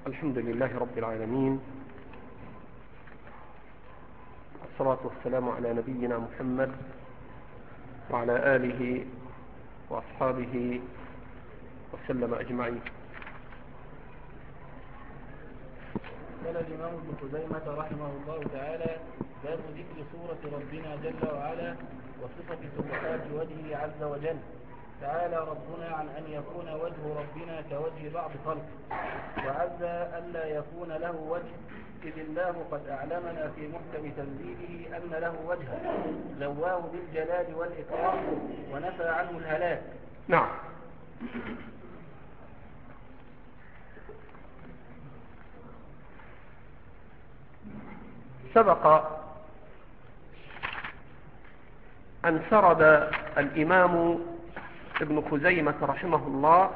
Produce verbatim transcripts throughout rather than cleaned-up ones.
الحمد لله رب العالمين، والصلاة والسلام على نبينا محمد وعلى آله وأصحابه وسلم أجمعين. قال الإمام ابن خزيمة رحمه الله تعالى: باب ذكر سورة ربنا جل وعلا وصفة سبحات وجهه عز وجل. تعالى ربنا عن أن يكون وجه ربنا كوجه بعض خلقه، وعز ألا يكون له وجه، إذ الله قد أعلمنا في محكم تنزيله أن له وجها زواه بالجلال والإكرام ونفى عنه الهلاك. نعم. سبق أن سرد الإمام ابن خزيمة رحمه الله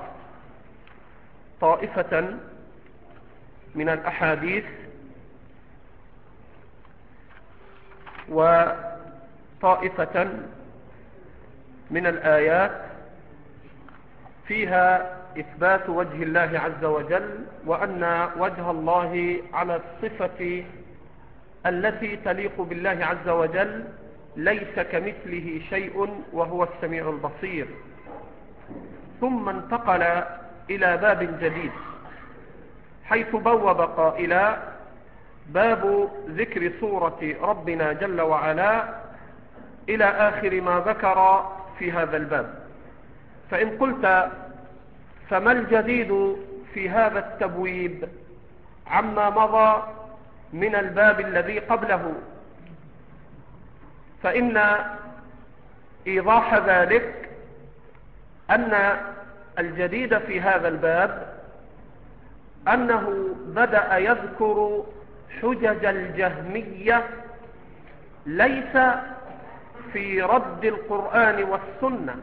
طائفة من الأحاديث وطائفة من الآيات فيها إثبات وجه الله عز وجل، وأن وجه الله على الصفة التي تليق بالله عز وجل، ليس كمثله شيء وهو السميع البصير. ثم انتقل إلى باب جديد، حيث بوب قائلا: باب ذكر صورة ربنا جل وعلا، إلى آخر ما ذكر في هذا الباب. فإن قلت فما الجديد في هذا التبويب عما مضى من الباب الذي قبله؟ فإن إيضاح ذلك أن الجديد في هذا الباب أنه بدأ يذكر حجج الجهمية، ليس في رد القرآن والسنة،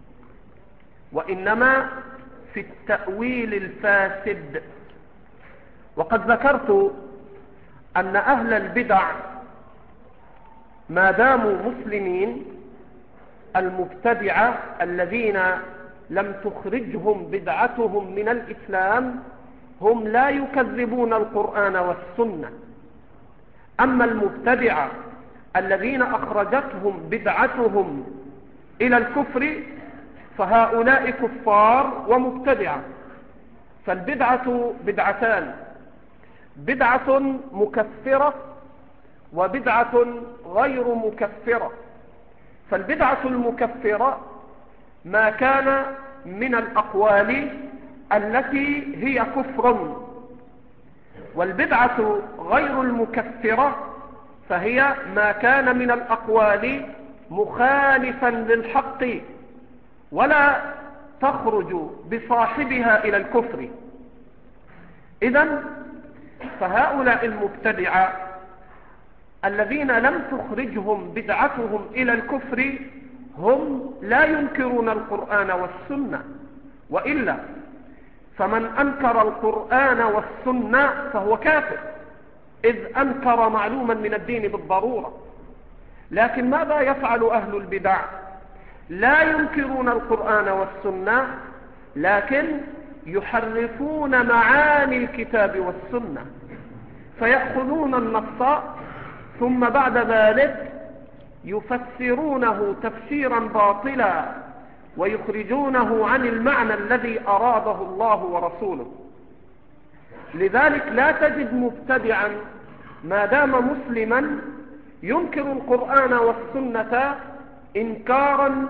وإنما في التأويل الفاسد. وقد ذكرت أن أهل البدع ما داموا مسلمين، المبتدعة الذين لم تخرجهم بدعتهم من الإسلام، هم لا يكذبون القرآن والسنة. أما المبتدعة الذين أخرجتهم بدعتهم إلى الكفر فهؤلاء كفار ومبتدعة. فالبدعة بدعتان: بدعة مكفرة وبدعة غير مكفرة. فالبدعة المكفرة ما كان من الأقوال التي هي كفر، والبدعة غير المكفرة فهي ما كان من الأقوال مخالفا للحق ولا تخرج بصاحبها إلى الكفر. إذن فهؤلاء المبتدعة الذين لم تخرجهم بدعتهم إلى الكفر هم لا ينكرون القرآن والسنة، وإلا فمن أنكر القرآن والسنة فهو كافر، إذ أنكر معلوما من الدين بالضرورة. لكن ماذا يفعل أهل البدع؟ لا ينكرون القرآن والسنة، لكن يحرفون معاني الكتاب والسنة، فيأخذون النص ثم بعد ذلك يفسرونه تفسيرا باطلا ويخرجونه عن المعنى الذي أراده الله ورسوله. لذلك لا تجد مبتدعا ما دام مسلما ينكر القرآن والسنة إنكارا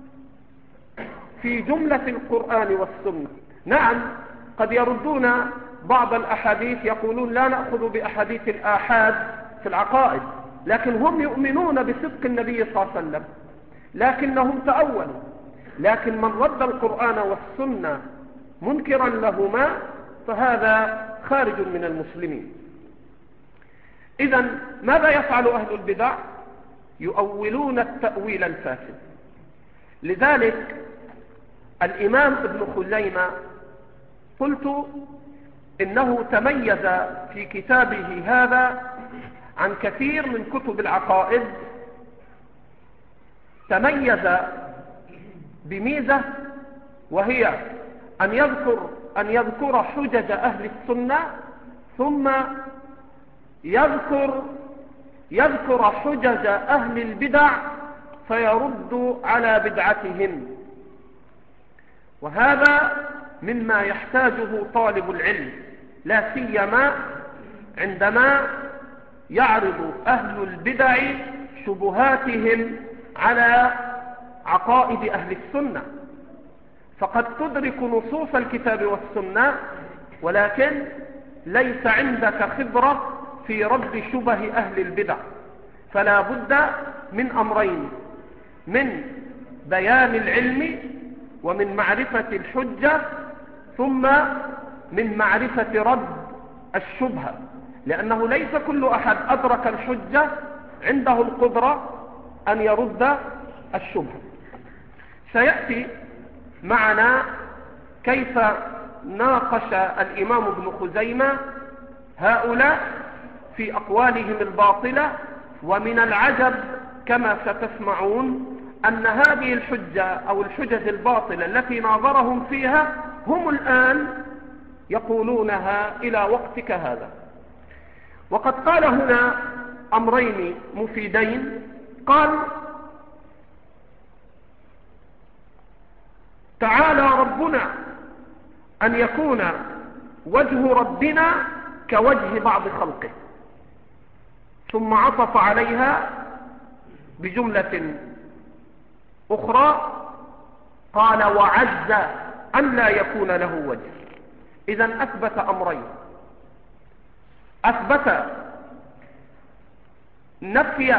في جملة القرآن والسنة. نعم، قد يردون بعض الأحاديث، يقولون لا نأخذ بأحاديث الآحاد في العقائد، لكن هم يؤمنون بصدق النبي صلى الله عليه وسلم، لكنهم تأولوا. لكن من رد القرآن والسنة منكرا لهما فهذا خارج من المسلمين. إذن ماذا يفعل أهل البدع؟ يؤولون التأويل الفاسد. لذلك الإمام ابن خزيمة قلت إنه تميز في كتابه هذا عن كثير من كتب العقائد، تميز بميزة، وهي أن يذكر أن يذكر حجج أهل السنة ثم يذكر يذكر حجج أهل البدع فيرد على بدعتهم، وهذا مما يحتاجه طالب العلم، لا سيما عندما يعرض أهل البدع شبهاتهم على عقائد أهل السنة. فقد تدرك نصوص الكتاب والسنة ولكن ليس عندك خبرة في رد شبه أهل البدع، فلا بد من أمرين: من بيان العلم ومن معرفة الحجة، ثم من معرفة رد الشبهة، لأنه ليس كل أحد أدرك الحجة عنده القدرة أن يرد الشبهة. سيأتي معنا كيف ناقش الإمام ابن خزيمة هؤلاء في أقوالهم الباطلة، ومن العجب كما ستسمعون أن هذه الحجة أو الحجج الباطلة التي ناظرهم فيها هم الآن يقولونها إلى وقتك هذا. وقد قال هنا أمرين مفيدين. قال: تعالى ربنا أن يكون وجه ربنا كوجه بعض خلقه، ثم عطف عليها بجملة أخرى قال: وعز أن لا يكون له وجه. إذن أثبت أمرين: أثبت نفي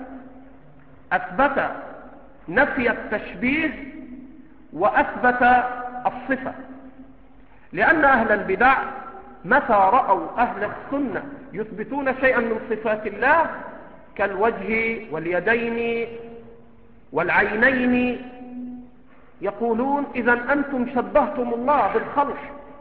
أثبت نفي التشبيه وأثبت الصفة، لأن أهل البدع متى رأوا أهل السنة يثبتون شيئا من صفات الله كالوجه واليدين والعينين يقولون: إذن أنتم شبهتم الله بالخلق.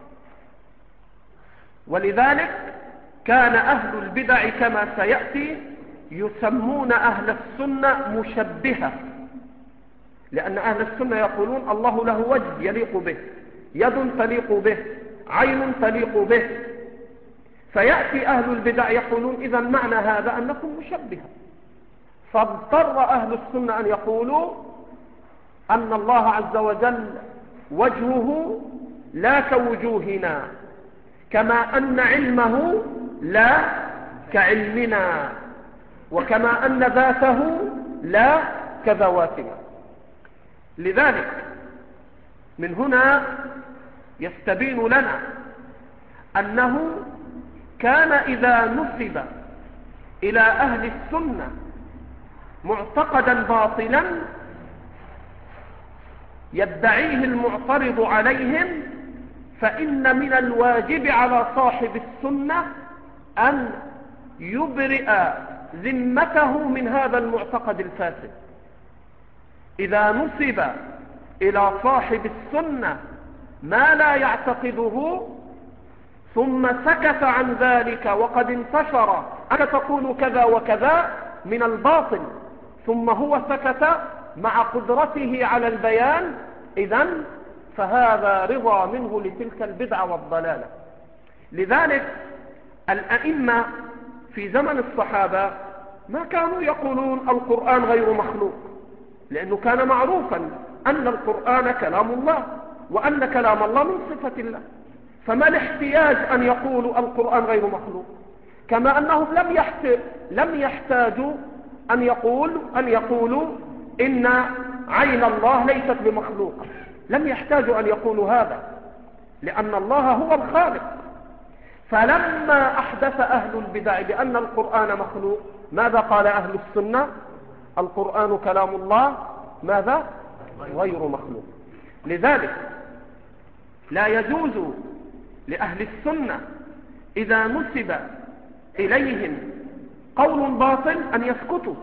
ولذلك كان أهل البدع كما سيأتي يسمون أهل السنة مشبهة، لأن أهل السنة يقولون الله له وجه يليق به، يد تليق به، عين تليق به. فيأتي أهل البدع يقولون: إذن معنى هذا أنكم مشبهة. فاضطر أهل السنة أن يقولوا أن الله عز وجل وجهه لا كوجوهنا، كما أن علمه لا كعلمنا، وكما أن ذاته لا كذواتنا. لذلك من هنا يستبين لنا أنه كان إذا نسب إلى أهل السنة معتقدا باطلا يدعيه المعترض عليهم، فإن من الواجب على صاحب السنة أن يبرئ ذمته من هذا المعتقد الفاسد. إذا نسب إلى صاحب السنة ما لا يعتقده ثم سكت عن ذلك وقد انتشر أنك تقول كذا وكذا من الباطل، ثم هو سكت مع قدرته على البيان، إذن فهذا رضا منه لتلك البدعة والضلالة. لذلك الأئمة في زمن الصحابة ما كانوا يقولون القرآن غير مخلوق، لأنه كان معروفا أن القرآن كلام الله وأن كلام الله من صفة الله، فما الاحتياج أن يقولوا القرآن غير مخلوق؟ كما أنهم لم يحت... لم يحتاجوا أن يقول أن يقولوا إن عين الله ليست بمخلوقة، لم يحتاجوا أن يقولوا هذا، لأن الله هو الخالق. فلما أحدث أهل البدع بأن القرآن مخلوق، ماذا قال أهل السنة؟ القرآن كلام الله ماذا؟ غير مخلوق. لذلك لا يجوز لأهل السنة إذا نسب إليهم قول باطل أن يسكتوا،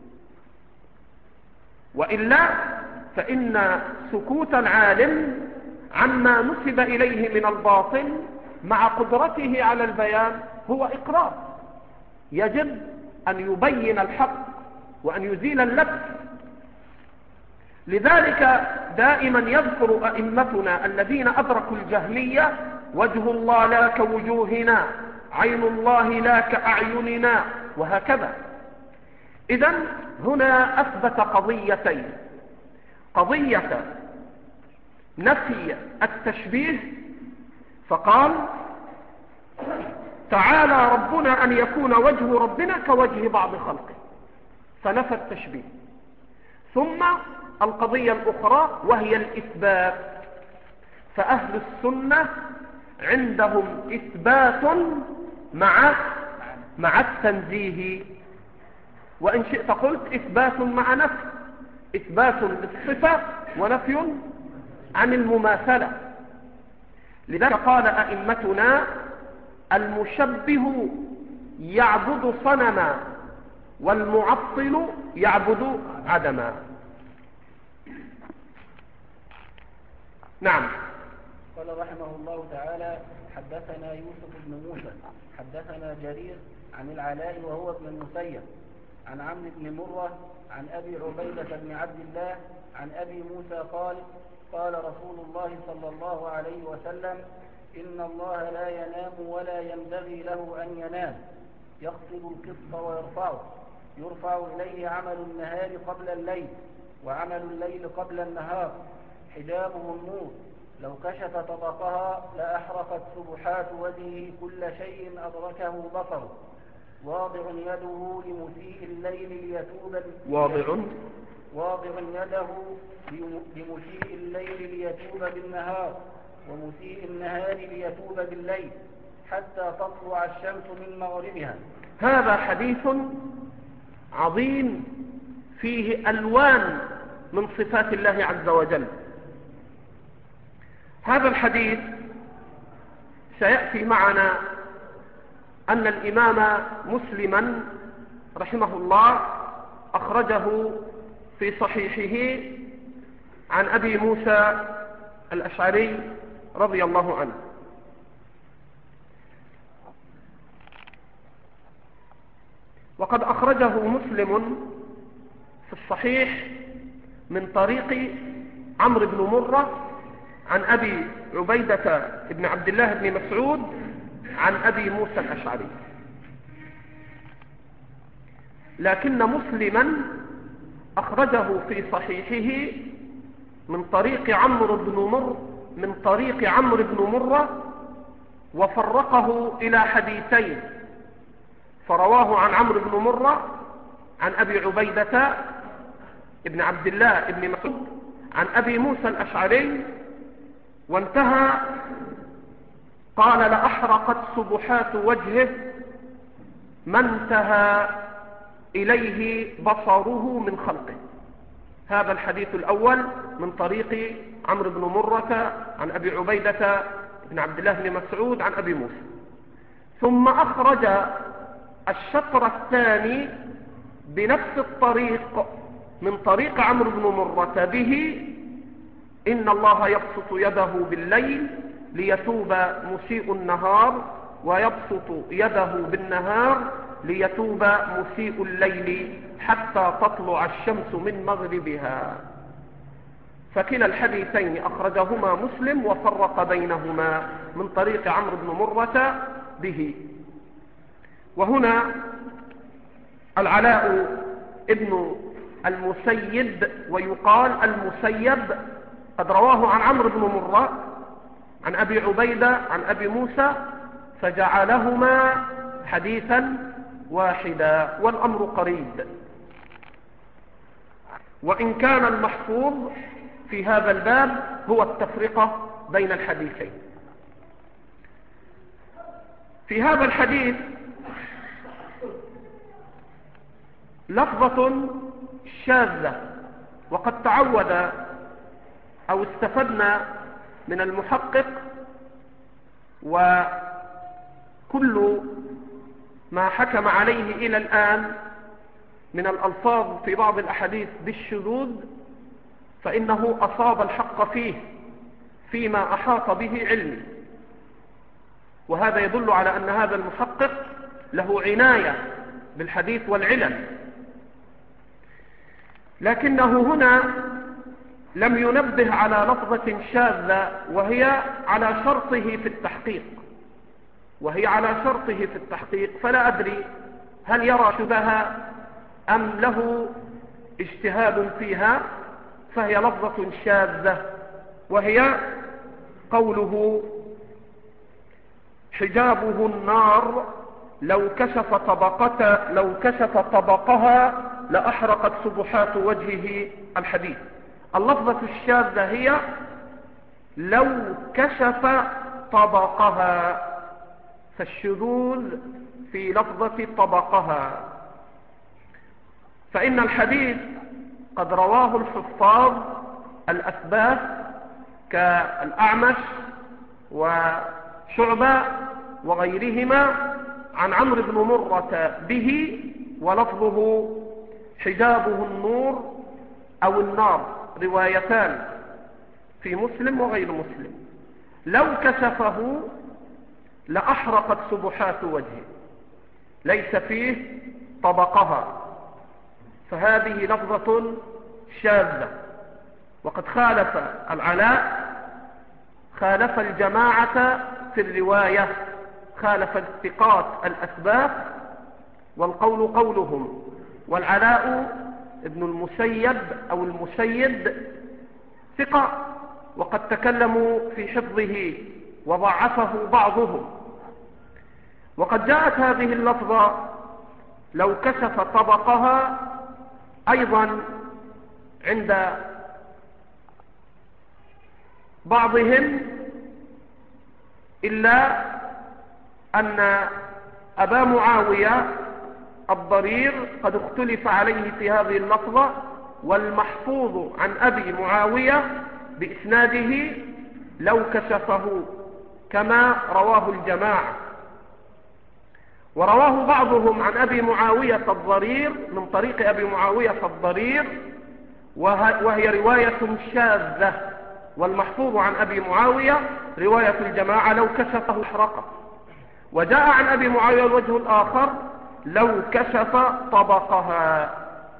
وإلا فإن سكوت العالم عما نسب إليه من الباطل مع قدرته على البيان هو إقرار. يجب أن يبين الحق وأن يزيل اللبس. لذلك دائما يذكر أئمتنا الذين أدركوا الجهمية: وجه الله لا كوجوهنا، عين الله لا كأعيننا، وهكذا. إذن هنا أثبت قضيتين: قضية نفي التشبيه، فقال: تعالى ربنا أن يكون وجه ربنا كوجه بعض خلقه، فنفى التشبيه. ثم القضية الأخرى وهي الإثبات، فأهل السنة عندهم إثبات مع مع التنزيه، وإن شئت قلت إثبات مع نفي، إثبات للصفة ونفي عن المماثلة. لذلك قال أئمتنا: المشبه يعبد صنما، والمعطل يعبد عدما. نعم. قال رحمه الله تعالى: حدثنا يوسف بن موسى حدثنا جرير عن العلاء وهو ابن المسيب عن عمرو بن مرة عن أبي عبيدة بن عبد الله عن أبي موسى قال: قال رسول الله صلى الله عليه وسلم: إن الله لا ينام ولا ينبغي له أن ينام، يخفض القسط ويرفعه، يرفع إليه عمل النهار قبل الليل، وعمل الليل قبل النهار، حجابه النور، لو كشف طبقها لأحرقت سبحات وجهه كل شيء أدركه بصره، واضع يده لمسيء الليل ليتوب واضع واضع يده لمسيء الليل ليتوب بالنهار، ومسيء النهار ليتوب بالليل، حتى تطلع الشمس من مغربها. هذا حديث عظيم فيه ألوان من صفات الله عز وجل. هذا الحديث سيأتي معنا أن الإمام مسلما رحمه الله أخرجه في صحيحه عن أبي موسى الأشعري رضي الله عنه. وقد أخرجه مسلم في الصحيح من طريق عمرو بن مرة عن أبي عبيدة بن عبد الله بن مسعود عن أبي موسى الأشعري، لكن مسلما أخرجه في صحيحه من طريق عمرو بن مر من طريق عمرو بن مرة، وفرقه إلى حديثين، فرواه عن عمرو بن مرة عن أبي عبيدة بن عبد الله بن مسعود عن أبي موسى الأشعري، وانتهى قال: لأحرقت سبحات وجهه ما انتهى إليه بصره من خلقه. هذا الحديث الأول من طريق عمرو بن مرة عن أبي عبيدة بن عبد الله بن مسعود عن أبي موسى. ثم أخرج الشطر الثاني بنفس الطريق من طريق عمرو بن مرة به: إن الله يبسط يده بالليل ليتوب مسيء النهار، ويبسط يده بالنهار ليتوب مسيء الليل حتى تطلع الشمس من مغربها. فكلا الحديثين أخرجهما مسلم وفرق بينهما من طريق عمرو بن مرة به. وهنا العلاء ابن المسيب ويقال المسيب قد رواه عن عمرو بن مرة عن أبي عبيدة عن أبي موسى، فجعلهما حديثا واحدا، والأمر قريب. وإن كان المحفوظ في هذا الباب هو التفرقة بين الحديثين. في هذا الحديث لفظة شاذة، وقد تعود أو استفدنا من المحقق وكل ما حكم عليه إلى الآن من الألفاظ في بعض الأحاديث بالشذوذ، فإنه أصاب الحق فيه فيما أحاط به علمي، وهذا يدل على أن هذا المحقق له عناية بالحديث والعلم. لكنه هنا لم ينبه على لفظة شاذة وهي على شرطه في التحقيق وهي على شرطه في التحقيق فلا أدري هل يرى شبهها أم له اجتهاد فيها، فهي لفظة شاذة وهي قوله حجابه النار لو كشف طبقة لو كشف طبقها لأحرقت سبحات وجهه الحديث. اللفظة الشاذة هي لو كشف طبقها، فالشذوذ في لفظة طبقها. فإن الحديث قد رواه الحفاظ الأثبات كالأعمش وشعبة وغيرهما عن عمرو بن مرة به، ولفظه حجابه النور أو النار، روايتان في مسلم وغير مسلم. لو كشفه لأحرقت سبحات وجهه، ليس فيه طبقها، فهذه لفظة شاذة. وقد خالف العلاء خالف الجماعة في الرواية، خالف الثقات الأثبات، والقول قولهم. والعلاء ابن المسيب أو المسيد ثقة، وقد تكلموا في حفظه وضعفه بعضهم. وقد جاءت هذه اللفظة لو كشف طبقها أيضا عند بعضهم، إلا أن أبا معاوية الضرير قد اختلف عليه في هذه اللفظة، والمحفوظ عن أبي معاوية بإسناده لو كشفه كما رواه الجماعة. ورواه بعضهم عن أبي معاوية الضرير من طريق أبي معاوية الضرير، وهي رواية شاذة، والمحفوظ عن أبي معاوية رواية الجماعة لو كشفه احرقه. وجاء عن أبي معاوية الوجه الآخر لو كشف طبقها.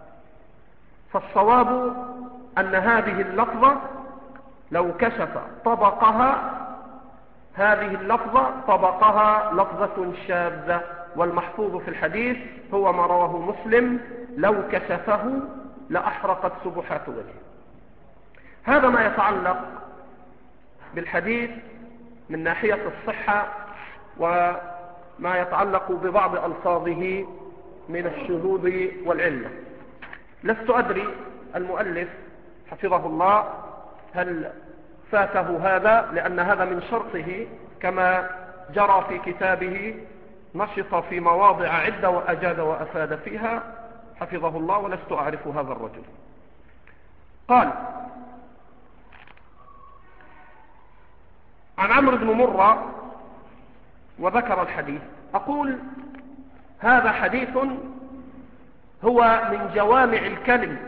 فالصواب أن هذه اللفظة لو كشف طبقها، هذه اللفظة طبقها لفظة شاذة، والمحفوظ في الحديث هو ما رواه مسلم لو كشفه لأحرقت سبحات وجهه. هذا ما يتعلق بالحديث من ناحية الصحة، وما يتعلق ببعض ألفاظه من الشذوذ والعلة. لست أدري المؤلف حفظه الله هل فاته هذا، لأن هذا من شرطه كما جرى في كتابه، نشط في مواضع عدة وأجاد وأفاد فيها حفظه الله، ولست أعرف هذا الرجل. قال عن عمرو بن مرة وذكر الحديث. أقول هذا حديث هو من جوامع الكلم،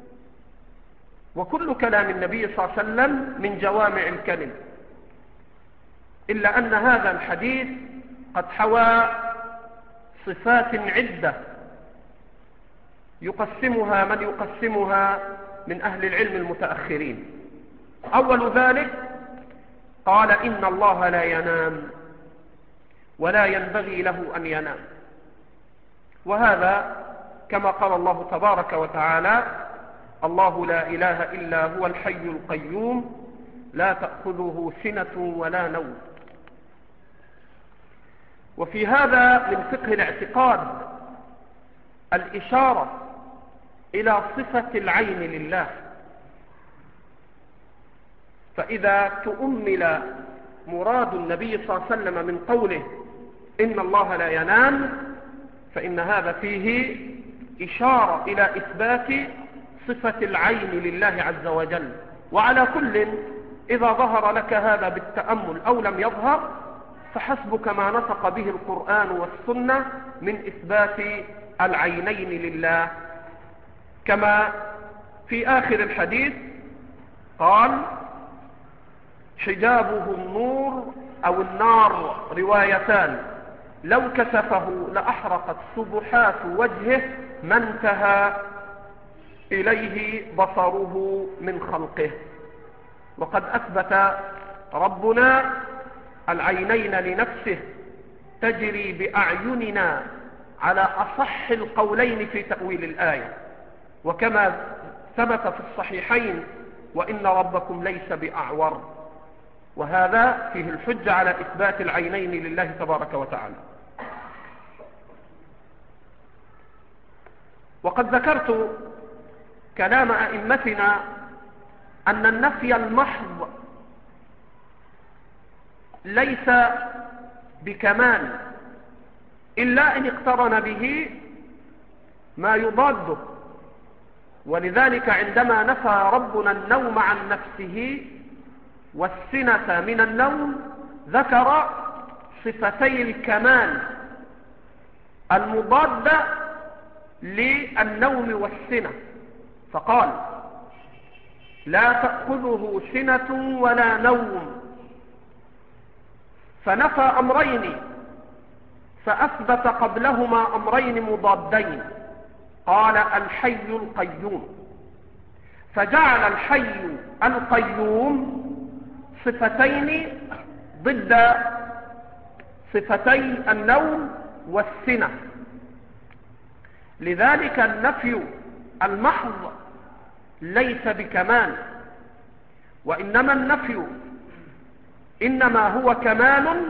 وكل كلام النبي صلى الله عليه وسلم من جوامع الكلم، إلا أن هذا الحديث قد حوى صفات عدة يقسمها من يقسمها من أهل العلم المتأخرين. أول ذلك قال إن الله لا ينام ولا ينبغي له أن ينام، وهذا كما قال الله تبارك وتعالى الله لا إله إلا هو الحي القيوم لا تأخذه سنة ولا نوم. وفي هذا من فقه الاعتقاد الإشارة إلى صفة العين لله، فإذا تؤمل مراد النبي صلى الله عليه وسلم من قوله إن الله لا ينام، فإن هذا فيه إشارة إلى إثبات صفة العين لله عز وجل. وعلى كل إذا ظهر لك هذا بالتأمل أو لم يظهر، فحسبك ما نطق به القرآن والسنة من إثبات العينين لله. كما في آخر الحديث قال حجابه النور أو النار، روايتان لو كشفه لأحرقت سبحات وجهه ما انتهى إليه بصره من خلقه. وقد أثبت ربنا العينين لنفسه تجري بأعيننا على أصح القولين في تأويل الآية، وكما ثبت في الصحيحين وإن ربكم ليس بأعور، وهذا فيه الحجة على إثبات العينين لله تبارك وتعالى. وقد ذكرت كلام أئمتنا أن النفي المحض ليس بكمال إلا إن اقترن به ما يضاده، ولذلك عندما نفى ربنا النوم عن نفسه والسنة من النوم ذكر صفتي الكمال المضادة للنوم والسنة، فقال لا تأخذه سنة ولا نوم، فنفى أمرين فأثبت قبلهما أمرين مضادين، قال الحي القيوم، فجعل الحي القيوم صفتين ضد صفتي النوم والسنة. لذلك النفي المحض ليس بكمال، وإنما النفي إنما هو كمال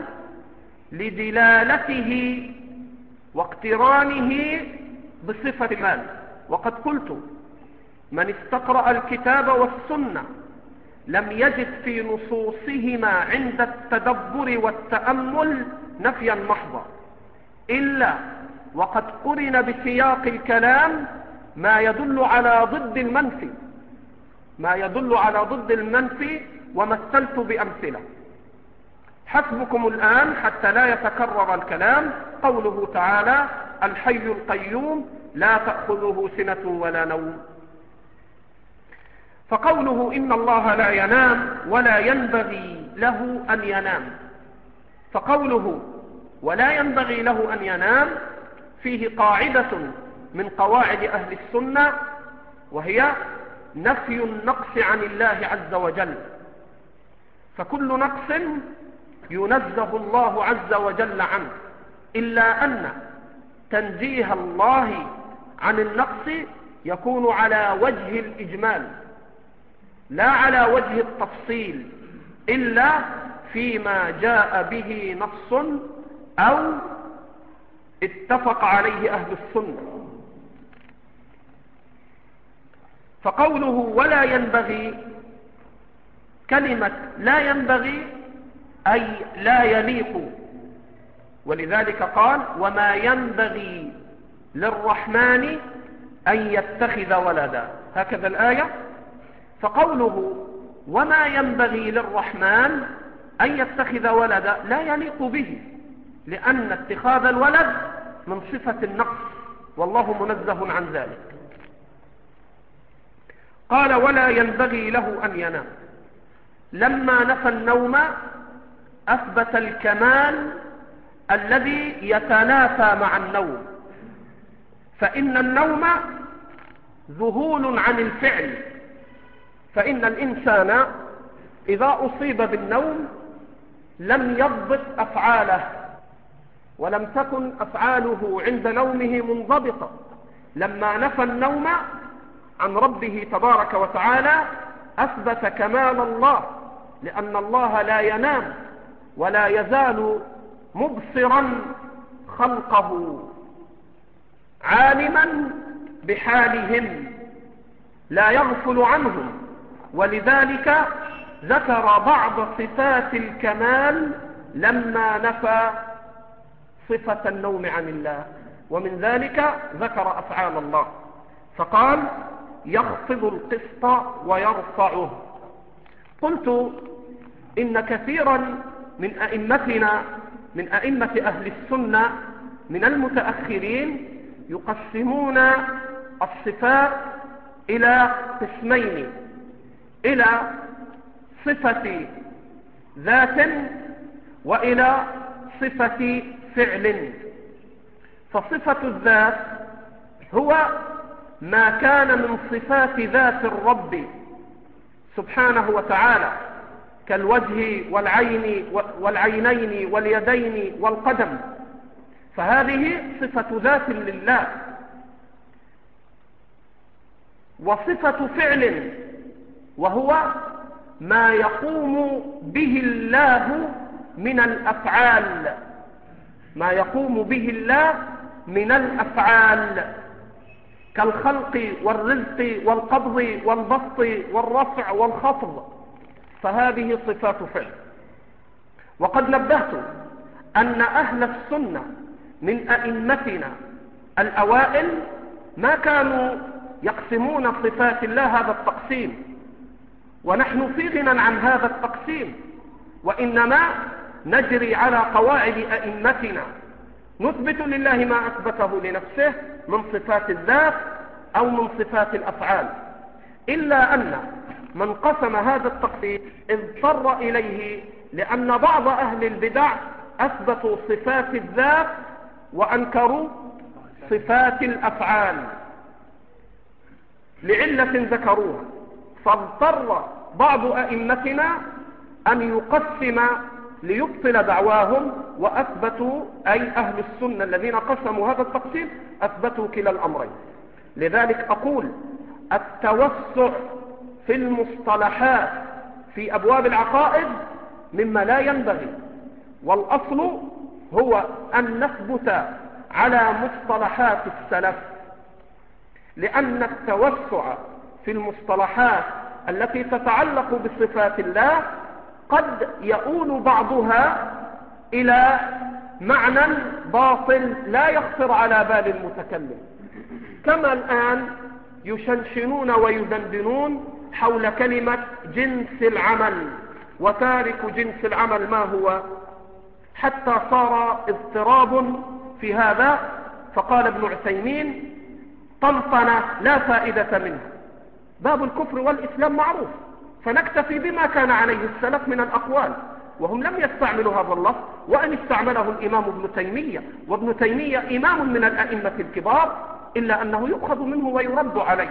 لدلالته واقترانه بصفة المال. وقد قلت من استقرأ الكتاب والسنة لم يجد في نصوصهما عند التدبر والتأمل نفيا محضا، إلا وقد قرن بسياق الكلام ما يدل على ضد المنفي ما يدل على ضد المنفي ومثلت بأمثلة. حسبكم الآن حتى لا يتكرر الكلام قوله تعالى الحي القيوم لا تأخذه سنة ولا نوم. فقوله إن الله لا ينام ولا ينبغي له أن ينام، فقوله ولا ينبغي له أن ينام فيه قاعدة من قواعد أهل السنة، وهي نفي النقص عن الله عز وجل، فكل نقص ينزه الله عز وجل عنه، إلا أن تنزيه الله عن النقص يكون على وجه الإجمال لا على وجه التفصيل، إلا فيما جاء به نص أو اتفق عليه أهل السنة. فقوله ولا ينبغي، كلمة لا ينبغي أي لا يليق، ولذلك قال وما ينبغي للرحمن أن يتخذ ولدا، هكذا الآية. فقوله وما ينبغي للرحمن أن يتخذ ولدا لا يليق به، لأن اتخاذ الولد من صفة النقص والله منزه عن ذلك. قال ولا ينبغي له أن ينام، لما نفى النوم أثبت الكمال الذي يتنافى مع النوم، فإن النوم ذهول عن الفعل، فإن الإنسان إذا أصيب بالنوم لم يضبط أفعاله ولم تكن أفعاله عند نومه منضبطة. لما نفى النوم عن ربه تبارك وتعالى أثبت كمال الله، لأن الله لا ينام ولا يزال مبصرا خلقه عالما بحالهم لا يغفل عنهم، ولذلك ذكر بعض صفات الكمال لما نفى صفة النوم عن الله، ومن ذلك ذكر أفعال الله فقال يخفض القسط ويرفعه. قلت إن كثيرا من أئمتنا من أئمة أهل السنة من المتأخرين يقسمون الصفات إلى قسمين، إلى صفة ذات وإلى صفة فعل. فصفة الذات هو ما كان من صفات ذات الرب سبحانه وتعالى كالوجه والعين والعينين واليدين والقدم، فهذه صفة ذات لله. وصفة فعل وهو ما يقوم به الله من الأفعال، ما يقوم به الله من الأفعال كالخلق والرزق والقبض والبسط والرفع والخفض، فهذه صفات فعل. وقد نبهت أن أهل السنة من أئمتنا الأوائل ما كانوا يقسمون صفات الله هذا التقسيم، ونحن في غنى عن هذا التقسيم، وإنما نجري على قواعد أئمتنا نثبت لله ما أثبته لنفسه من صفات الذات أو من صفات الأفعال، إلا أن من قسم هذا التقسيم اضطر إليه، لأن بعض أهل البدع أثبتوا صفات الذات وأنكروا صفات الأفعال لعلة ذكروها، فاضطر بعض أئمتنا أن يقسم ليبطل دعواهم، وأثبتوا أي أهل السنة الذين قسموا هذا التقسيم أثبتوا كلا الأمرين. لذلك أقول التوسع في المصطلحات في أبواب العقائد مما لا ينبغي، والأصل هو أن نثبت على مصطلحات السلف، لأن التوسع في المصطلحات التي تتعلق بصفات الله قد يؤول بعضها إلى معنى باطل لا يخطر على بال المتكلم، كما الآن يشنشنون ويدندنون حول كلمة جنس العمل وتارك جنس العمل ما هو، حتى صار اضطراب في هذا. فقال ابن عثيمين: طنطنة لا فائدة منه، باب الكفر والإسلام معروف، فنكتفي بما كان عليه السلف من الأقوال، وهم لم يستعملوا هذا اللفظ، وأن استعمله الإمام ابن تيمية، وابن تيمية إمام من الأئمة الكبار، إلا أنه يؤخذ منه ويرد عليه.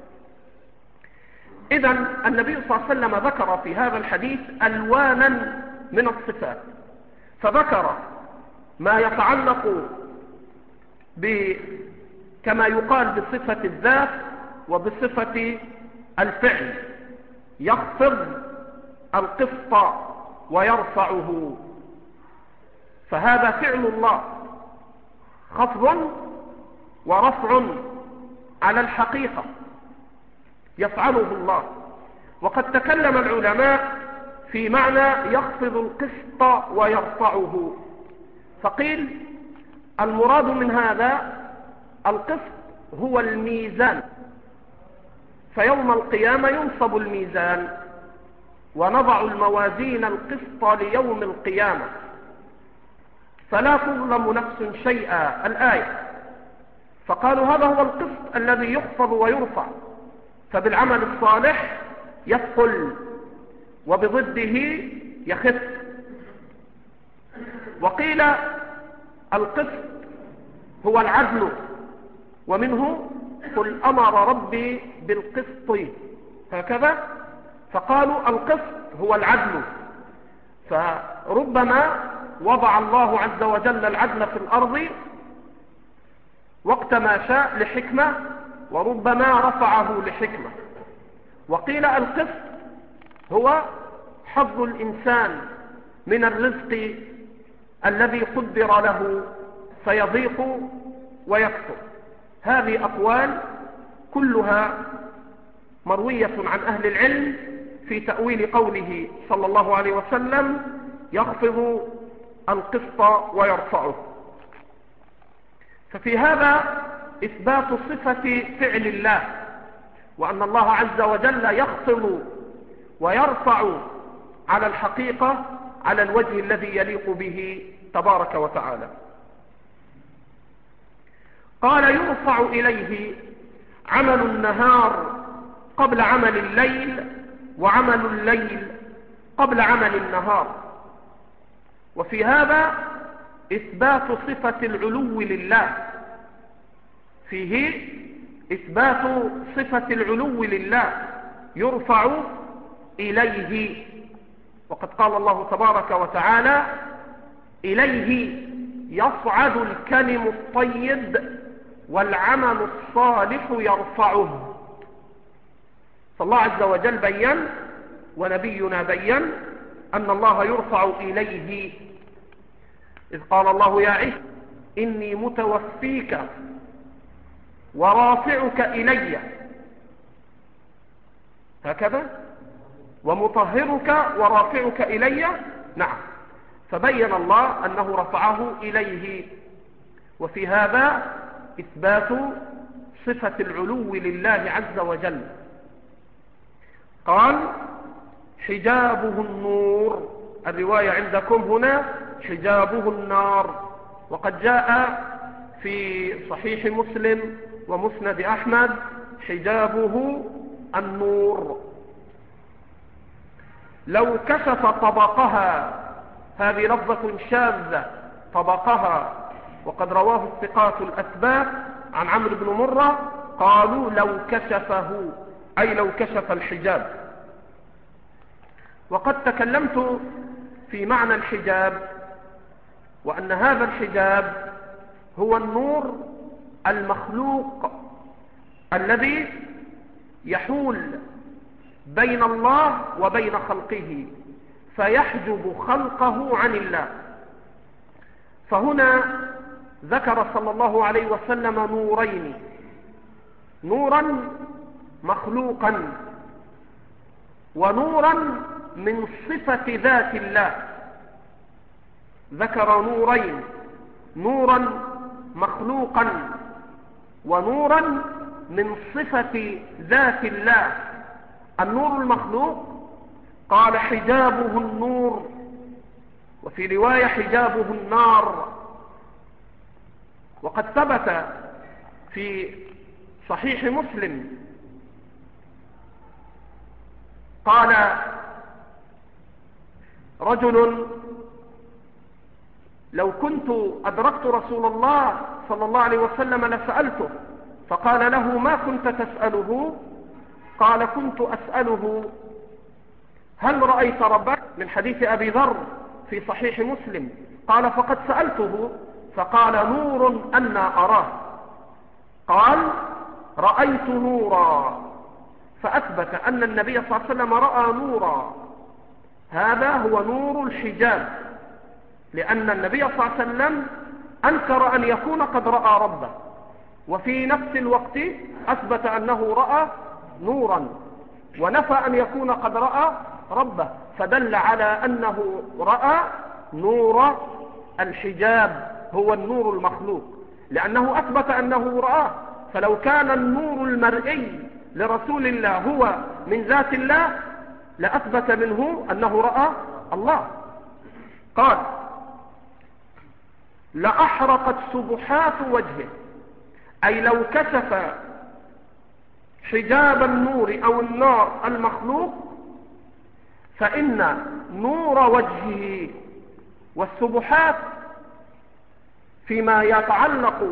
إذن النبي صلى الله عليه وسلم ذكر في هذا الحديث ألوانا من الصفات، فذكر ما يتعلق ب كما يقال بصفة الذات وبصفة الفعل، يخفض القسط ويرفعه، فهذا فعل الله، خفض ورفع على الحقيقة يفعله الله. وقد تكلم العلماء في معنى يخفض القسط ويرفعه، فقيل المراد من هذا القسط هو الميزان، فيوم القيامة ينصب الميزان ونضع الموازين القسط ليوم القيامة فلا تظلم نفس شيئا، الآية. فقالوا هذا هو القسط الذي يخفض ويرفع، فبالعمل الصالح يثقل وبضده يخف. وقيل القسط هو العدل، ومنه قل أمر ربي بالقسط، هكذا. فقالوا القسط هو العدل، فربما وضع الله عز وجل العدل في الأرض وقت ما شاء لحكمة، وربما رفعه لحكمة. وقيل القسط هو حظ الإنسان من الرزق الذي قدر له فيضيق ويكثر. هذه أقوال كلها مروية عن أهل العلم في تأويل قوله صلى الله عليه وسلم يخفض القسط ويرفعه. ففي هذا إثبات صفة فعل الله، وأن الله عز وجل يخفض ويرفع على الحقيقة على الوجه الذي يليق به تبارك وتعالى. قال يرفع إليه عمل النهار قبل عمل الليل، وعمل الليل قبل عمل النهار. وفي هذا إثبات صفة العلو لله، فيه إثبات صفة العلو لله، يرفع إليه، وقد قال الله تبارك وتعالى: إليه يصعد الكلم الطيب والعمل الصالح يرفعه. فالله عز وجل بيّن ونبينا بيّن أن الله يرفع إليه، إذ قال الله: يا عيسى إني متوفيك ورافعك إلي، هكذا، ومطهرك ورافعك إلي. نعم، فبين الله أنه رفعه إليه. وفي هذا إثبات صفة العلو لله عز وجل. قال: حجابه النور، الرواية عندكم هنا حجابه النار، وقد جاء في صحيح مسلم ومسند أحمد حجابه النور. لو كشف طبقها، هذه لفظة شاذة، طبقها، وقد رواه الثقات الأثبات عن عمرو بن مرة، قالوا لو كشفه، أي لو كشف الحجاب. وقد تكلمت في معنى الحجاب، وأن هذا الحجاب هو النور المخلوق الذي يحول بين الله وبين خلقه، فيحجب خلقه عن الله. فهنا ذكر صلى الله عليه وسلم نورين: نورا مخلوقا، ونورا من صفة ذات الله. ذكر نورين: نورا مخلوقا ونورا من صفة ذات الله. النور المخلوق قال حجابه النور، وفي رواية حجابه النار. وقد ثبت في صحيح مسلم قال رجل: لو كنت أدركت رسول الله صلى الله عليه وسلم لسألته. فقال له: ما كنت تسأله؟ قال: كنت أسأله هل رأيت ربك؟ من حديث أبي ذر في صحيح مسلم. قال: فقد سألته، فقال: نور أنا أراه. قال: رأيت نورا، فأثبت أن النبي صلى الله عليه وسلم رأى نورا. هذا هو نور الحجاب، لأن النبي صلى الله عليه وسلم أنكر أن يكون قد رأى ربه، وفي نفس الوقت أثبت أنه رأى نورا، ونفى أن يكون قد رأى ربه، فدل على أنه رأى نور الحجاب، هو النور المخلوق، لأنه أثبت أنه رآه. فلو كان النور المرئي لرسول الله هو من ذات الله لأثبت منه أنه رأى الله. قال: لأحرقت سبحات وجهه، أي لو كشف حجاب النور أو النار المخلوق، فإن نور وجهه والسبحات فيما يتعلق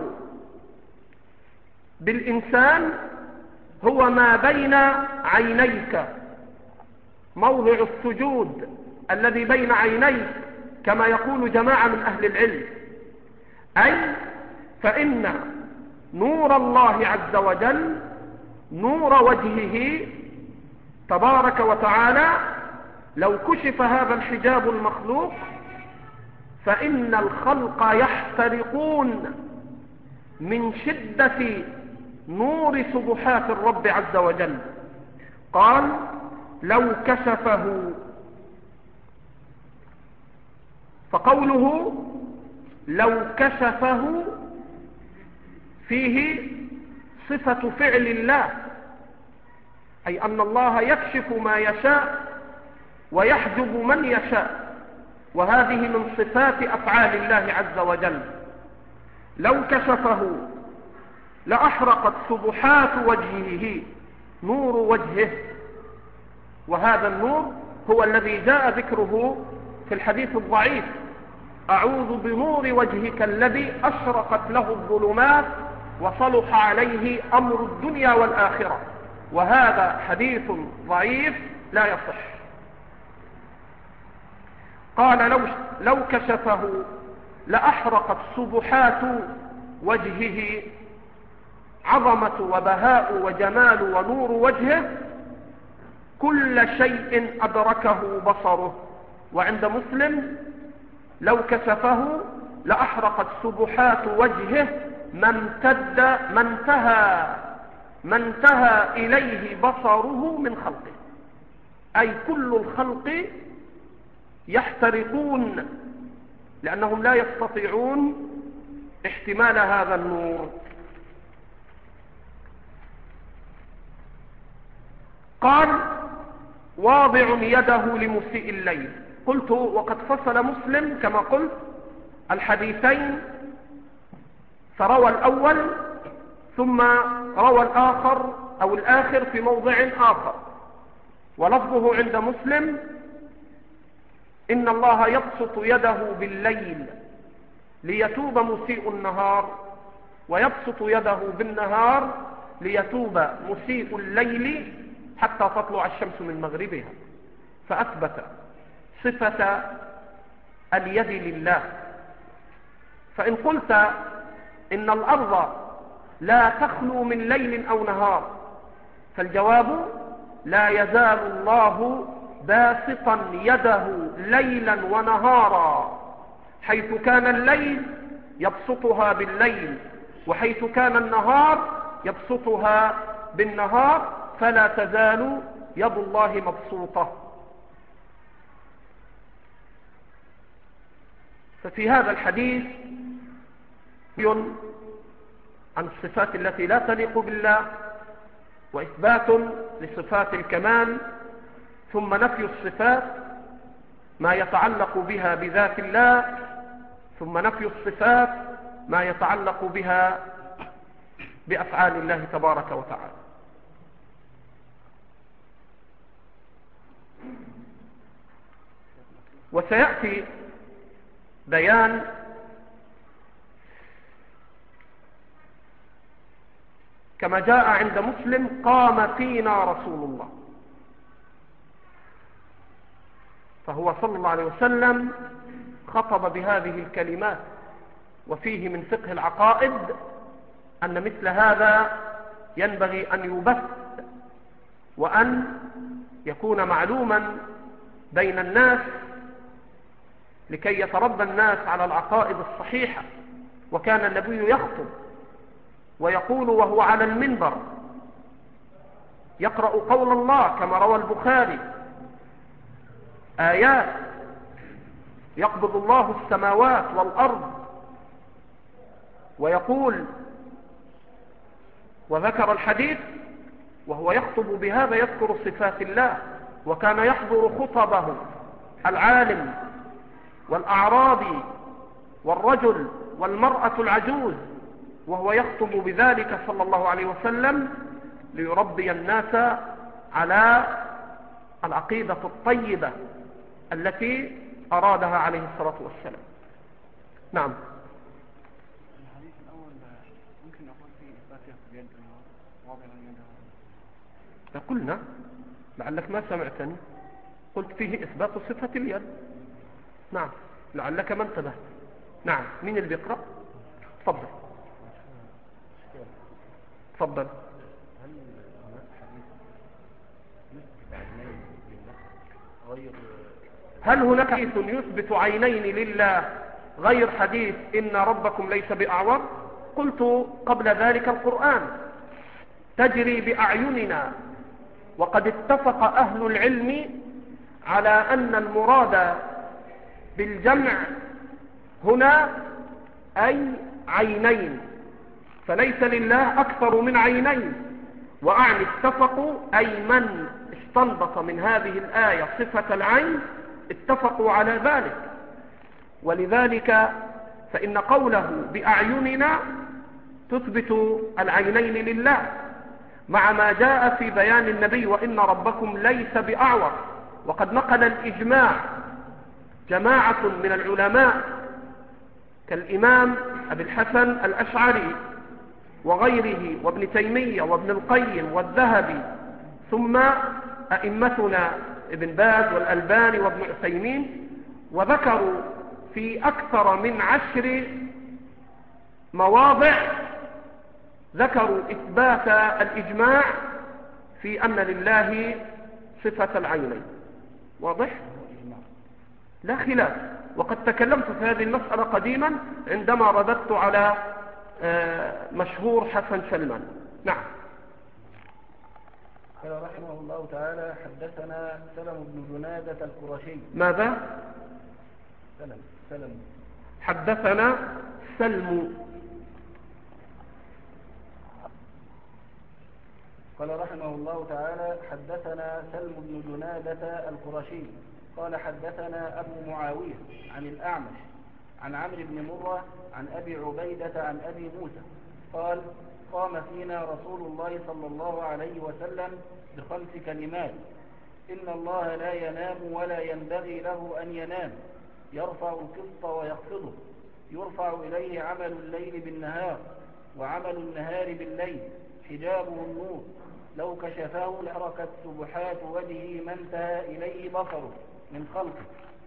بالإنسان هو ما بين عينيك، موضع السجود الذي بين عينيك، كما يقول جماعة من أهل العلم. أي فإن نور الله عز وجل، نور وجهه تبارك وتعالى، لو كشف هذا الحجاب المخلوق فإن الخلق يحترقون من شدة نور سبحات الرب عز وجل. قال: لو كشفه. فقوله لو كشفه فيه صفة فعل الله، أي أن الله يكشف ما يشاء ويحجب من يشاء، وهذه من صفات أفعال الله عز وجل. لو كشفه لأحرقت سبحات وجهه، نور وجهه، وهذا النور هو الذي جاء ذكره في الحديث الضعيف: أعوذ بنور وجهك الذي أشرقت له الظلمات وصلح عليه أمر الدنيا والآخرة، وهذا حديث ضعيف لا يصح. قال لو, لو كشفه لأحرقت سبحات وجهه، عظمة وبهاء وجمال ونور وجهه كل شيء أدركه بصره. وعند مسلم لو كشفه لأحرقت سبحات وجهه ما امتد ما انتهى ما انتهى إليه بصره من خلقه، أي كل الخلق يحترقون لأنهم لا يستطيعون احتمال هذا النور. قال واضع يده لمسيء الليل. قلت وقد فصل مسلم كما قلت الحديثين، فروى الأول ثم روى الآخر أو الآخر في موضع آخر، ولفظه عند مسلم إن الله يبسط يده بالليل ليتوب مسيء النهار، ويبسط يده بالنهار ليتوب مسيء الليل حتى تطلع الشمس من مغربها، فأثبت صفة اليد لله. فإن قلت إن الأرض لا تخلو من ليل أو نهار، فالجواب لا يزال الله باسطا يده ليلا ونهارا، حيث كان الليل يبسطها بالليل، وحيث كان النهار يبسطها بالنهار، فلا تزال يد الله مبسوطة. ففي هذا الحديث عن الصفات التي لا تليق بالله، وإثبات لصفات الكمال، ثم نفي الصفات ما يتعلق بها بذات الله، ثم نفي الصفات ما يتعلق بها بأفعال الله تبارك وتعالى. وسيأتي بيان كما جاء عند مسلم قام فينا رسول الله، فهو صلى الله عليه وسلم خطب بهذه الكلمات. وفيه من فقه العقائد أن مثل هذا ينبغي أن يبث وأن يكون معلوما بين الناس لكي يتربى الناس على العقائد الصحيحة. وكان النبي يخطب ويقول وهو على المنبر يقرأ قول الله كما روى البخاري آيات يقبض الله السماوات والأرض، ويقول وذكر الحديث وهو يخطب بهذا يذكر صفات الله. وكان يحضر خطبه العالم والأعرابي والرجل والمرأة العجوز، وهو يخطب بذلك صلى الله عليه وسلم ليربي الناس على العقيدة الطيبة التي أرادها عليه الصلاة والسلام. نعم. الحديث الأول ممكن أقول فيه إثبات اليد واضع اليد. قلنا لعلك ما سمعتني، قلت فيه إثبات صفة اليد. نعم، لعلك ما انتبهت. نعم. مين اللي بيقرأ؟ تفضل تفضل. هل هناك حديث يثبت عينين لله غير هل هناك حديث يثبت عينين لله غير حديث إن ربكم ليس بأعور؟ قلت قبل ذلك القرآن تجري بأعيننا، وقد اتفق أهل العلم على أن المراد بالجمع هنا أي عينين، فليس لله أكثر من عينين. وأعني اتفقوا أي من استنبط من هذه الآية صفة العين اتفقوا على ذلك. ولذلك فإن قوله بأعيننا تثبت العينين لله، مع ما جاء في بيان النبي وإن ربكم ليس بأعور. وقد نقل الإجماع جماعة من العلماء كالإمام أبي الحسن الأشعري وغيره وابن تيمية وابن القيم والذهبي، ثم أئمتنا ابن باز والألباني وابن عثيمين، وذكروا في أكثر من عشر مواضع ذكروا إثبات الإجماع في أن لله صفة العينين. واضح؟ لا خلاف. وقد تكلمت في هذه المسألة قديما عندما رددت على مشهور حسن سلمان. نعم. قال رحمه الله تعالى: حدثنا سلم بن جنادة القرشي. ماذا؟ سلم سلم حدثنا سلم. قال رحمه الله تعالى: حدثنا سلم بن جنادة القرشي قال حدثنا أبو معاوية عن الأعمش عن عمرو بن مرة عن أبي عبيدة عن أبي موسى قال: قام فينا رسول الله صلى الله عليه وسلم بخمس كلمات: إن الله لا ينام ولا ينبغي له أن ينام، يرفع القسط ويخفضه، يرفع إليه عمل الليل بالنهار وعمل النهار بالليل، حجابه النور، لو كشفه لحركت سبحات وجهه ما انتهى إليه بصره من خلقه.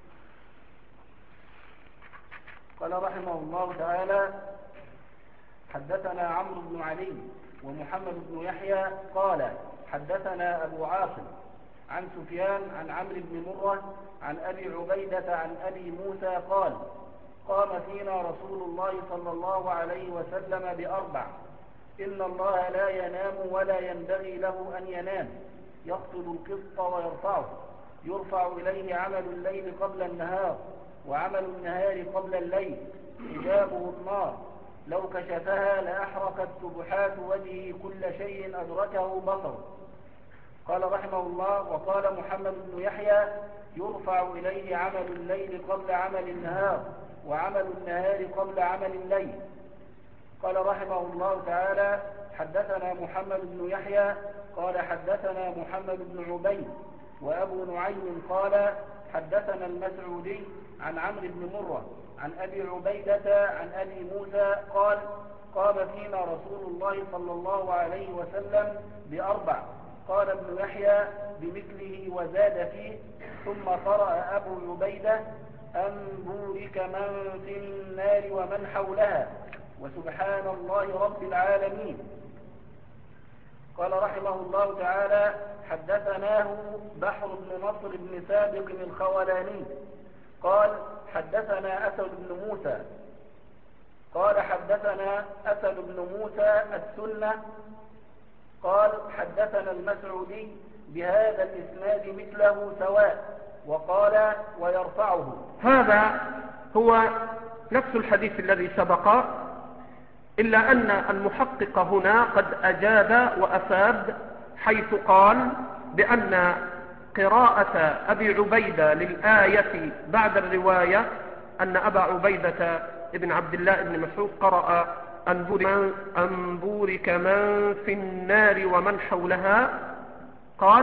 قال رحمه الله تعالى: حدثنا عمرو بن علي ومحمد بن يحيى قال حدثنا أبو عاصم عن سفيان عن عمرو بن مرة عن أبي عبيدة عن أبي موسى قال: قام فينا رسول الله صلى الله عليه وسلم بأربع: إن الله لا ينام ولا ينبغي له أن ينام، يخفض القسط ويرفعه، يرفع إليه عمل الليل قبل النهار وعمل النهار قبل الليل، حجابه النار، لو كشفها لأحرقت سبحات وجهه كل شيء أدركه بصره. قال رحمه الله: وقال محمد بن يحيى: يرفع إليه عمل الليل قبل عمل النهار وعمل النهار قبل عمل الليل. قال رحمه الله تعالى: حدثنا محمد بن يحيى قال حدثنا محمد بن عبيد وأبو نعيم قال حدثنا المسعودي عن عمرو بن مرة عن أبي عبيدة عن أبي موسى قال: قام فينا رسول الله صلى الله عليه وسلم بأربع. قال ابن يحيى بمثله وزاد فيه: ثم قرأ أبو عبيدة: أن بورك من في النار ومن حولها، وسبحان الله رب العالمين. قال رحمه الله تعالى: حدثناه بحر بن نصر بن سابق الخولاني قال حدثنا أسد بن موسى قال حدثنا أسد بن موسى السنة قال حدثنا المسعودي بهذا الإسناد مثله سواء، وقال: ويرفعه. هذا هو نفس الحديث الذي سبق، إلا أن المحقق هنا قد أجاد وأفاد، حيث قال بأن قراءة أبي عبيدة للآية بعد الرواية أن أبا عبيدة ابن عبد الله بن مسعود قرأ: أن بورك من في النار ومن حولها. قال: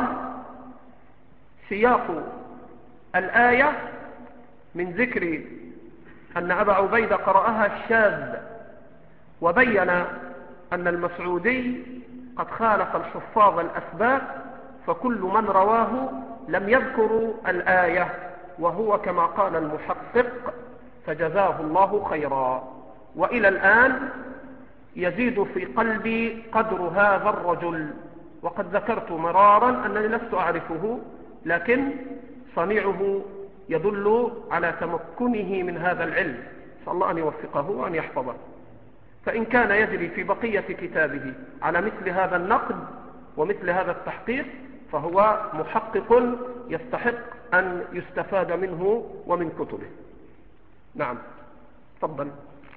سياق الآية من ذكر أن أبا عبيدة قرأها الشاذ، وبين أن المسعودي قد خالف الحفاظ الأثبات، فكل من رواه لم يذكروا الآية، وهو كما قال المحقق فجزاه الله خيرا. وإلى الآن يزيد في قلبي قدر هذا الرجل، وقد ذكرت مرارا أنني لست أعرفه، لكن صنيعه يدل على تمكنه من هذا العلم، نسأل الله أن يوفقه وأن يحفظه. فإن كان يجري في بقية كتابه على مثل هذا النقد ومثل هذا التحقيق فهو محقق يستحق أن يستفاد منه ومن كتبه. نعم، تفضل.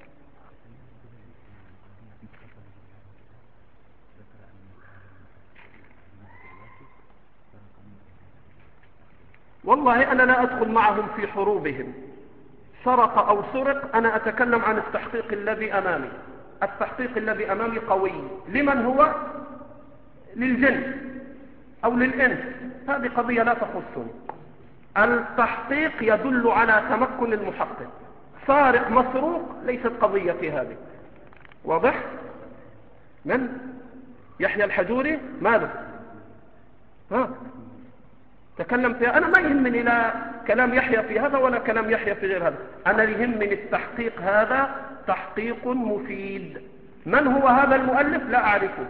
والله أنا لا أدخل معهم في حروبهم، سرق أو سرق، أنا أتكلم عن التحقيق الذي أمامي. التحقيق الذي أمامي قوي. لمن هو؟ للجن أو للإنس، هذه قضية لا تخصني. التحقيق يدل على تمكن المحقق. سارق مسروق ليست قضيتي هذه، واضح؟ من؟ يحيى الحجوري ماذا؟ ها تكلم فيها. أنا ما يهمني لا كلام يحيى في هذا ولا كلام يحيى في غير هذا، أنا يهمني التحقيق، هذا تحقيق مفيد. من هو هذا المؤلف؟ لا أعرفه،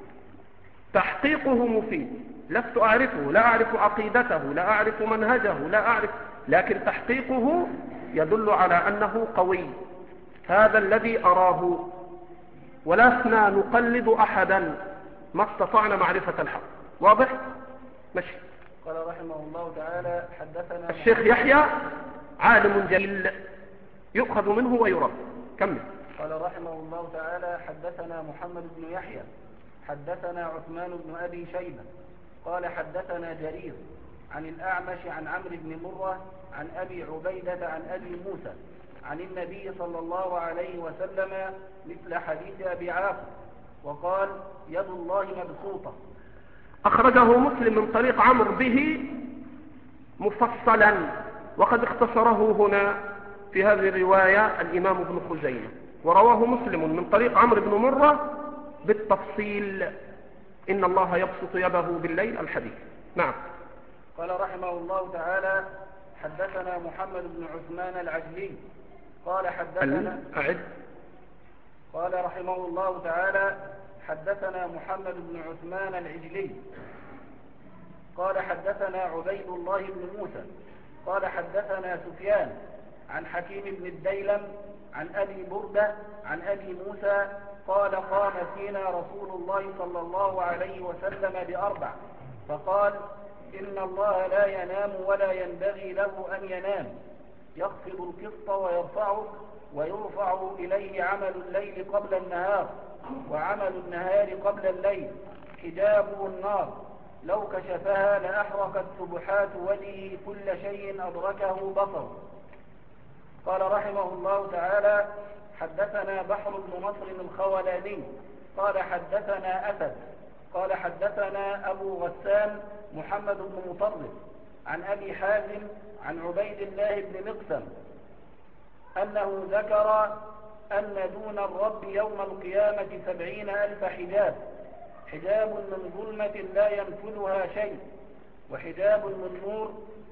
تحقيقه مفيد، لست أعرفه، لا أعرف عقيدته، لا أعرف منهجه، لا أعرف، لكن تحقيقه يدل على أنه قوي. هذا الذي أراه، ولسنا نقلد أحدا، ما استطعنا معرفة الحق. واضح؟ ماشي. قال رحمه الله تعالى حدثنا الشيخ يحيى عالم جليل يؤخذ منه ويرد. كمل. قال رحمه الله تعالى حدثنا محمد بن يحيى حدثنا عثمان بن أبي شيبة قال حدثنا جرير عن الأعمش عن عمرو بن مرة عن أبي عبيدة عن أبي موسى عن النبي صلى الله عليه وسلم مثل حديث أبي عاصم، وقال يد الله مبسوطة. أخرجه مسلم من طريق عمرو به مفصلا، وقد اختصره هنا في هذه الرواية الإمام ابن خزيمة، ورواه مسلم من طريق عمرو بن مرة بالتفصيل، إن الله يبسط يده بالليل الحديث. نعم. قال رحمه الله تعالى حدثنا محمد بن عثمان العجلي قال حدثنا أعد. قال رحمه الله تعالى حدثنا محمد بن عثمان العجلي قال حدثنا عبيد الله بن موسى قال حدثنا سفيان عن حكيم بن الديلم عن أبي بردة عن أبي موسى قال قام فينا رسول الله صلى الله عليه وسلم بأربع فقال إن الله لا ينام ولا ينبغي له أن ينام، يخفض القسط ويرفعه، ويرفع إليه عمل الليل قبل النهار وعمل النهار قبل الليل، حجابه النار، لو كشفها لأحرقت سبحات وجهه كل شيء أدركه بصر. قال رحمه الله تعالى حدثنا بحر بن نصر الخولاني قال حدثنا أسد قال حدثنا أبو غسان محمد بن مطرف عن أبي حازم عن عبيد الله بن مقسم أنه ذكر أن دون الرب يوم القيامة سبعين ألف حجاب، حجاب من ظلمة لا ينفذها شيء، وحجاب من نور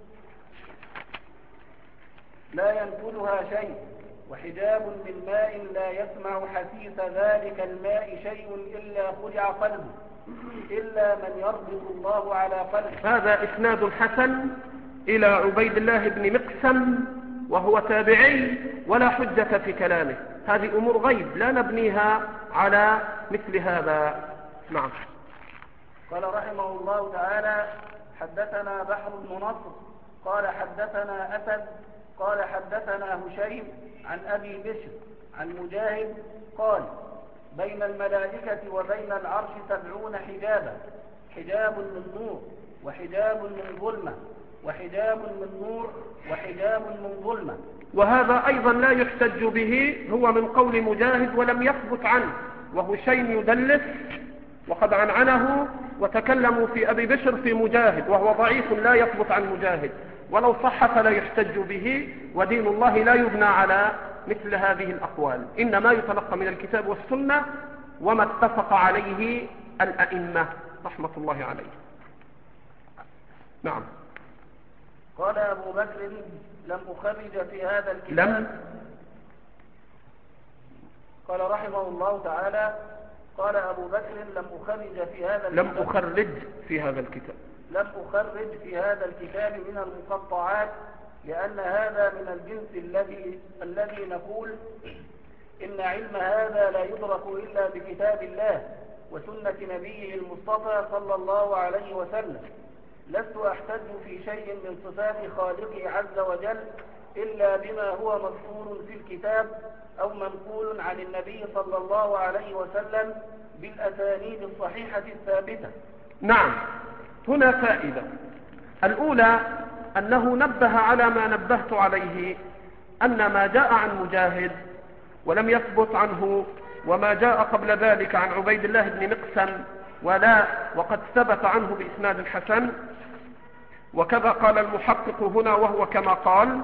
لا ينفذها شيء، وحجاب من ماء لا يسمع حسيس ذلك الماء شيء إلا خدع قلبه إلا من يربط الله على قلبه. هذا إسناد حسن إلى عبيد الله بن مقسم وهو تابعي ولا حجة في كلامه، هذه أمور غيب لا نبنيها على مثل هذا. نعم. قال رحمه الله تعالى حدثنا بحر بن نصر قال حدثنا أسد قال حدثنا هشيم عن أبي بشر عن مجاهد قال بين الملائكة وبين العرش سبعون حجابا، حجاب من نور وحجاب من ظلمة وحجاب من نور وحجاب من ظلمة. وهذا أيضا لا يحتج به، هو من قول مجاهد ولم يثبت عنه، وهشيم يدلس وقد عنعنه وتكلموا في أبي بشر في مجاهد وهو ضعيف لا يثبت عن مجاهد، ولو صح فلا يحتج به، ودين الله لا يبنى على مثل هذه الأقوال، إنما يتلقى من الكتاب والسنة وما اتفق عليه الأئمة رحمة الله عليه. نعم. قال أبو بكر لم أخرج في هذا الكتاب لم قال رحمه الله تعالى قال أبو بكر لم أخرج في هذا الكتاب لم أخرج في هذا الكتاب لم أخرج في هذا الكتاب من المقطعات، لأن هذا من الجنس الذي الذي نقول إن علم هذا لا يدرك إلا بكتاب الله وسنة نبيه المصطفى صلى الله عليه وسلم. لست أحتج في شيء من صفات خالقي عز وجل إلا بما هو مذكور في الكتاب أو منقول عن النبي صلى الله عليه وسلم بالأسانيد الصحيحة الثابتة. نعم. هنا فائدة. الأولى أنه نبه على ما نبهت عليه، أن ما جاء عن مجاهد ولم يثبت عنه، وما جاء قبل ذلك عن عبيد الله بن مقسم ولا وقد ثبت عنه بإسناد حسن، وكذا قال المحقق هنا وهو كما قال،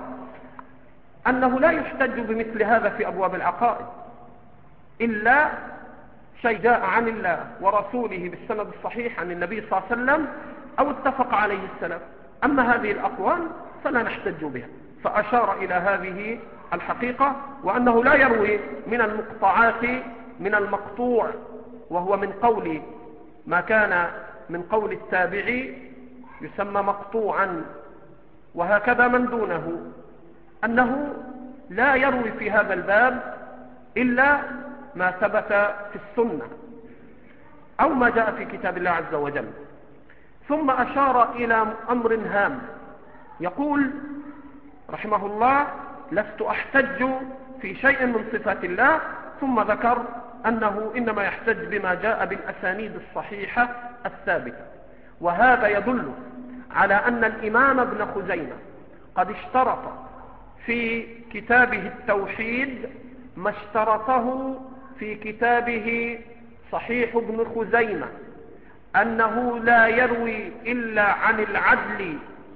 أنه لا يحتج بمثل هذا في أبواب العقائد إلا شيء جاء عن الله ورسوله بالسند الصحيح عن النبي صلى الله عليه وسلم أو اتفق عليه السلف. أما هذه الأقوال فلا نحتج بها. فأشار إلى هذه الحقيقة، وأنه لا يروي من المقطعات من المقطوع، وهو من قول ما كان من قول التابعي يسمى مقطوعا، وهكذا من دونه، أنه لا يروي في هذا الباب إلا ما ثبت في السنة أو ما جاء في كتاب الله عز وجل. ثم أشار إلى أمر هام، يقول رحمه الله: لست أحتج في شيء من صفات الله. ثم ذكر أنه إنما يحتج بما جاء بالأسانيد الصحيحة الثابتة. وهذا يدل على أن الإمام ابن خزيمة قد اشترط في كتابه التوحيد ما اشترطه في كتابه صحيح ابن خزيمة، أنه لا يروي إلا عن العدل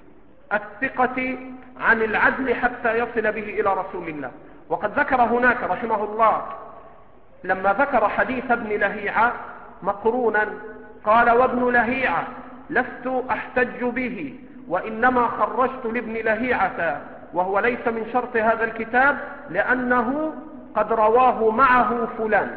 الثقة عن العدل حتى يصل به إلى رسول الله. وقد ذكر هناك رحمه الله لما ذكر حديث ابن لهيعة مقرونا قال: وابن لهيعة لست أحتج به، وإنما خرجت لابن لهيعة وهو ليس من شرط هذا الكتاب لأنه قد رواه معه فلان.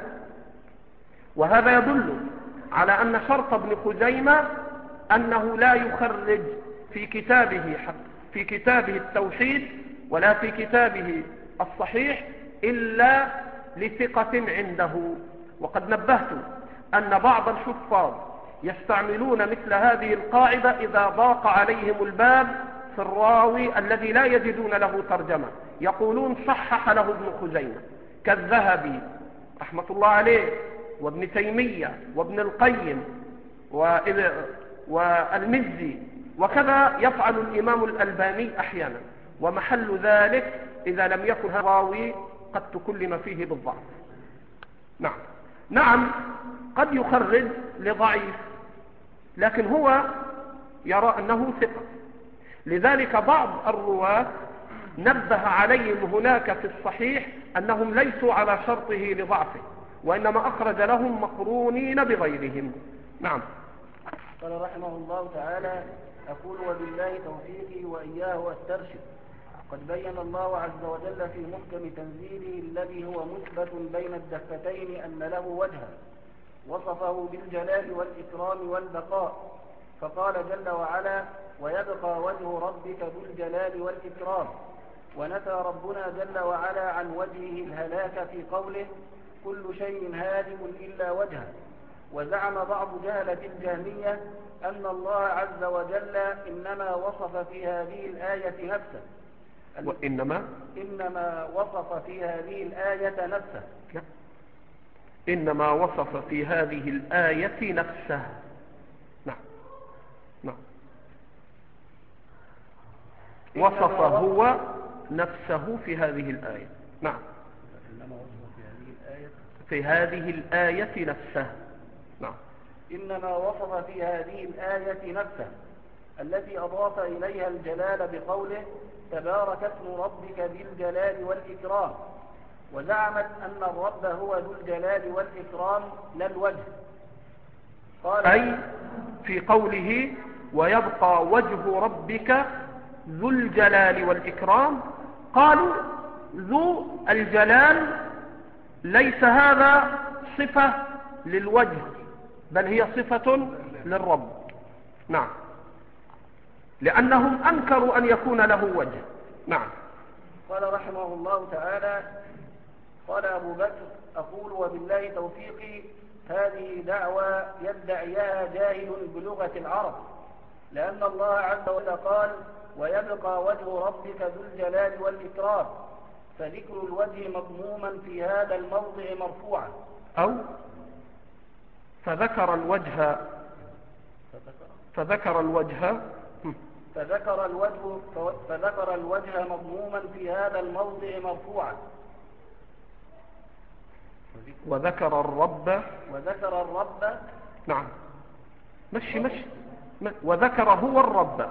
وهذا يدل على أن شرط ابن خزيمة أنه لا يخرج في كتابه في كتابه التوحيد ولا في كتابه الصحيح إلا لثقة عنده. وقد نبهت أن بعض الحفاظ يستعملون مثل هذه القاعدة إذا ضاق عليهم الباب في الراوي الذي لا يجدون له ترجمة، يقولون صحح له ابن خزيمة كالذهبي رحمة الله عليه وابن تيمية وابن القيم والمزي، وكذا يفعل الإمام الألباني أحيانا، ومحل ذلك إذا لم يكن هذا الراوي قد تكلم فيه بالضعف. نعم نعم قد يخرج لضعيف، لكن هو يرى أنه ثقة. لذلك بعض الرواة نبه عليهم هناك في الصحيح أنهم ليسوا على شرطه لضعفه، وإنما أخرج لهم مقرونين بغيرهم. نعم. قال رحمه الله تعالى: أقول وبالله توفيقي وإياه أسترشد. قد بين الله عز وجل في محكم تنزيله الذي هو مثبت بين الدفتين أن له وجها، وصفه بالجلال والإكرام والبقاء، فقال جل وعلا: ويبقى وجه ربك ذو الجلال والإكرام. ونفى ربنا جل وعلا عن وجهه الهلاك في قوله: كل شيء هالك إلا وجهه. وزعم بعض جهلة الجهمية أن الله عز وجل إنما وصف في هذه الآية نفسه وإنما إنما وصف في هذه الآية نفسه لا. إنما وصف في هذه الآية نفسه. نعم نعم وصف هو نفسه في هذه الآية. نعم إنما وصف في هذه الآية في هذه الآية نفسه. نعم إنما وصف في هذه الآية نفسه التي أضاف إليها الجلال بقوله: تبارك اسم ربك ذي الجلال والإكرام. وزعمت أن الرب هو ذو الجلال والإكرام لا الوجه. قال أي في قوله: ويبقى وجه ربك ذو الجلال والإكرام، قالوا ذو الجلال ليس هذا صفة للوجه، بل هي صفة للرب. نعم لأنهم أنكروا أن يكون له وجه. نعم. قال رحمه الله تعالى: قال أبو بكر: أقول وبالله توفيقي، هذه دعوى يدعيها جاهل بلغة العرب، لأن الله عز وجل قال: ويبقى وجه ربك ذو الجلال والإكرام، فذكر الوجه مضموما في هذا الموضع مرفوعا. أو فذكر الوجه فذكر الوجه فذكر الوجه فذكر الوجه مضموما في هذا الموضع مرفوعا. وذكر الرب وذكر الرب نعم مشي مشي وذكر هو الرب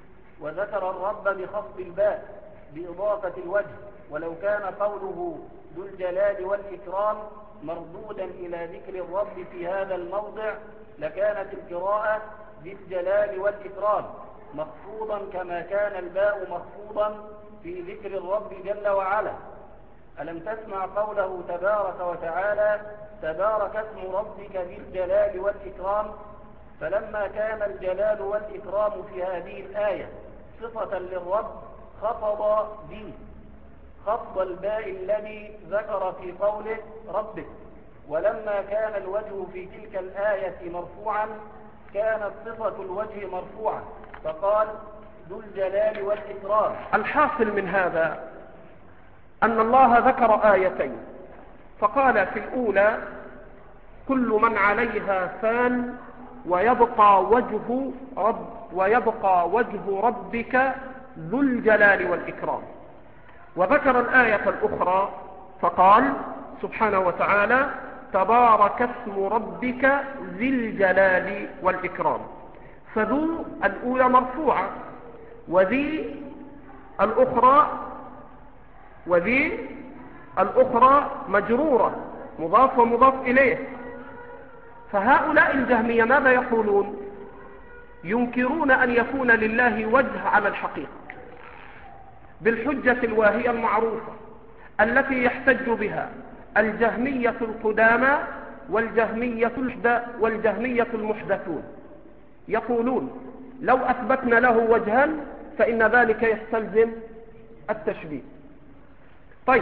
وذكر الرب بخفض الباء بإضافة الوجه، ولو كان قوله ذو الجلال والإكرام مردودا إلى ذكر الرب في هذا الموضع لكانت القراءة ذي الجلال والإكرام مخفوضا كما كان الباء مخفوضا في ذكر الرب جل وعلا. ألم تسمع قوله تبارك وتعالى تبارك اسم ربك ذي الجلال والإكرام؟ فلما كان الجلال والإكرام في هذه الآية صفة للرب خفض ذي خفض الباء الذي ذكر في قوله ربك، ولما كان الوجه في تلك الآية مرفوعا كانت صفة الوجه مرفوعا فقال ذو الجلال والإكرام. الحاصل من هذا أن الله ذكر آيتين، فقال في الأولى كل من عليها فان ويبقى وجه رب ويبقى وجه ربك ذو الجلال والإكرام، وذكر الآية الأخرى فقال سبحانه وتعالى تبارك اسم ربك ذي الجلال والإكرام. فذو الأولى مرفوعة وذي الأخرى وذي الأخرى مجرورة مضاف ومضاف إليه. فهؤلاء الجهمية ماذا يقولون؟ ينكرون أن يكون لله وجه على الحقيقة بالحجة الواهية المعروفة التي يحتج بها الجهمية القدامى والجهمية والجهمية المحدثون. يقولون لو أثبتنا له وجها فإن ذلك يستلزم التشبيه. طيب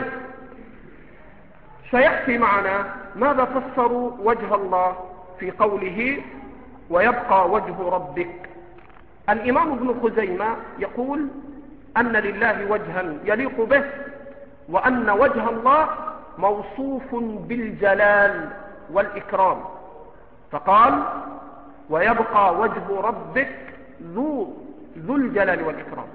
سيأتي معنا ماذا فسروا وجه الله في قوله ويبقى وجه ربك. الإمام ابن خزيمة يقول أن لله وجها يليق به، وأن وجه الله موصوف بالجلال والإكرام، فقال ويبقى وجه ربك ذو ذو الجلال والإكرام.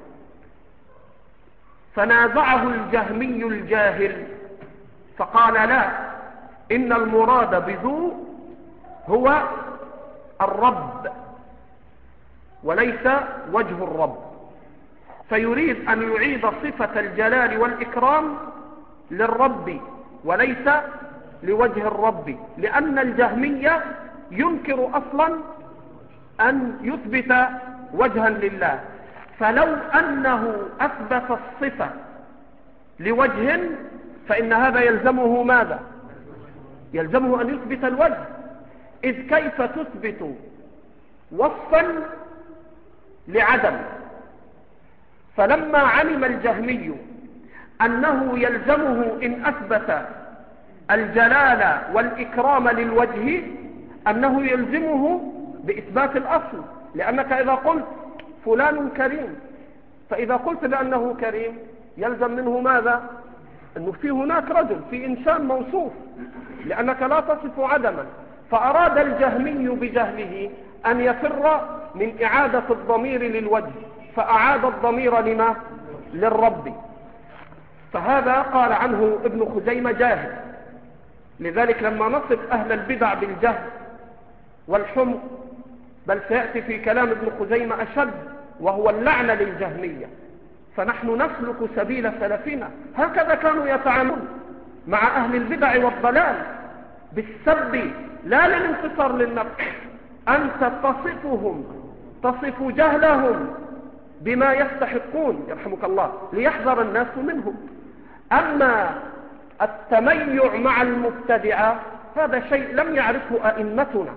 فنازعه الجهمي الجاهل فقال لا، إن المراد بذو هو الرب وليس وجه الرب، فيريد أن يعيد صفة الجلال والإكرام للرب وليس لوجه الرب، لأن الجهمية ينكر أصلا أن يثبت وجها لله. فلو أنه أثبت الصفة لوجه فإن هذا يلزمه ماذا؟ يلزمه أن يثبت الوجه، إذ كيف تثبت وصفا لعدم؟ فلما علم الجهمي أنه يلزمه إن أثبت الجلال والإكرام للوجه أنه يلزمه بإثبات الأصل، لأنك إذا قلت فلان كريم فإذا قلت بأنه كريم يلزم منه ماذا؟ أنه في هناك رجل، في إنسان موصوف، لأنك لا تصف عدما. فأراد الجهمي بجهله أن يفر من إعادة الضمير للوجه، فأعاد الضمير لما؟ للرب. فهذا قال عنه ابن خزيمة جاهل. لذلك لما نصف أهل البدع بالجهل والحمق، بل سيأتي في كلام ابن خزيمة أشد وهو اللعنة للجهمية، فنحن نسلك سبيل سلفنا. هكذا كانوا يتعاملون مع أهل البدع والضلال، بالسب لا للانتصار للنفس. أنت تصفهم تصف جهلهم بما يستحقون يرحمك الله ليحذر الناس منهم. أما التميع مع المبتدعة هذا شيء لم يعرفه أئمتنا.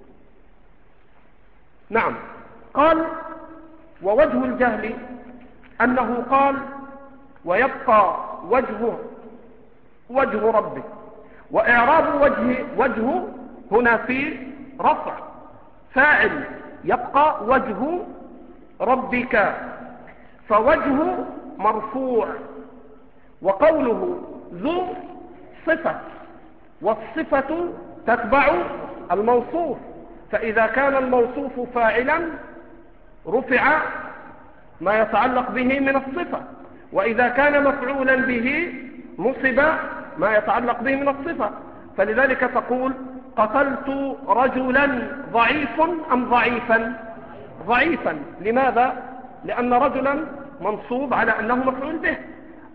نعم، قال ووجه الجهل أنه قال ويبقى وجهه وجه ربك، وإعراب وجه وجه هنا في رفع فاعل يبقى وجه ربك، فوجه مرفوع، وقوله ذو صفة، والصفة تتبع الموصوف، فإذا كان الموصوف فاعلا رفع ما يتعلق به من الصفة، وإذا كان مفعولا به نصب ما يتعلق به من الصفة. فلذلك تقول قتلت رجلا ضعيف أم ضعيفا؟ ضعيفا. لماذا؟ لأن رجلا منصوب على أنه مفعول به.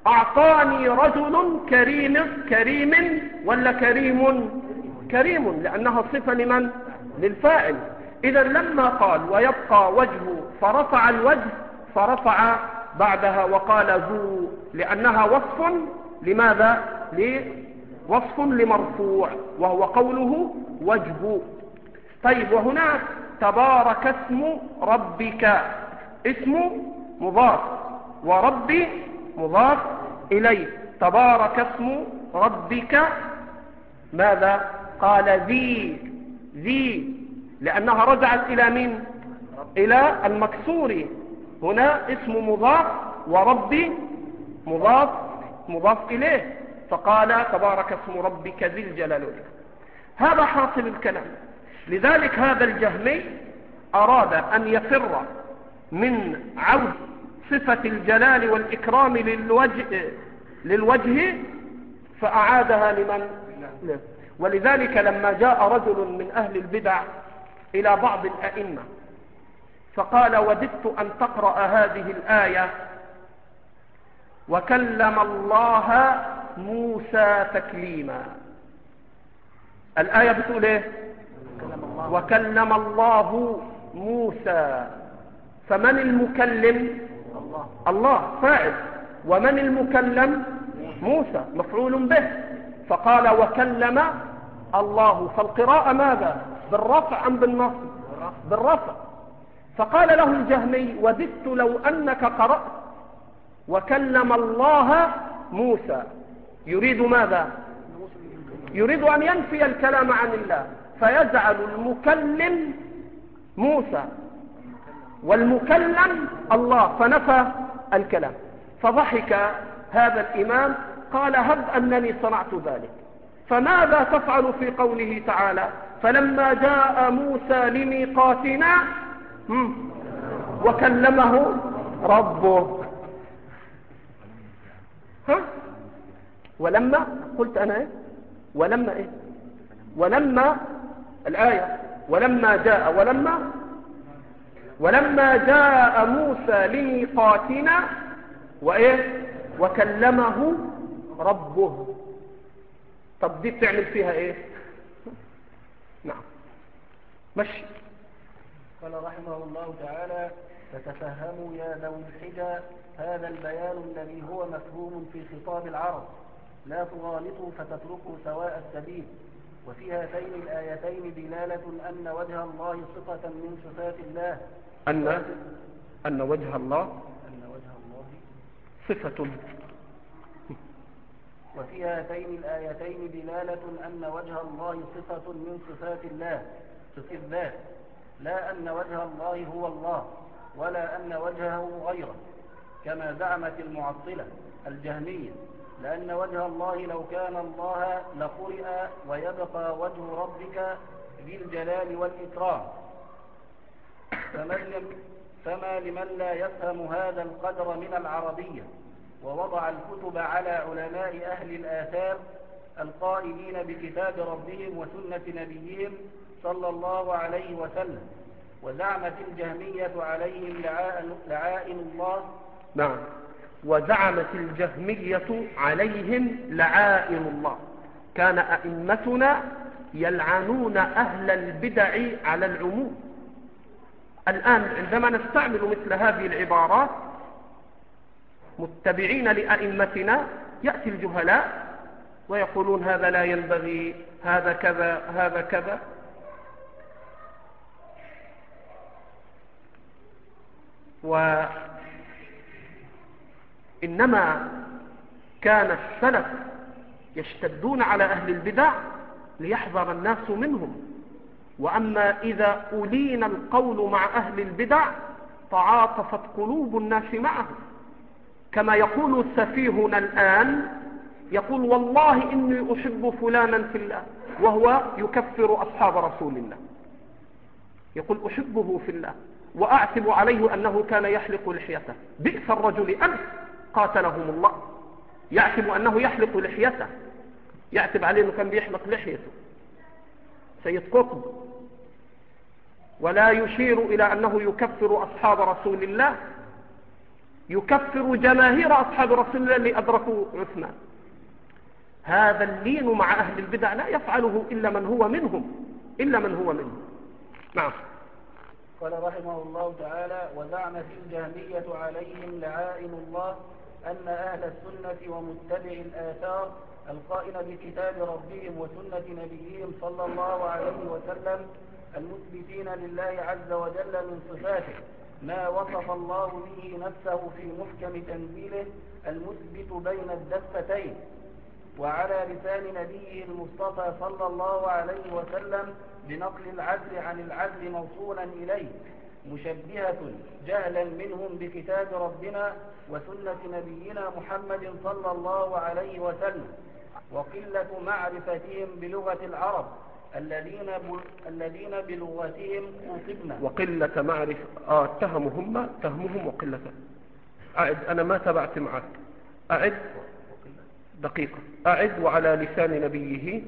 أعطاني رجل كريم كريم ولا كريم كريم، لأنها صفة لمن؟ للفاعل. إذا لما قال ويبقى وجهه فرفع الوجه، فرفع بعدها وقال ذو، لأنها وصف لماذا؟ وصف لمرفوع، وهو قوله وجه. طيب، وهنا تبارك اسم ربك، اسم مضاف وربي مضاف إليه. تبارك اسم ربك ماذا؟ قال ذي ذي، لأنها رجعت إلى من؟ إلى المكسور. هنا اسم مضاف وربي مضاف مضاف إليه، فقال تبارك اسم ربك ذي الجلال والإكرام. هذا حاصل الكلام. لذلك هذا الجهمي أراد أن يفر من عود صفة الجلال والإكرام للوجه, للوجه فأعادها لمن؟ ولذلك لما جاء رجل من أهل البدع إلى بعض الأئمة فقال وددت أن تقرأ هذه الآية وكلم الله موسى تكليما. الآية بتقول ايه؟ وكلم الله موسى. فمن المكلم؟ الله, الله فاعل. ومن المكلم؟ موسى مفعول به. فقال وكلم الله، فالقراءة ماذا؟ بالرفع أم بالنصب؟ بالرفع. فقال له الجهمي وددت لو أنك قرأت وكلم الله موسى. يريد ماذا؟ يريد أن ينفي الكلام عن الله، فيجعل المكلم موسى والمكلم الله، فنفى الكلام. فضحك هذا الإمام قال هب أنني صنعت ذلك. فماذا تفعل في قوله تعالى فلما جاء موسى لميقاتنا وكلمه ربه؟ ها؟ ولما قلت أنا إيه؟ ولما إيه؟ ولما الآية ولما جاء ولما ولما جاء موسى لميقاتنا وإيه؟ وكلمه ربه. طب دي بتعمل فيها إيه؟ نعم مشي. قال رحمه الله تعالى فتفهموا يا ذوي الحجى هذا البيان الذي هو مفهوم في خطاب العرب، لا تغالطوا فتتركوا سواء السبيل. وفي هاتين الآيتين دلالة أن وجه الله صفة من صفات الله، أن أن وجه الله أن وجه الله صفة. وفي هاتين الآيتين دلالة أن وجه الله صفة من صفات الله في الذات، لا أن وجه الله هو الله ولا أن وجهه غيره كما زعمت المعطلة الجهمية، لأن وجه الله لو كان الله لقرئ ويبقى وجه ربك ذي الجلال والإكرام. فمن لم فما لمن لا يفهم هذا القدر من العربية ووضع الكتب على علماء أهل الآثار القائلين بكتاب ربهم وسنة نبيهم صلى الله عليه وسلم، وزعمت الجهمية عليهم لعائن الله. نعم، وزعمت الجهمية عليهم لعائن الله. كان أئمتنا يلعنون أهل البدع على العموم. الآن عندما نستعمل مثل هذه العبارات متبعين لأئمتنا يأتي الجهلاء ويقولون هذا لا ينبغي، هذا كذا، هذا كذا. وإنما كان السلف يشتدون على أهل البدع ليحذر الناس منهم. وأما إذا ألين القول مع أهل البدع تعاطفت قلوب الناس معهم، كما يقول سفيهنا الآن، يقول والله إني أحب فلانا في الله وهو يكفر أصحاب رسول الله. يقول أحبه في الله وأعتب عليه أنه كان يحلق لحيته. بئس الرجل أنت قاتلهم الله، يعتب أنه يحلق لحيته، يعتب عليه أنه كان بيحلق لحيته سيد قطب، ولا يشير إلى أنه يكفر أصحاب رسول الله. يكفر جماهير أصحاب رسول الله اللي أدركوا عثمان. هذا اللين مع أهل البدع لا يفعله إلا من هو منهم إلا من هو منهم. نعم. قال رحمه الله تعالى: وزعمت الجهمية عليهم لعائن الله أن أهل السنة ومتبع الآثار القائل بكتاب ربهم وسنة نبيهم صلى الله عليه وسلم المثبتين لله عز وجل من صفاته ما وصف الله به نفسه في محكم تنزيله المثبت بين الدفتين، وعلى لسان نبيه المصطفى صلى الله عليه وسلم بنقل العدل عن العدل موصولا إليه، مشبهة جهلا منهم بكتاب ربنا وسنة نبينا محمد صلى الله عليه وسلم، وقلة معرفتهم بلغة العرب الذين الذين بلغتهم خوطبنا. وقلة معرفة آه تهمهم تهمهم وقلة. أعد، أنا ما تبعت معك. أعد دقيقة. أعد. وعلى لسان نبيه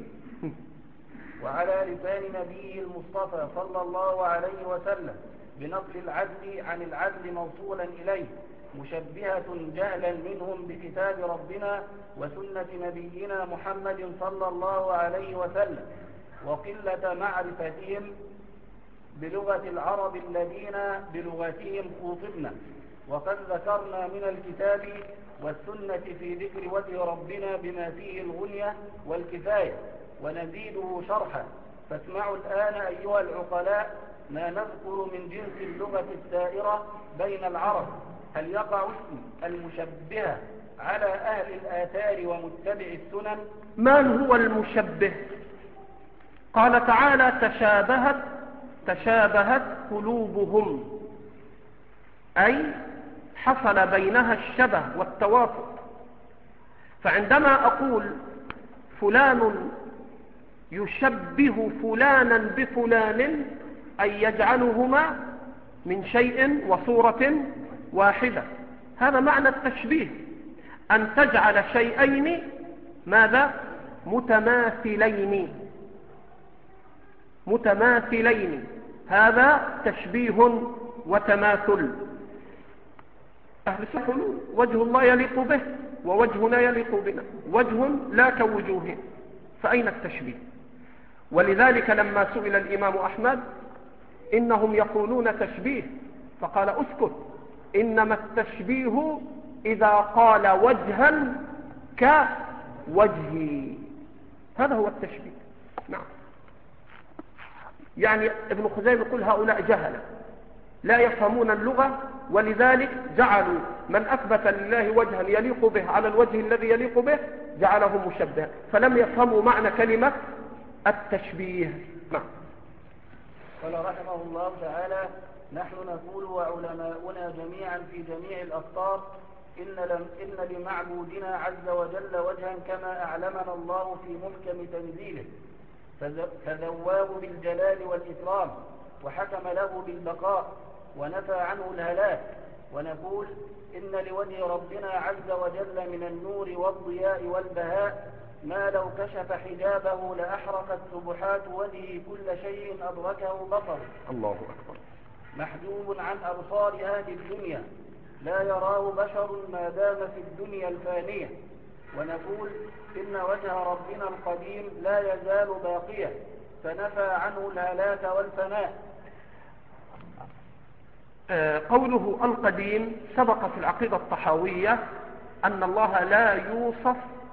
وعلى لسان نبيه المصطفى صلى الله عليه وسلم بنقل العدل عن العدل موصولا إليه، مشبهة جهلا منهم بكتاب ربنا وسنة نبينا محمد صلى الله عليه وسلم، وقلة معرفتهم بلغة العرب الذين بلغتهم خوطبنا. وقد ذكرنا من الكتاب والسنة في ذكر وجه ربنا بما فيه الغنية والكفاية، ونزيده شرحا، فاسمعوا الآن أيها العقلاء ما نذكر من جنس اللغة السائرة بين العرب. هل يقع اسم المشبهة على أهل الآثار ومتبع السنن؟ من هو المشبه؟ قال تعالى: تشابهت تشابهت قلوبهم، أي حصل بينها الشبه والتوافق. فعندما أقول فلان يشبه فلانا بفلان أي يجعلهما من شيء وصورة واحدة، هذا معنى التشبيه، أن تجعل شيئين ماذا؟ متماثلين متماثلين هذا تشبيه وتماثل. أهل السنة يقولون وجه الله يليق به ووجهنا يليق بنا، وجه لا كوجوه، فأين التشبيه؟ ولذلك لما سئل الإمام أحمد إنهم يقولون تشبيه، فقال: أسكت، إنما التشبيه إذا قال وجها كوجهي، هذا هو التشبيه. نعم. يعني ابن خزيمة يقول هؤلاء جهلة لا يفهمون اللغة، ولذلك جعلوا من أثبت لله وجها يليق به على الوجه الذي يليق به جعله مشبه، فلم يفهموا معنى كلمة التشبيه. نعم. قال رحمه الله تعالى: نحن نقول وعلماؤنا جميعا في جميع الأقطار إن, لم إن لمعبودنا عز وجل وجها كما أعلمنا الله في محكم تنزيله، فذواه بالجلال والإكرام، وحكم له بالبقاء، ونفى عنه الهلاك. ونقول إن لوجه ربنا عز وجل من النور والضياء والبهاء ما لو كشف حجابه لأحرقت سبحات وجهه كل شيء أدركه بصره. الله أكبر. محجوب عن أبصار أهل الدنيا لا يراه بشر ما دام في الدنيا الفانية. ونقول إن وجه ربنا القديم لا يزال باقيا، فنفى عنه الهلاك والفناء. قوله القديم سبق في العقيدة الطحاوية أن الله لا يوصف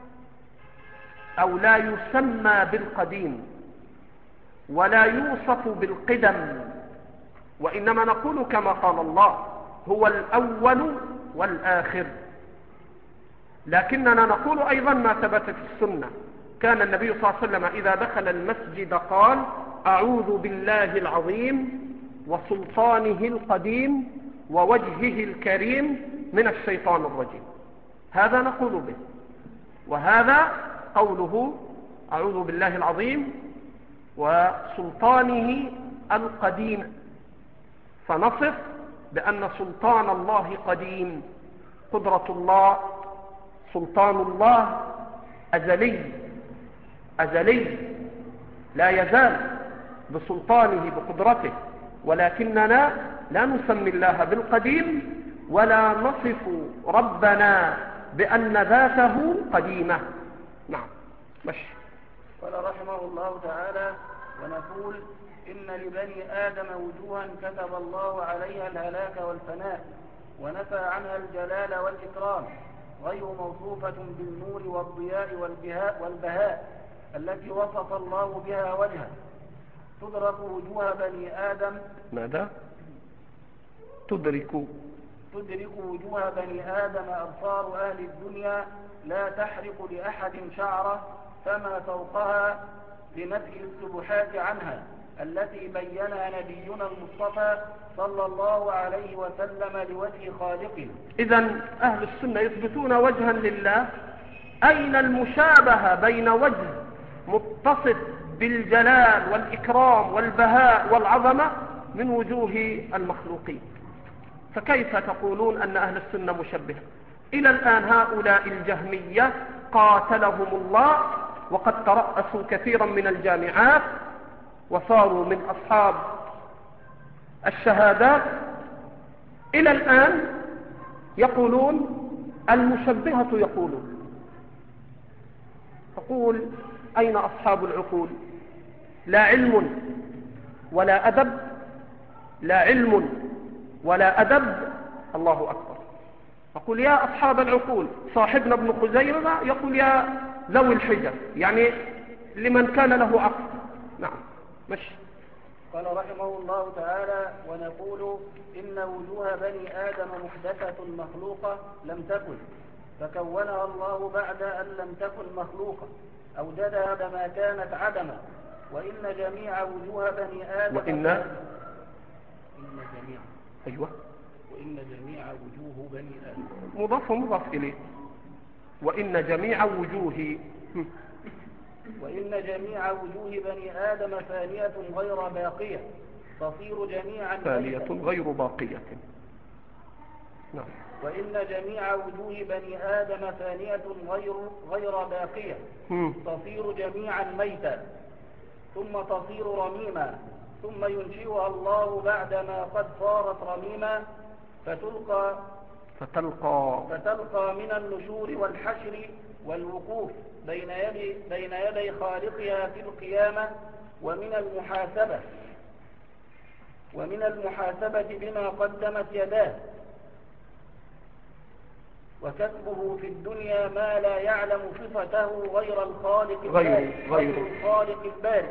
أو لا يسمى بالقديم ولا يوصف بالقدم، وإنما نقول كما قال الله: هو الأول والآخر. لكننا نقول أيضا ما ثبت في السنة، كان النبي صلى الله عليه وسلم إذا دخل المسجد قال: أعوذ بالله العظيم وسلطانه القديم ووجهه الكريم من الشيطان الرجيم. هذا نقول به، وهذا قوله أعوذ بالله العظيم وسلطانه القديم، فنصف بأن سلطان الله قديم، قدرة الله، سلطان الله أزلي أزلي لا يزال بسلطانه بقدرته، ولكننا لا نسمي الله بالقديم ولا نصف ربنا بأن ذاته قديمة. نعم ماشي. قال رحمه الله تعالى: ونقول إن لبني آدم وجوها كتب الله عليها الهلاك والفناء ونفى عنها الجلال والإكرام، غير موصوفة بالنور والضياء والبهاء, والبهاء التي وصف الله بها وجهه. تدرك وجوه بني آدم ماذا؟ تدرك تدرك وجوه بني آدم أبصار أهل الدنيا لا تحرق لأحد شعره، فما فوقها لنفي السبحات عنها التي بينها نبينا المصطفى صلى الله عليه وسلم لوجه خالقه. إذن أهل السنة يثبتون وجها لله. أين المشابهة بين وجه متصف بالجلال والإكرام والبهاء والعظمة من وجوه المخلوقين؟ فكيف تقولون أن أهل السنة مشبهة؟ إلى الآن هؤلاء الجهمية قاتلهم الله، وقد ترأسوا كثيرا من الجامعات وصاروا من أصحاب الشهادات، إلى الآن يقولون المشبهة. يقولون تقول أين أصحاب العقول؟ لا علم ولا أدب، لا علم ولا أدب. الله أكبر. أقول يا أصحاب العقول. صاحبنا ابن خزيمة يقول يا ذوي الحجة، يعني لمن كان له عقل. نعم مش. قال رحمه الله تعالى: ونقول إن وجوه بني آدم محدثة مخلوقة لم تكن، فكونها الله بعد أن لم تكن مخلوقة، أوجدها كما كانت عدما. وإن جميع وجوه بني آدم وإن إن جميع أيوة وإن جميع وجوه بني آدم مضاف مضاف إليه. وإن جميع وجوه وإن جميع وجوه بني آدم فانية غير باقية، تصير جميعا فانية غير باقية. نعم. وإن جميع وجوه بني آدم فانية غير غير باقية، تصير جميعا ميتا، ثم تصير رميما، ثم ينشئها الله بعدما قد صارت رميما، فتلقى فتلقى فتلقى من النشور والحشر والوقوف بين يدي بين يدي خالقها في القيامة، ومن المحاسبة ومن المحاسبة بما قدمت يداه، وكسبه في الدنيا ما لا يعلم صفته غير الخالق البارئ غير الخالق البارئ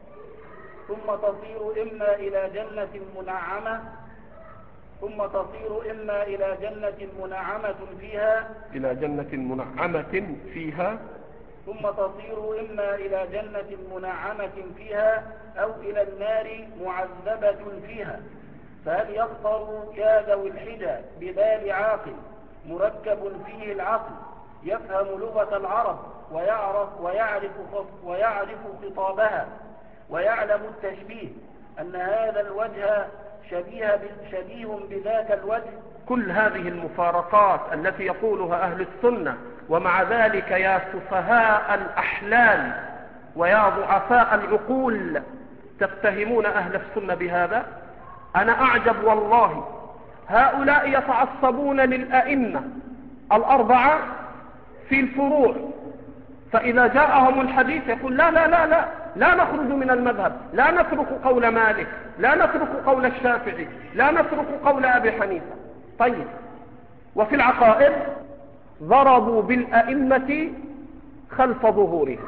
ثم تصير إما إلى جنة منعمة ثم تصير إما إلى جنة منعمة فيها إلى جنة منعمة فيها ثم تصير إما إلى جنة منعمة فيها أو إلى النار معذبة فيها. فهل يخطر يا ذوي الحجى ببال عاقل مركب فيه العقل يفهم لغة العرب ويعرف ويعرف ويعرف خطابها ويعلم التشبيه أن هذا الوجه شبيه شبيه بذاك الوجه؟ كل هذه المفارقات التي يقولها أهل السنة، ومع ذلك يا سفهاء الأحلام ويا ضعفاء العقول تتهمون أهل السنة بهذا. أنا أعجب والله. هؤلاء يتعصبون للأئمة الأربعة في الفروع، فإذا جاءهم الحديث يقول لا لا لا لا لا نخرج من المذهب، لا نترك قول مالك، لا نترك قول الشافعي، لا نترك قول أبي حنيفة. طيب، وفي العقائد ضربوا بالأئمة خلف ظهورهم.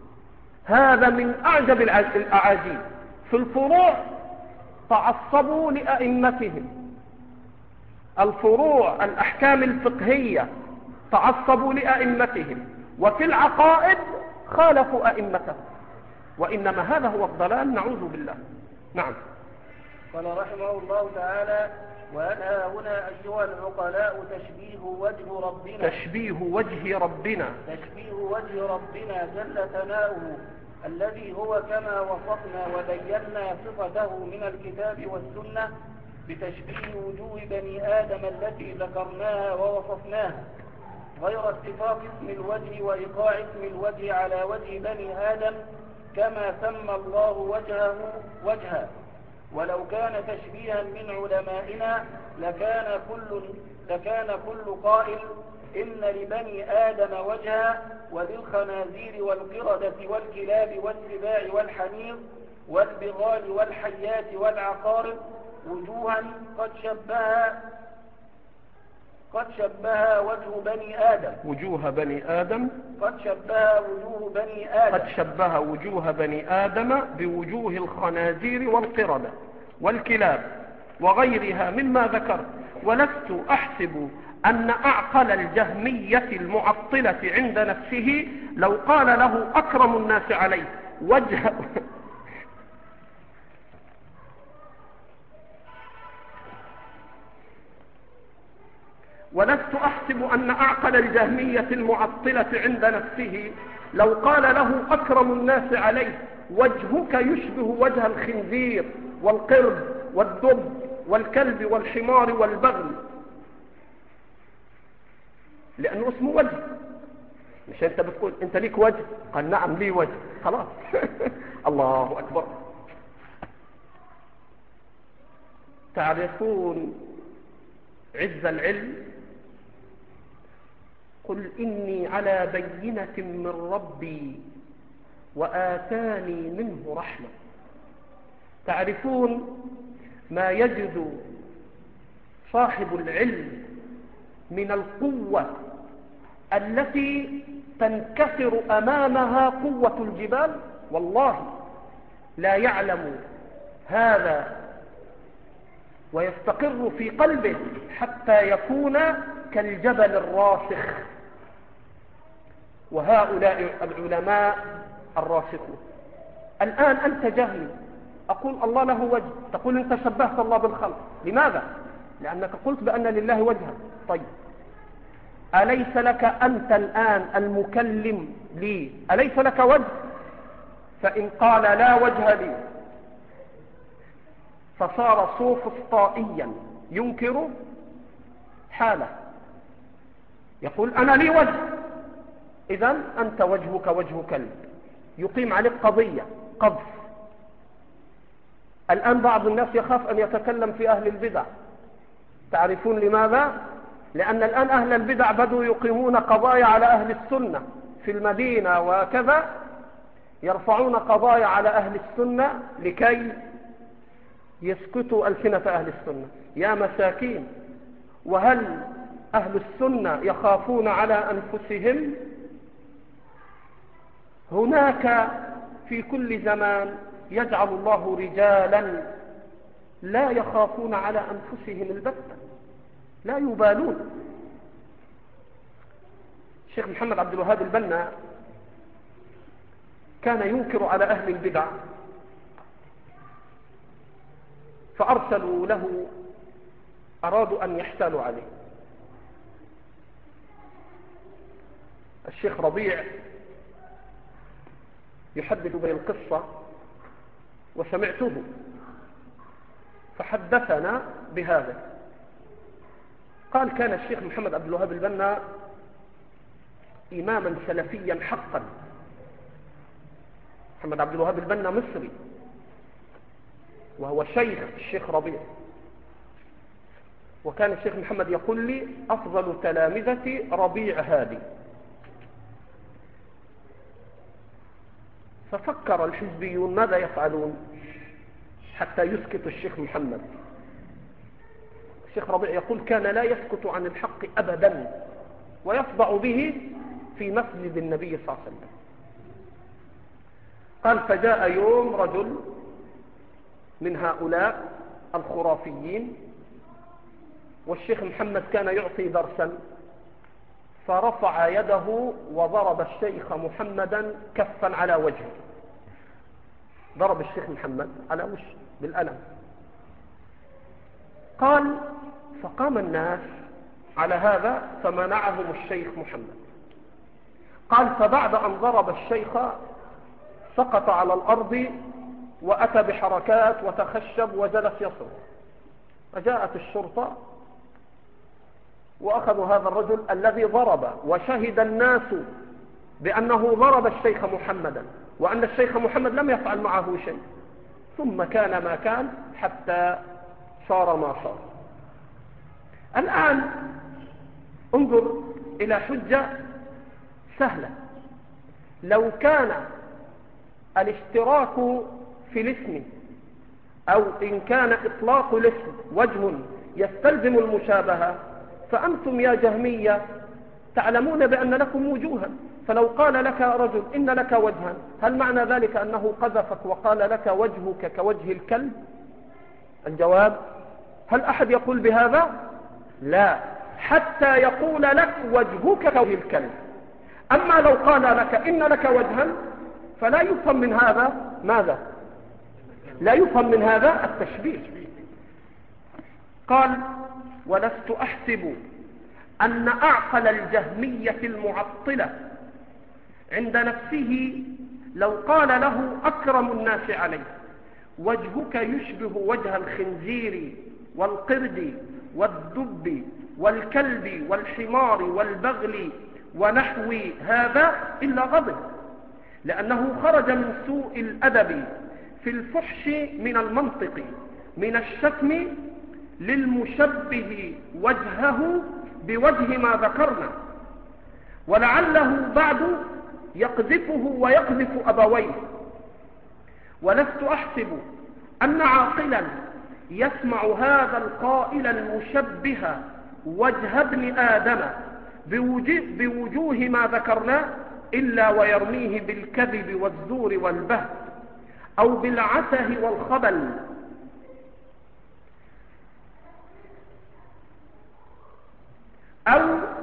هذا من أعجب الأعاجيب. في الفروع تعصبوا لأئمتهم، الفروع الأحكام الفقهية تعصبوا لأئمتهم، وفي العقائد خالفوا أئمتهم، وإنما هذا هو الضلال، نعوذ بالله. نعم. قال رحمه الله تعالى: وأنا هنا أيها العقلاء تشبيه وجه ربنا تشبيه وجه ربنا تشبيه وجه ربنا جل ثناؤه الذي هو كما وصفنا وبينا صفته من الكتاب والسنة بتشبيه وجوه بني آدم التي ذكرناها ووصفناها، غير اتفاق اسم الوجه وإيقاع اسم الوجه على وجه بني آدم كما سمى الله وجهه وجها، ولو كان تشبيها من علمائنا لكان كل, لكان كل قائل إن لبني آدم وجها وللخنازير والقردة والكلاب والسباع والحمير والبغال والحيات والعقارب وجوها قد شبها قد شبه وجه بني آدم وجوه بني آدم قد شبه وجوه بني آدم قد شبه وجوه بني آدم بوجوه الخنازير والقردة والكلاب وغيرها مما ذكرت. ولست أحسب أن أعقل الجهمية المعطلة عند نفسه لو قال له أكرم الناس عليه وجه ولست أحسب أن أعقل الجهمية المعطلة عند نفسه لو قال له أكرم الناس عليه وجهك يشبه وجه الخنزير والقرد والدب والكلب والحمار والبغل، لأنه اسمه وجه. مش أنت بتقول أنت ليك وجه؟ قال نعم لي وجه، خلاص. الله أكبر. تعرفون عز العلم؟ قل إني على بينة من ربي وآتاني منه رحمة. تعرفون ما يجد صاحب العلم من القوة التي تنكسر أمامها قوة الجبال؟ والله لا يعلم هذا ويستقر في قلبه حتى يكون كالجبل الراسخ. وهؤلاء العلماء الراسخون. الآن أنت جهل، أقول الله له وجه، تقول أنت شبهت الله بالخلق. لماذا؟ لأنك قلت بأن لله وجها. طيب أليس لك أنت الآن المكلم لي أليس لك وجه؟ فإن قال لا وجه لي فصار سوفسطائيا ينكر حاله، يقول أنا لي وجه، إذن أنت وجهك وجه كلب، يقيم عليك قضية قذف. الآن بعض الناس يخاف أن يتكلم في أهل البدع. تعرفون لماذا؟ لأن الآن أهل البدع بدوا يقيمون قضايا على أهل السنة في المدينة وكذا، يرفعون قضايا على أهل السنة لكي يسكتوا ألسنة أهل السنة. يا مساكين، وهل أهل السنة يخافون على أنفسهم؟ هناك في كل زمان يجعل الله رجالا لا يخافون على أنفسهم البتة، لا يبالون. الشيخ محمد عبد الوهاب البنا كان ينكر على أهل البدع، فأرسلوا له، أرادوا أن يحتالوا عليه. الشيخ ربيع يحدث بين القصة وسمعته، فحدثنا بهذا. قال كان الشيخ محمد عبد الوهاب البنا إماما سلفيا حقا. محمد عبد الوهاب البنا مصري وهو شيخ الشيخ ربيع، وكان الشيخ محمد يقول لي أفضل تلامذتي ربيع هادي. ففكر الحزبيون ماذا يفعلون حتى يسكت الشيخ محمد. الشيخ ربيع يقول كان لا يسكت عن الحق أبدا ويصدع به في مسجد النبي صلى الله عليه وسلم. قال فجاء يوم رجل من هؤلاء الخرافيين، والشيخ محمد كان يعطي درسا، فرفع يده وضرب الشيخ محمدا كفا على وجهه. ضرب الشيخ محمد على وجهه بالألم. قال فقام الناس على هذا فمنعهم الشيخ محمد. قال فبعد أن ضرب الشيخ سقط على الأرض وأتى بحركات وتخشب وجلس يصرخ. فجاءت الشرطة وأخذوا هذا الرجل الذي ضرب، وشهد الناس بأنه ضرب الشيخ محمدا وأن الشيخ محمد لم يفعل معه شيء. ثم كان ما كان حتى صار ما صار. الآن انظر إلى حجة سهلة. لو كان الاشتراك في الاسم أو إن كان إطلاق الاسم وجه يستلزم المشابهة، فأنتم يا جهمية تعلمون بأن لكم وجوها. فلو قال لك رجل إن لك وجها، هل معنى ذلك أنه قذفك وقال لك وجهك كوجه الكلب؟ الجواب: هل أحد يقول بهذا؟ لا، حتى يقول لك وجهك كوجه الكلب. أما لو قال لك إن لك وجها فلا يفهم من هذا ماذا؟ لا يفهم من هذا التشبيه. قال: ولست أحسب أن أعقل الجهمية المعطلة عند نفسه لو قال له أكرم الناس عليه وجهك يشبه وجه الخنزير والقرد والدب والكلب والحمار والبغل ونحو هذا إلا غضب، لأنه خرج من سوء الأدب في الفحش من المنطق من الشتم للمشبه وجهه بوجه ما ذكرنا، ولعله بعد يقذفه ويقذف أبويه. ولست أحسب أن عاقلا يسمع هذا القائل المشبه وجه ابن آدم بوجوه ما ذكرناه إلا ويرميه بالكذب والزور والبهت أو بالعته والخبل، أو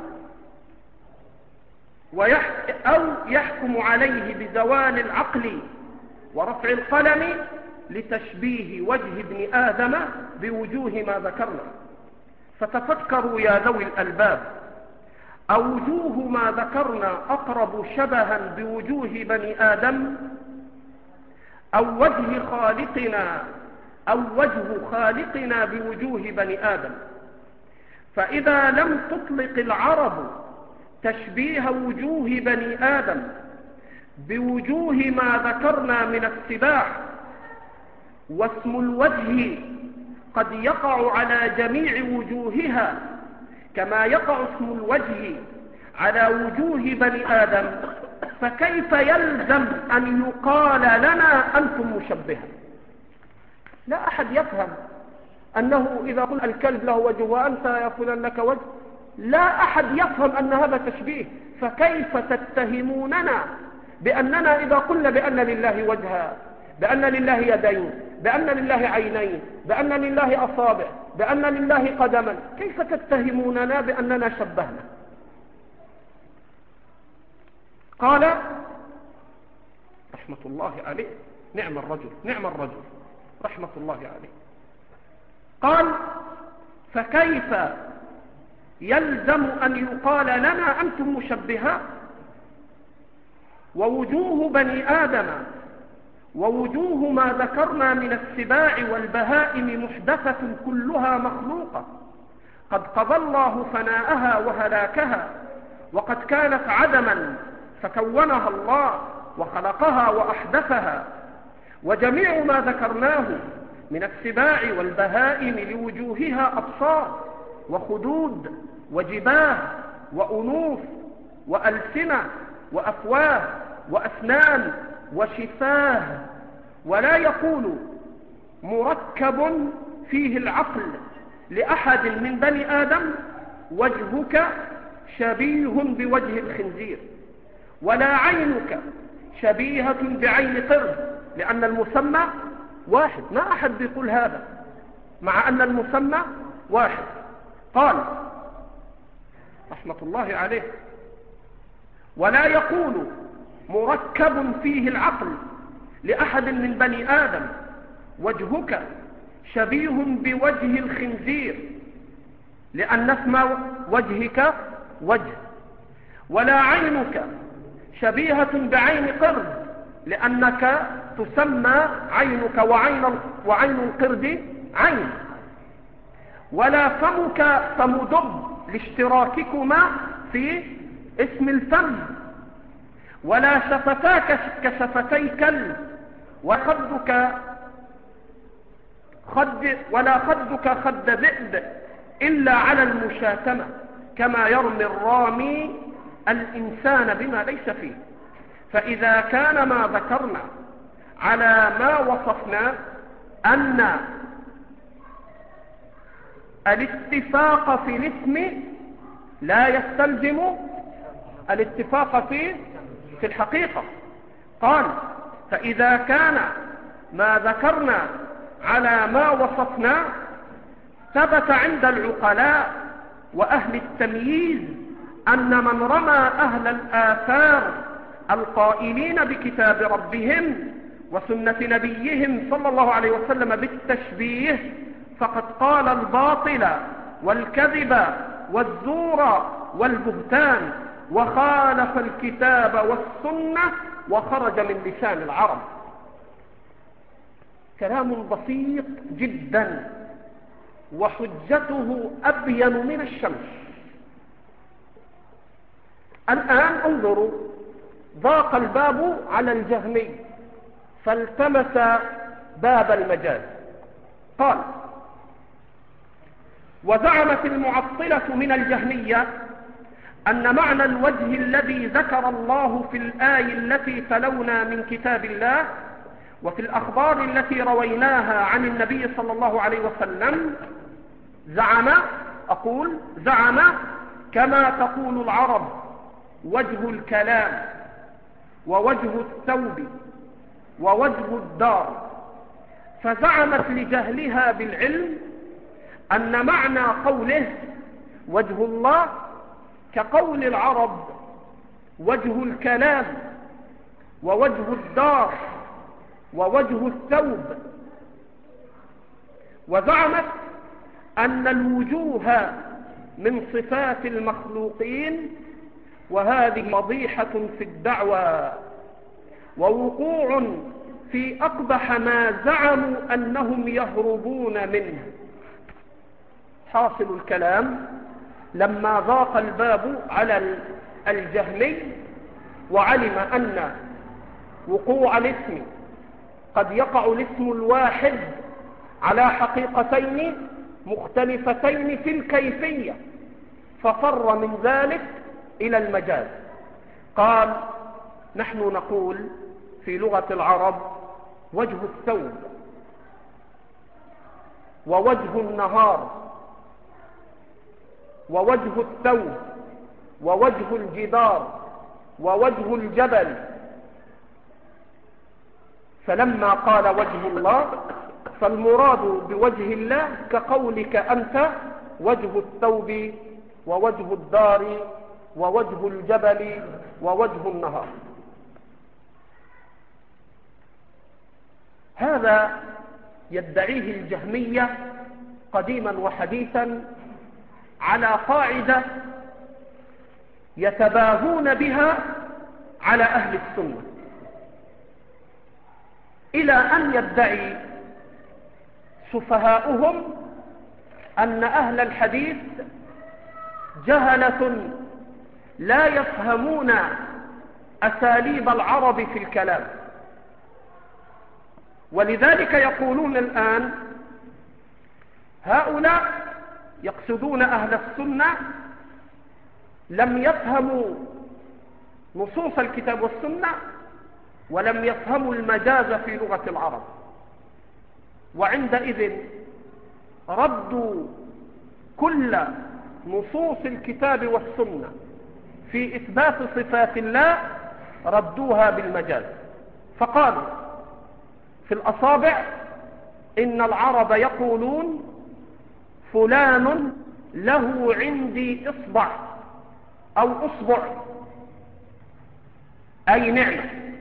أو يحكم عليه بزوال العقل ورفع القلم لتشبيه وجه ابن آدم بوجوه ما ذكرنا. فتفكروا يا ذوي الألباب، أوجوه ما ذكرنا أقرب شبها بوجوه بني آدم أو وجه خالقنا أو وجه خالقنا بوجوه بني آدم؟ فإذا لم تطلق العرب تشبيه وجوه بني آدم بوجوه ما ذكرنا من السباع، واسم الوجه قد يقع على جميع وجوهها كما يقع اسم الوجه على وجوه بني آدم، فكيف يلزم أن يقال لنا أنتم مشبهة؟ لا أحد يفهم أنه إذا قلت الكلب له وجه وأنت يا فلان لك وجه، لا أحد يفهم أن هذا تشبيه. فكيف تتهموننا بأننا إذا قلنا بأن لله وجها، بأن لله يدين، بأن لله عينين، بأن لله أصابع، بأن لله قدما، كيف تتهموننا بأننا شبهنا؟ قال رحمة الله عليه، نعم الرجل نعم الرجل رحمة الله عليه، قال: فكيف يلزم أن يقال لنا أنتم مشبهة؟ ووجوه بني آدم ووجوه ما ذكرنا من السباع والبهائم محدثة كلها مخلوقة، قد قضى الله فناءها وهلاكها، وقد كانت عدما فكونها الله وخلقها وأحدثها. وجميع ما ذكرناه من السباع والبهائم لوجوهها أبصار وخدود وجباه وأنوف وألسنة وأفواه وأسنان وشفاه، ولا يقول مركب فيه العقل لأحد من بني آدم وجهك شبيه بوجه الخنزير، ولا عينك شبيهة بعين قرد، لأن المسمى واحد. ما أحد بيقول هذا مع أن المسمى واحد. قال رحمة الله عليه: ولا يقول مركب فيه العقل لأحد من بني آدم وجهك شبيه بوجه الخنزير، لأن اسم وجهك وجه، ولا عينك شبيهة بعين قرد، لأنك تسمى عينك وعين وعين القرد عين، ولا فمك فم دب لاشتراككما في اسم الفم، ولا شفتاك كشفتي كلب، وخدك خد ولا خدك خد ذئب إلا على المشاتمة، كما يرمي الرامي الإنسان بما ليس فيه. فإذا كان ما ذكرنا على ما وصفنا أن الاتفاق في الاسم لا يستلزم الاتفاق في في الحقيقة. قال فإذا كان ما ذكرنا على ما وصفنا ثبت عند العقلاء وأهل التمييز أن من رمى أهل الآثار القائلين بكتاب ربهم وسنة نبيهم صلى الله عليه وسلم بالتشبيه فقد قال الباطل والكذب والزور والبهتان وخالف الكتاب والسنة وخرج من لسان العرب. كلام بسيط جدا وحجته أبين من الشمس. الآن انظروا، ضاق الباب على الجهمي فالتمس باب المجاز. قال وزعمت المعطلة من الجهمية أن معنى الوجه الذي ذكر الله في الآية التي تلونا من كتاب الله وفي الأخبار التي رويناها عن النبي صلى الله عليه وسلم زعم أقول زعم كما تقول العرب وجه الكلام ووجه الثوب ووجه الدار، فزعمت لجهلها بالعلم أن معنى قوله وجه الله كقول العرب وجه الكلام ووجه الدار ووجه الثوب، وزعمت أن الوجوه من صفات المخلوقين، وهذه فضيحة في الدعوى ووقوع في أقبح ما زعموا أنهم يهربون منه. حاصل الكلام لما ضاق الباب على الجهمي وعلم أن وقوع الاسم قد يقع الاسم الواحد على حقيقتين مختلفتين في الكيفية، ففر من ذلك إلى المجاز. قال نحن نقول في لغة العرب وجه الثوب ووجه النهار ووجه الثوب ووجه الجدار ووجه الجبل، فلما قال وجه الله فالمراد بوجه الله كقولك أنت وجه الثوب ووجه الدار ووجه الجبل ووجه النهار. هذا يدعيه الجهمية قديما وحديثا على قاعدة يتباهون بها على أهل السنة، إلى أن يدعي سفهاؤهم أن أهل الحديث جهلة لا يفهمون أساليب العرب في الكلام، ولذلك يقولون الآن هؤلاء يقصدون أهل السنة لم يفهموا نصوص الكتاب والسنة ولم يفهموا المجاز في لغة العرب، وعندئذ ردوا كل نصوص الكتاب والسنة في إثبات صفات الله ردوها بالمجاز، فقالوا في الأصابع إن العرب يقولون فلان له عندي إصبع أو أصبع أي نعمة،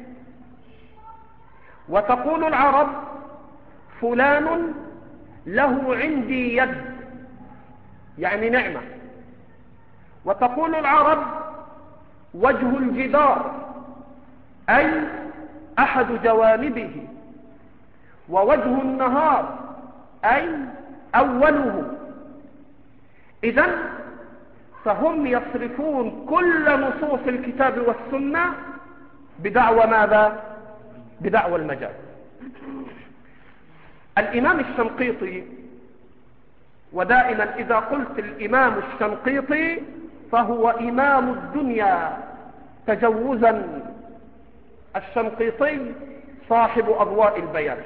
وتقول العرب فلان له عندي يد يعني نعمة، وتقول العرب وجه الجدار أي أحد جوانبه، ووجه النهار أي أوله. إذن فهم يصرفون كل نصوص الكتاب والسنة بدعوى ماذا؟ بدعوى المجاز. الإمام الشنقيطي، ودائما إذا قلت الإمام الشنقيطي فهو إمام الدنيا تجوزا، الشنقيطي صاحب أضواء البيان،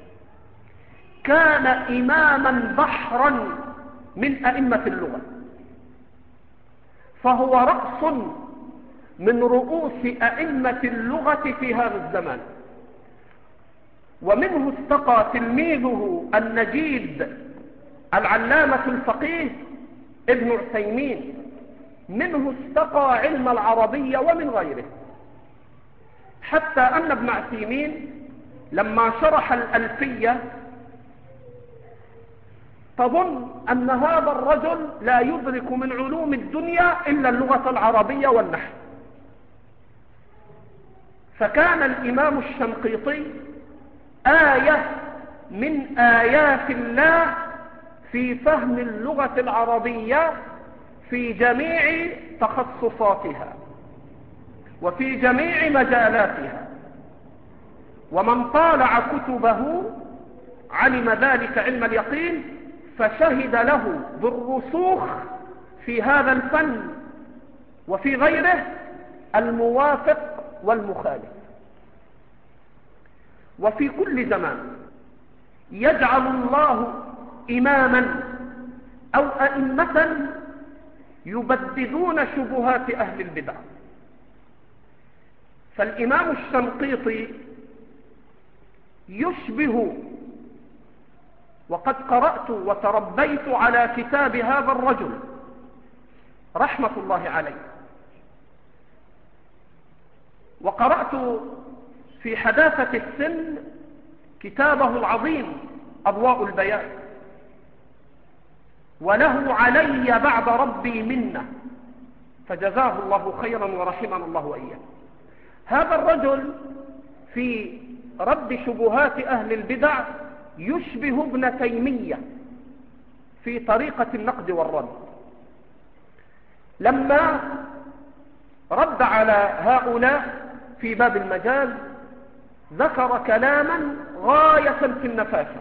كان إماما بحرا من أئمة اللغة، فهو رأس من رؤوس أئمة اللغة في هذا الزمان، ومنه استقى تلميذه النجيد العلامة الفقيه ابن عثيمين، منه استقى علم العربية ومن غيره، حتى أن ابن عثيمين لما شرح الألفية تظن أن هذا الرجل لا يدرك من علوم الدنيا إلا اللغة العربية والنحو. فكان الإمام الشنقيطي آية من آيات الله في فهم اللغة العربية في جميع تخصصاتها وفي جميع مجالاتها، ومن طالع كتبه علم ذلك علم اليقين، فشهد له بالرسوخ في هذا الفن وفي غيره الموافق والمخالف. وفي كل زمان يجعل الله إماما أو أئمة يبددون شبهات أهل البدع. فالإمام الشنقيطي يشبه، وقد قرأت وتربيت على كتاب هذا الرجل رحمة الله عليه، وقرأت في حداثة السن كتابه العظيم أضواء البيان، وله علي بعد ربي منة، فجزاه الله خيرا ورحمنا الله وإياه. هذا الرجل في رد شبهات أهل البدع يشبه ابن تيمية في طريقة النقد والرد. لما رد على هؤلاء في باب المجاز ذكر كلاما غاية في النفاسة،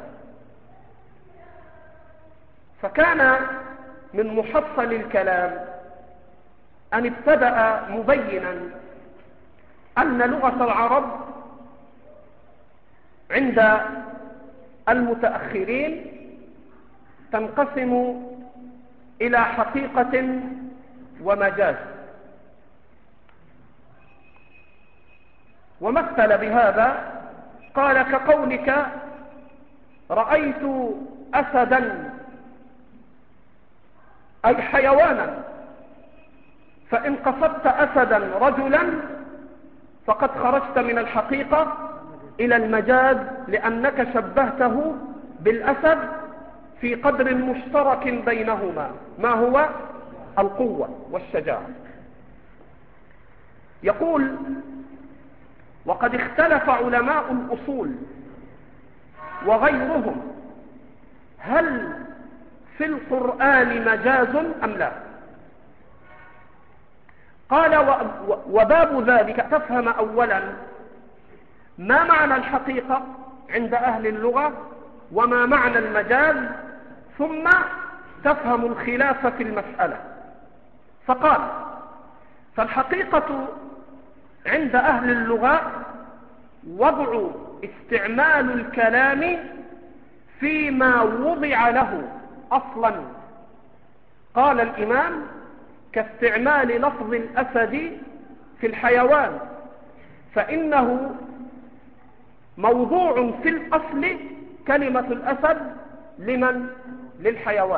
فكان من محصل الكلام أن ابتدأ مبينا أن لغة العرب عند المتأخرين تنقسم إلى حقيقة ومجاز، ومثل بهذا قال كقولك رأيت أسدا أي حيوانا، فإن قصدت أسدا رجلا فقد خرجت من الحقيقة إلى المجاز، لأنك شبهته بالأسد في قدر مشترك بينهما، ما هو القوة والشجاعة. يقول وقد اختلف علماء الأصول وغيرهم هل في القرآن مجاز أم لا؟ قال وباب ذلك تفهم أولا ما معنى الحقيقة عند أهل اللغة وما معنى المجاز، ثم تفهم الخلاف في المسألة. فقال فالحقيقة عند أهل اللغة وضع استعمال الكلام فيما وضع له أصلا. قال الإمام كاستعمال لفظ الأسد في الحيوان، فإنه موضوع في الأصل كلمة الأسد لمن؟ للحيوان.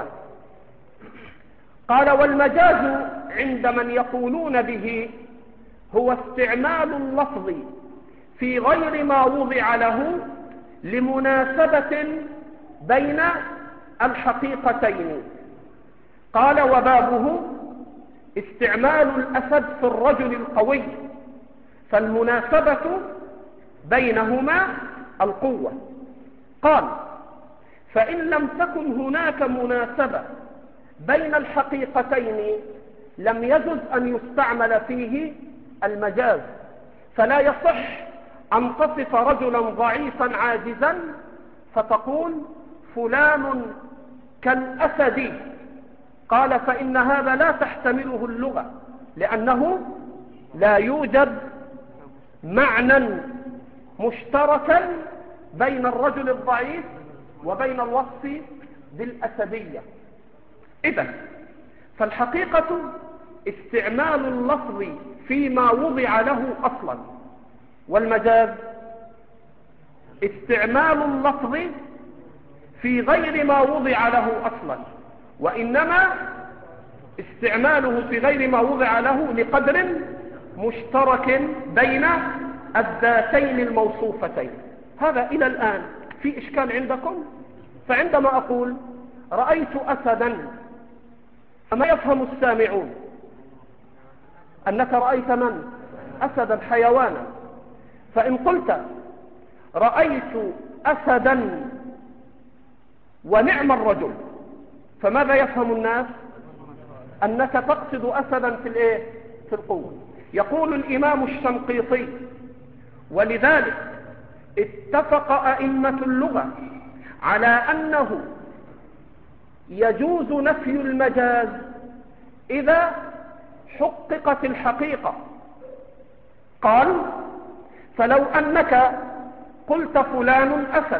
قال والمجاز عند من يقولون به هو استعمال اللفظ في غير ما وضع له لمناسبة بين الحقيقتين. قال وبابه استعمال الأسد في الرجل القوي، فالمناسبة بينهما القوة. قال فإن لم تكن هناك مناسبة بين الحقيقتين لم يجوز أن يستعمل فيه المجاز، فلا يصح أن تصف رجلا ضعيفا عاجزا فتقول فلان كالأسد، قال فإن هذا لا تحتمله اللغة، لأنه لا يوجد معنى مشتركا بين الرجل الضعيف وبين الوصف بالأسدية. إذن فالحقيقة استعمال اللفظ فيما وضع له أصلا، والمجاز استعمال اللفظ في غير ما وضع له أصلا، وإنما استعماله في غير ما وضع له لقدر مشترك بين الذاتين الموصوفتين. هذا إلى الآن في إشكال عندكم؟ فعندما أقول رأيت أسدا، فما يفهم السامعون أنك رأيت من؟ أسدا حيوانا. فإن قلت رأيت أسدا ونعم الرجل، فماذا يفهم الناس؟ أنك تقصد أسدا في الإيه؟ في القوة. يقول الإمام الشنقيطي: ولذلك اتفق أئمة اللغة على أنه يجوز نفي المجاز إذا حققت الحقيقة. قال: فلو أنك قلت فلان أسد،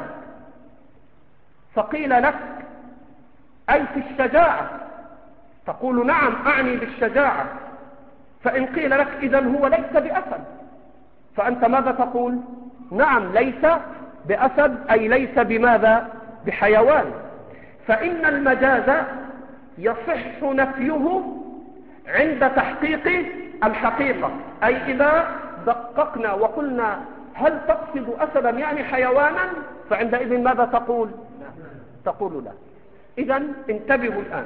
فقيل لك أي في الشجاعة، تقول نعم أعني بالشجاعة، فإن قيل لك إذن هو ليس بأسد، فأنت ماذا تقول؟ نعم ليس بأسد، أي ليس بماذا؟ بحيوان. فإن المجاز يصح نفيه عند تحقيق الحقيقة، أي إذا دققنا وقلنا هل تقصد أسدا يعني حيوانا، فعندئذ ماذا تقول؟ تقول لا. إذن انتبهوا الآن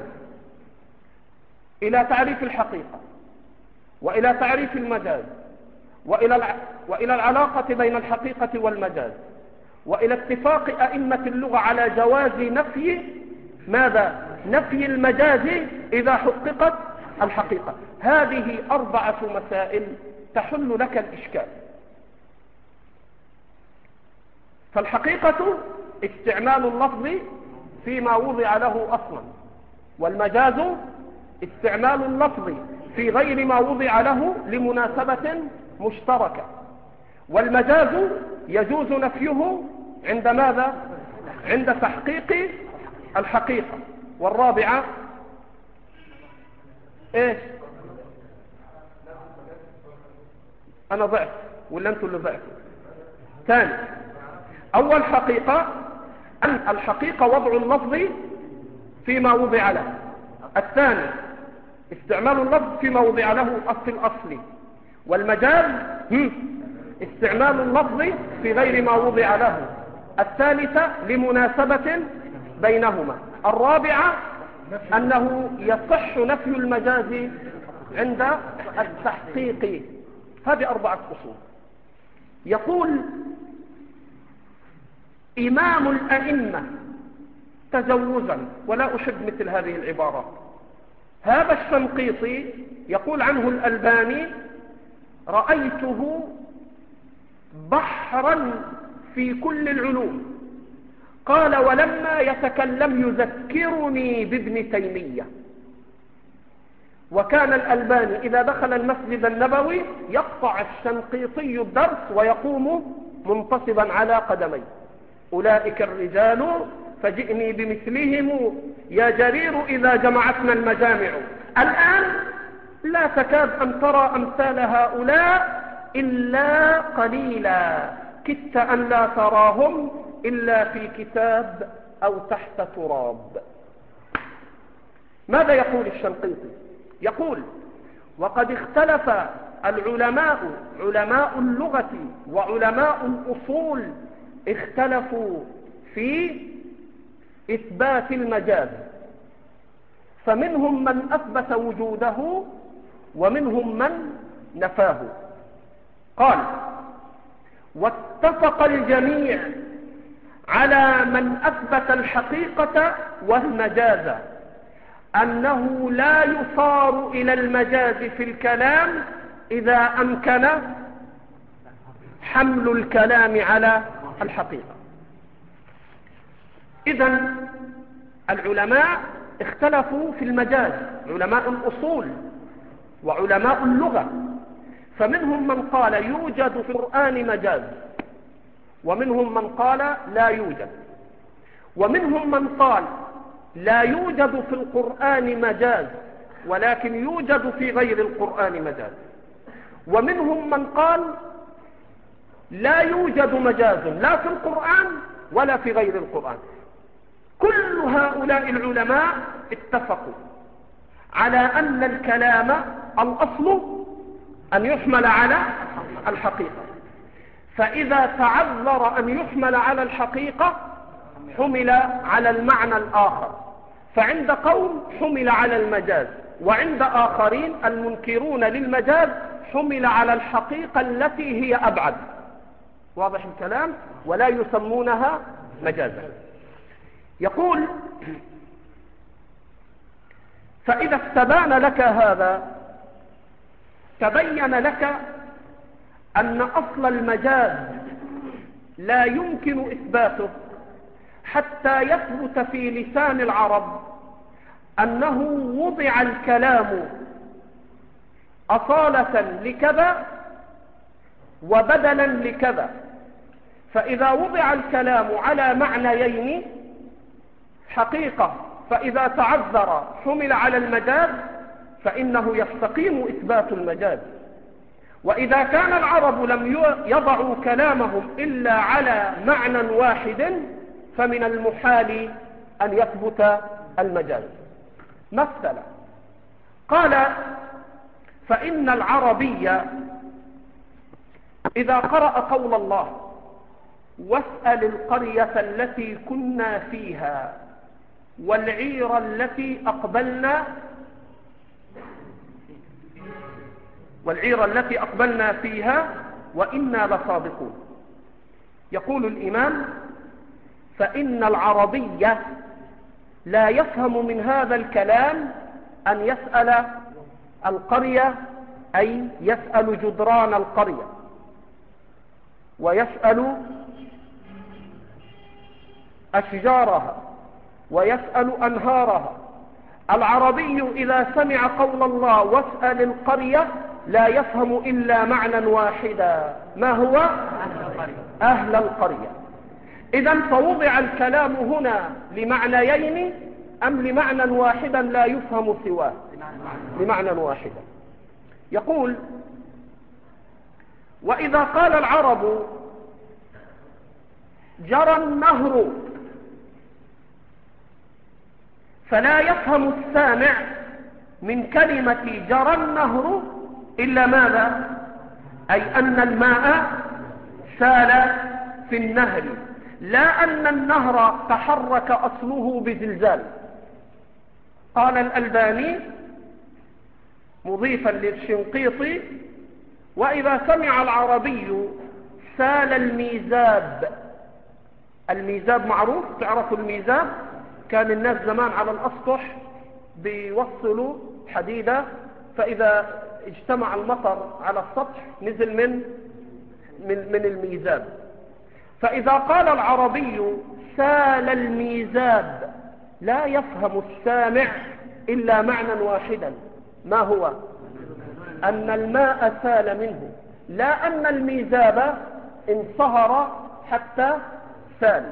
إلى تعريف الحقيقة، وإلى تعريف المجاز، وإلى الع... وإلى العلاقة بين الحقيقة والمجاز، وإلى اتفاق أئمة اللغة على جواز نفي ماذا؟ نفي المجاز إذا حققت الحقيقة. هذه أربعة مسائل تحل لك الإشكال. فالحقيقة استعمال اللفظ فيما وضع له أصلا، والمجاز استعمال اللفظ في غير ما وضع له لمناسبة مشتركة، والمجاز يجوز نفيه عند ماذا؟ عند تحقيق الحقيقة. والرابعة ايش؟ انا ضعت ولا انتوا اللي ضعتوا؟ ثاني، اول حقيقة ان الحقيقة وضع اللفظ فيما وضع له. الثاني استعمال اللفظ فيما وضع له في الأصل. والمجاز استعمال اللفظ في غير ما وضع له. الثالثة لمناسبة بينهما. الرابعة أنه يصح نفي المجاز عند التحقيق. هذه أربعة أصول. يقول إمام الأئمة تجوزا، ولا أحب مثل هذه العبارات، هذا الشنقيطي يقول عنه الألباني: رأيته بحرا في كل العلوم. قال: ولما يتكلم يذكرني بابن تيمية. وكان الألباني إذا دخل المسجد النبوي يقطع الشنقيطي الدرس ويقوم منتصبا على قدميه: أولئك الرجال فجئني بمثلهم يا جرير إذا جمعتنا المجامع. الآن لا تكاد أن ترى أمثال هؤلاء إلا قليلا، كدت أن لا تراهم إلا في كتاب أو تحت تراب. ماذا يقول الشنقيطي؟ يقول: وقد اختلف العلماء، علماء اللغة وعلماء الأصول، اختلفوا في إثبات المجاز، فمنهم من أثبت وجوده ومنهم من نفاه. قال: واتفق الجميع على من أثبت الحقيقة والمجاز أنه لا يصار إلى المجاز في الكلام إذا أمكن حمل الكلام على الحقيقة. إذن العلماء اختلفوا في المجاز، علماء الأصول وعلماء اللغة، فمنهم من قال يوجد في القرآن مجاز، ومنهم من قال لا يوجد، ومنهم من قال لا يوجد في القرآن مجاز ولكن يوجد في غير القرآن مجاز، ومنهم من قال لا يوجد مجاز لا في القرآن ولا في غير القرآن. كل هؤلاء العلماء اتفقوا على أن الكلام الأصل أن يحمل على الحقيقة، فإذا تعذر أن يحمل على الحقيقة حمل على المعنى الآخر، فعند قوم حمل على المجاز، وعند آخرين المنكرون للمجاز حمل على الحقيقة التي هي أبعد. واضح الكلام؟ ولا يسمونها مجازا. يقول: فإذا استبان لك هذا تبين لك أن أصل المجاز لا يمكن إثباته حتى يثبت في لسان العرب أنه وضع الكلام أصالة لكذا وبدلا لكذا. فإذا وضع الكلام على معنيين حقيقة، فإذا تعذر حمل على المجاز فإنه يستقيم إثبات المجاز. وإذا كان العرب لم يضعوا كلامهم إلا على معنى واحد فمن المحال أن يثبت المجاز. مثلا قال: فإن العربي إذا قرأ قول الله واسأل القرية التي كنا فيها والعير التي أقبلنا والعير التي أقبلنا فيها وإنا لصادقون. يقول الإمام: فإن العربية لا يفهم من هذا الكلام أن يسأل القرية، أي يسأل جدران القرية ويسأل أشجارها ويسأل أنهارها. العربي إذا سمع قول الله واسأل القرية لا يفهم إلا معنى واحدا، ما هو؟ أهل القرية. إذن فوضع الكلام هنا لمعنيين أم لمعنى واحدا لا يفهم سواه؟ لمعنى واحدا. يقول: وإذا قال العرب جرى النهر فلا يفهم السامع من كلمة جرى النهر إلا ماذا؟ أي أن الماء سال في النهر، لا أن النهر تحرك أصله بزلزال. قال الألباني مضيفا للشنقيطي: وإذا سمع العربي سال الميزاب. الميزاب معروف، تعرفوا الميزاب؟ كان الناس زمان على الأسطح بيوصلوا حديدة، فإذا اجتمع المطر على السطح نزل من من, من الميزاب. فإذا قال العربي سال الميزاب لا يفهم السامع إلا معنى واحدا، ما هو؟ أن الماء سال منه، لا أن الميزاب انصهر حتى سال.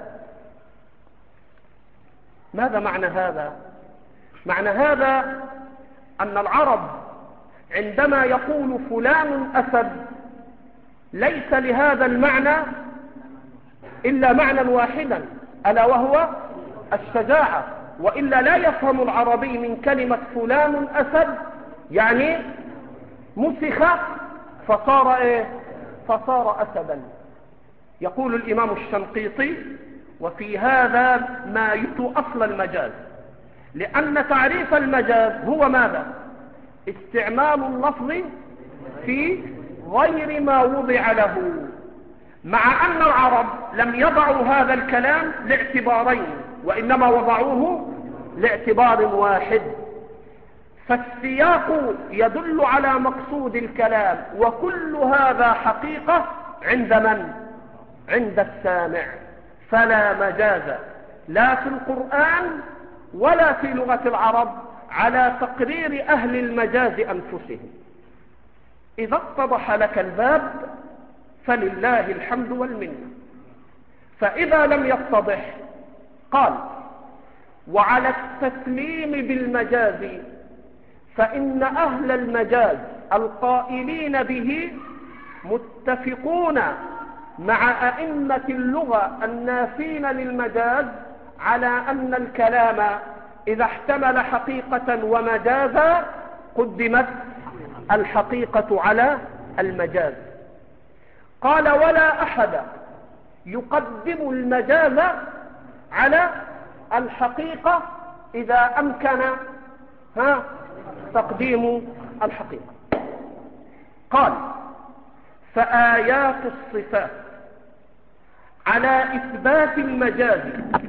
ماذا معنى هذا؟ معنى هذا أن العرب عندما يقول فلان أسد ليس لهذا المعنى إلا معنى واحدا، ألا وهو الشجاعة، وإلا لا يفهم العربي من كلمة فلان أسد يعني مسخ فصار إيه؟ فصار أسدا. يقول الإمام الشنقيطي: وفي هذا ما يثبت أصل المجاز، لأن تعريف المجاز هو ماذا؟ استعمال اللفظ في غير ما وضع له، مع أن العرب لم يضعوا هذا الكلام لاعتبارين وإنما وضعوه لاعتبار واحد. فالسياق يدل على مقصود الكلام، وكل هذا حقيقة عند من؟ عند السامع، فلا مجاز لا في القرآن ولا في لغة العرب على تقرير أهل المجاز أنفسهم. إذا اتضح لك الباب فلله الحمد والمنة. فإذا لم يتضح قال: وعلى التسليم بالمجاز، فإن أهل المجاز القائلين به متفقون مع أئمة اللغة النافين للمجاز على أن الكلام إذا احتمل حقيقة ومجازا قدمت الحقيقة على المجاز. قال: ولا أحد يقدم المجاز على الحقيقة إذا أمكن ها تقديم الحقيقة. قال: فآيات الصفات على إثبات المجاز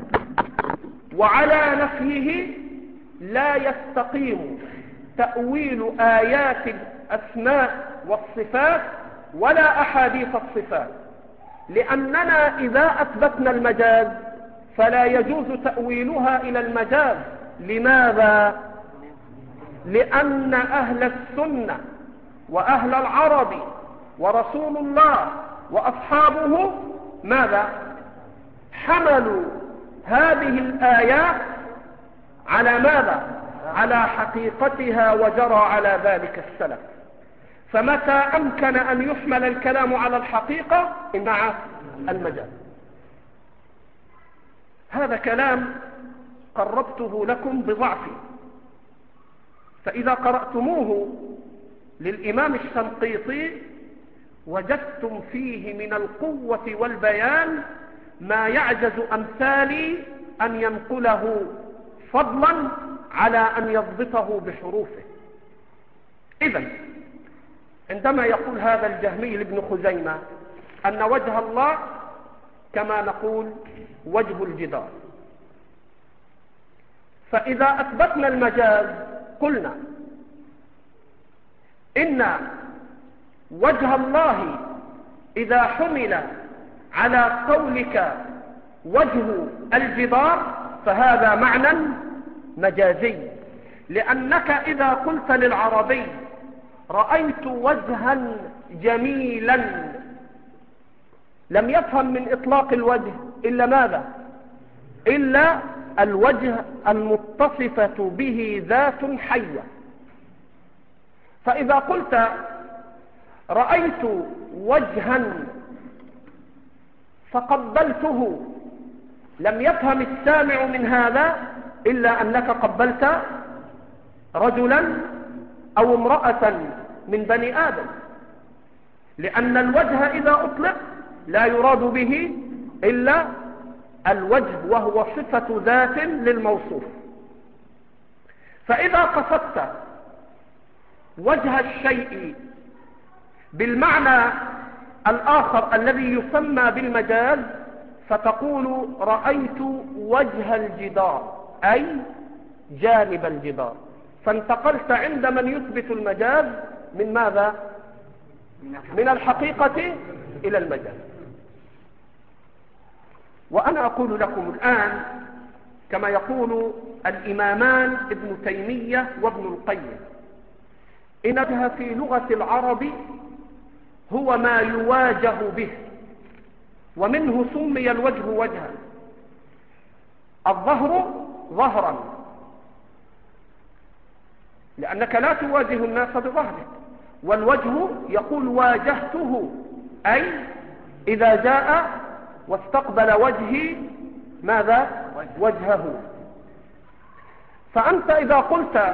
وعلى نفيه لا يستقيم تأويل آيات الأسماء والصفات ولا أحاديث الصفات، لأننا إذا أثبتنا المجاز فلا يجوز تأويلها إلى المجاز. لماذا؟ لأن أهل السنة وأهل العرب ورسول الله وأصحابه ماذا؟ حملوا هذه الآيات على ماذا؟ على حقيقتها، وجرى على ذلك السلف. فمتى أمكن أن يحمل الكلام على الحقيقة مع المجاز. هذا كلام قربته لكم بضعفه، فإذا قرأتموه للإمام الشنقيطي وجدتم فيه من القوة والبيان ما يعجز أمثالي أن ينقله، فضلا على أن يضبطه بحروفه. إذن عندما يقول هذا الجهمي لابن خزيمة أن وجه الله كما نقول وجه الجدار، فإذا أثبتنا المجاز قلنا إن وجه الله إذا حمل على قولك وجه الجدار فهذا معنى مجازي، لأنك إذا قلت للعربي رأيت وجها جميلا لم يفهم من إطلاق الوجه إلا ماذا؟ إلا الوجه المتصفة به ذات حية. فإذا قلت رأيت وجها فقبلته لم يفهم السامع من هذا إلا أنك قبلت رجلا أو امرأة من بني آدم، لأن الوجه إذا أطلق لا يراد به إلا الوجه وهو صفة ذات للموصوف. فإذا قصدت وجه الشيء بالمعنى الآخر الذي يسمى بالمجاز فتقول رأيت وجه الجدار أي جانب الجدار، فانتقلت عند من يثبت المجاز من ماذا؟ من الحقيقة إلى المجاز. وأنا أقول لكم الآن كما يقول الإمامان ابن تيمية وابن القيم إن وجه في لغة العرب هو ما يواجه به، ومنه سمي الوجه وجها. الظهر ظهرا لأنك لا تواجه الناس بظهرك، والوجه يقول واجهته أي إذا جاء واستقبل وجهي ماذا؟ وجهه. فأنت إذا قلت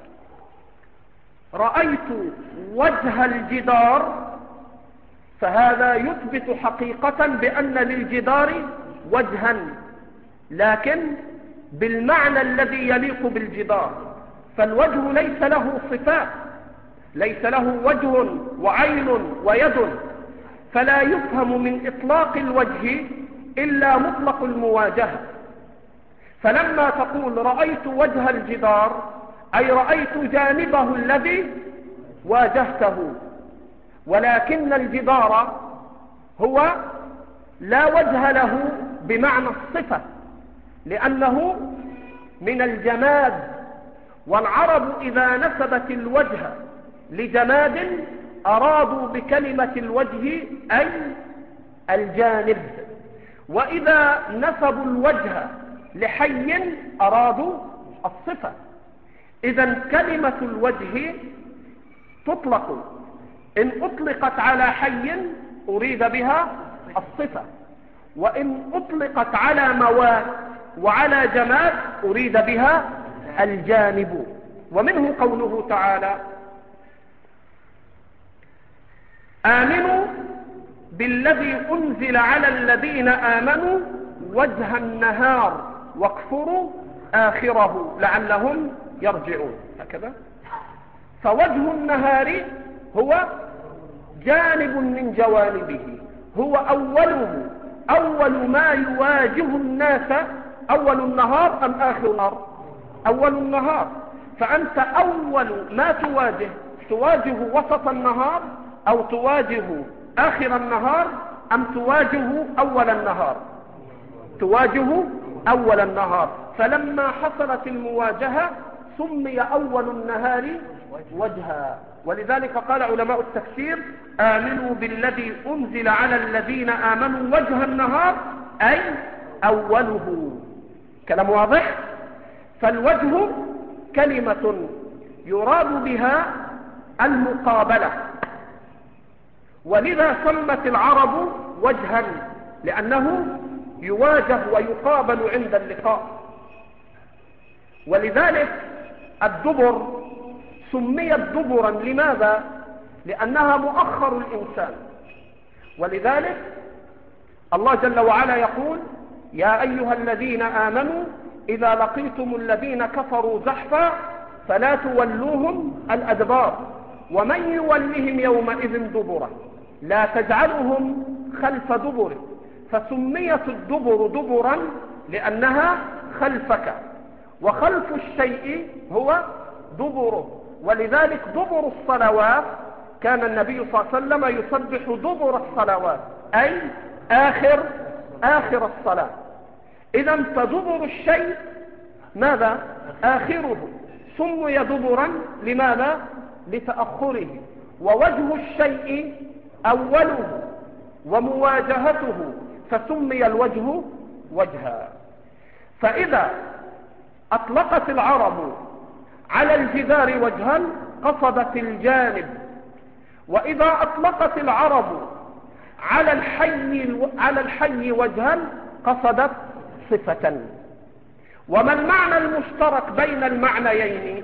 رأيت وجه الجدار فهذا يثبت حقيقة بأن للجدار وجها، لكن بالمعنى الذي يليق بالجدار. فالوجه ليس له صفات، ليس له وجه وعين ويد، فلا يفهم من إطلاق الوجه إلا مطلق المواجهة. فلما تقول رأيت وجه الجدار أي رأيت جانبه الذي واجهته، ولكن الجدار هو لا وجه له بمعنى الصفة، لأنه من الجماد، والعرب إذا نسبت الوجه لجماد أرادوا بكلمة الوجه أي الجانب، وإذا نسبوا الوجه لحي أرادوا الصفة. إذن كلمة الوجه تطلق، إن أطلقت على حي أريد بها الصفة، وإن أطلقت على مواد وعلى جماد أريد بها الجانب. ومنه قوله تعالى: آمنوا بالذي أنزل على الذين آمنوا وجه النهار واكفروا آخره لعلهم يرجعون. هكذا. فوجه النهار هو جانب من جوانبه، هو أوله، أول ما يواجه الناس. أول النهار أم آخر النهار؟ أول النهار. فأنت أول ما تواجه، تواجه وسط النهار أو تواجه آخر النهار أم تواجه أول النهار؟ تواجه أول النهار. فلما حصلت المواجهة سمي أول النهار وجها. ولذلك قال علماء التفسير: آمنوا بالذي أنزل على الذين آمنوا وجه النهار أي أوله. كلام واضح؟ فالوجه كلمة يراد بها المقابلة، ولذا سمت العرب وجها، لأنه يواجه ويقابل عند اللقاء. ولذلك الدبر سميت دبرا. لماذا؟ لأنها مؤخر الإنسان. ولذلك الله جل وعلا يقول: يا أيها الذين آمنوا إذا لقيتم الذين كفروا زحفا فلا تولوهم الأدبار ومن يولهم يومئذ دبره لا تجعلهم خلف دبره. فسميت الدبر دبرا لأنها خلفك، وخلف الشيء هو دبره. ولذلك دبر الصلوات كان النبي صلى الله عليه وسلم يسبح دبر الصلوات أي آخر آخر الصلاة. إذا فدبر الشيء ماذا؟ آخره. سمي دبرا لماذا؟ لتأخره. ووجه الشيء أوله ومواجهته، فسمي الوجه وجها. فإذا أطلقت العرب على الجدار وجها قصدت الجانب، وإذا أطلقت العرب على الحي على الحي وجها قصدت صفة. وما المعنى المشترك بين المعنيين؟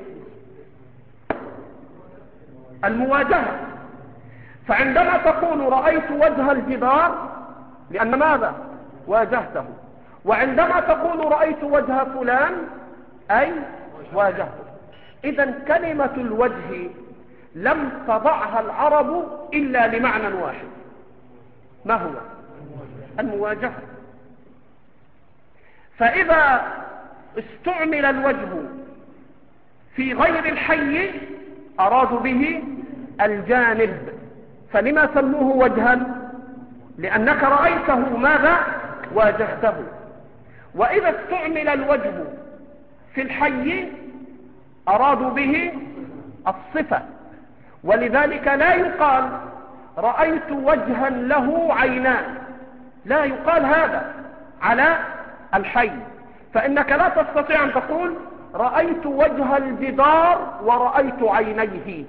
المواجهة. فعندما تقول رأيت وجه الجدار لأن ماذا؟ واجهته. وعندما تقول رأيت وجه فلان أي واجهته. إذن كلمة الوجه لم تضعها العرب إلا لمعنى واحد. ما هو؟ المواجهة. فإذا استعمل الوجه في غير الحي أرادوا به الجانب. فلما سموه وجها؟ لأنك رأيته ماذا؟ واجهته. وإذا استعمل الوجه في الحي أرادوا به الصفة. ولذلك لا يقال رأيت وجها له عينان، لا يقال هذا على الحي. فإنك لا تستطيع أن تقول رأيت وجه الجدار ورأيت عينيه.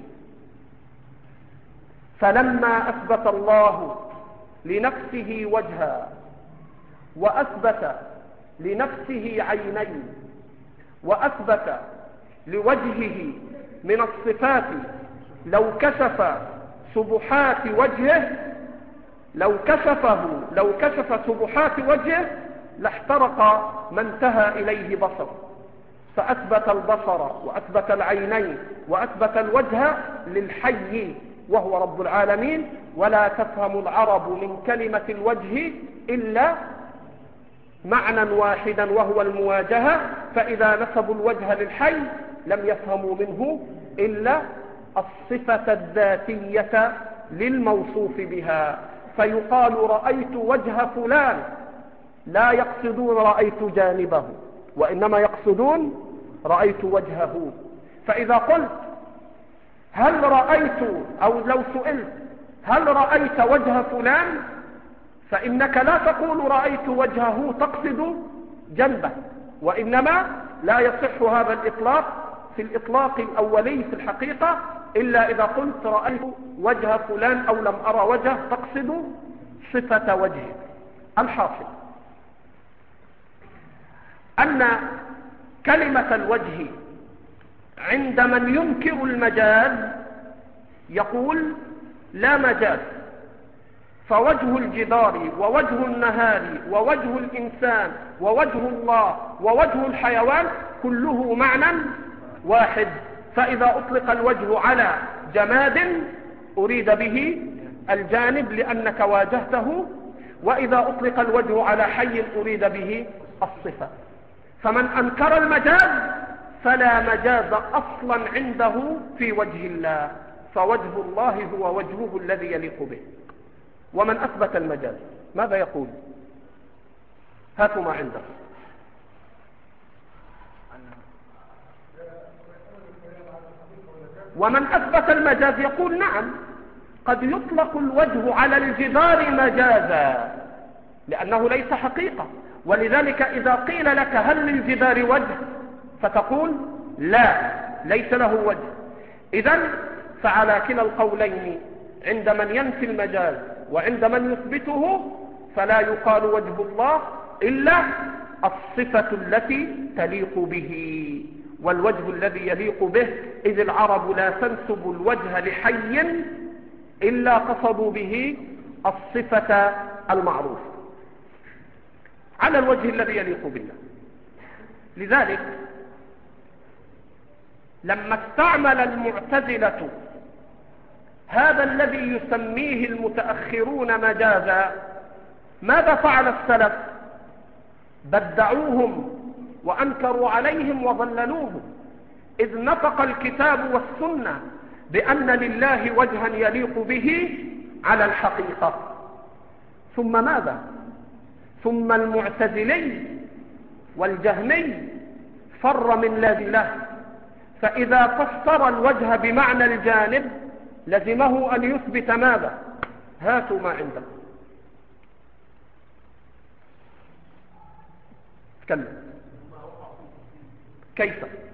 فلما أثبت الله لنفسه وجها وأثبت لنفسه عينين وأثبت لوجهه من الصفات، لو كشف سبحات وجهه لو كشفه لو كشف سبحات وجهه لاحترق ما انتهى إليه بصر. فأثبت البصر وأثبت العينين وأثبت الوجه للحي وهو رب العالمين. ولا تفهم العرب من كلمة الوجه إلا معنى واحدا وهو المواجهة. فإذا نسبوا الوجه للحي لم يفهموا منه إلا الصفة الذاتية للموصوف بها. فيقال رأيت وجه فلان لا يقصدون رأيت جانبه، وإنما يقصدون رأيت وجهه. فإذا قلت هل رأيت، أو لو سئلت هل رأيت وجه فلان، فإنك لا تقول رأيت وجهه تقصد جنبه، وإنما لا يصح هذا الإطلاق في الإطلاق الأولي في الحقيقة إلا إذا قلت رأيت وجه فلان أو لم أرى وجه تقصد صفة وجهه. الحاصل أن كلمة الوجه عند من ينكر المجاز يقول لا مجاز، فوجه الجدار ووجه النهار ووجه الإنسان ووجه الله ووجه الحيوان كله معنى واحد. فإذا أطلق الوجه على جماد أريد به الجانب لأنك واجهته، وإذا أطلق الوجه على حي أريد به الصفة. فمن أنكر المجاز فلا مجاز أصلا عنده في وجه الله، فوجه الله هو وجهه الذي يليق به. ومن أثبت المجاز ماذا يقول؟ هاتوا ما عنده. ومن أثبت المجاز يقول نعم قد يطلق الوجه على الجدار مجازا لأنه ليس حقيقة، ولذلك إذا قيل لك هل للجدار وجه فتقول لا ليس له وجه. إذن فعلى كلا القولين عند من ينفي المجاز وعند من يثبته فلا يقال وجه الله إلا الصفة التي تليق به، والوجه الذي يليق به، إذ العرب لا تنسب الوجه لحي إلا قصدوا به الصفة المعروفة على الوجه الذي يليق بالله. لذلك لما استعمل المعتزلة هذا الذي يسميه المتأخرون مجازا ماذا فعل السلف؟ بدعوهم وأنكروا عليهم وضللوهم، إذ نطق الكتاب والسنة بأن لله وجها يليق به على الحقيقة. ثم ماذا؟ ثم المعتزلي والجهمي فر من الله، فإذا فسر الوجه بمعنى الجانب لزمه أن يثبت ماذا؟ هاتوا ما عنده. تكلم. كيف؟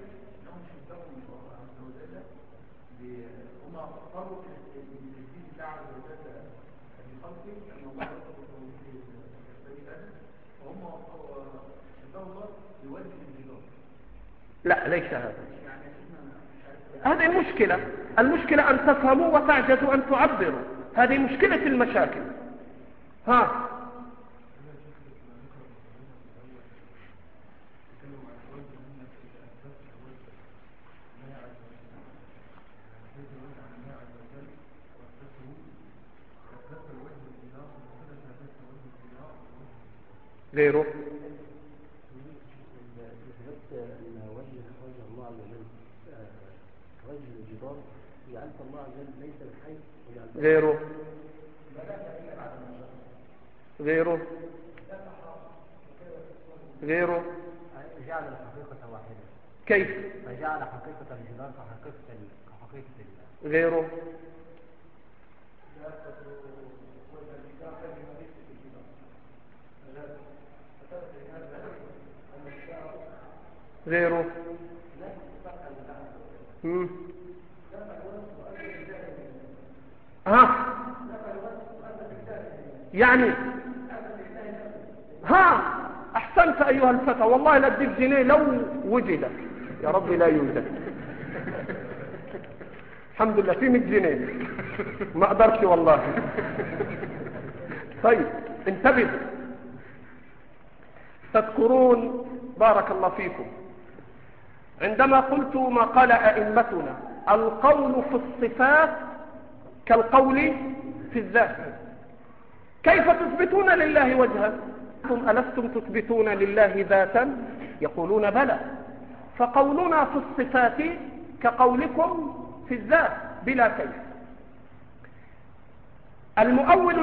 لا ليس هذا. هذه المشكلة، المشكلة أن تفهموا وتعجزوا أن تعبروا، هذه مشكلة المشاكل. ها غيره غيره غيره غيره جعل الحقيقة واحدة. كيف؟ فجعل حقيقة الجدار كحقيقة كحقيقة الله. غيره غيره مم. ها يعني ها احسنت ايها الفتى، والله لا اديك جنيه لو وجد، يا رب لا يوجد. الحمد لله في مية جنيه ما اقدرش والله. طيب انتبهوا، تذكرون بارك الله فيكم عندما قلت ما قال ائمتنا القول في الصفات كالقول في الذات، كيف تثبتون لله وجها؟ أنتم ألستم تثبتون لله ذاتا؟ يقولون بلى. فقولنا في الصفات كقولكم في الذات بلا كيف. المؤول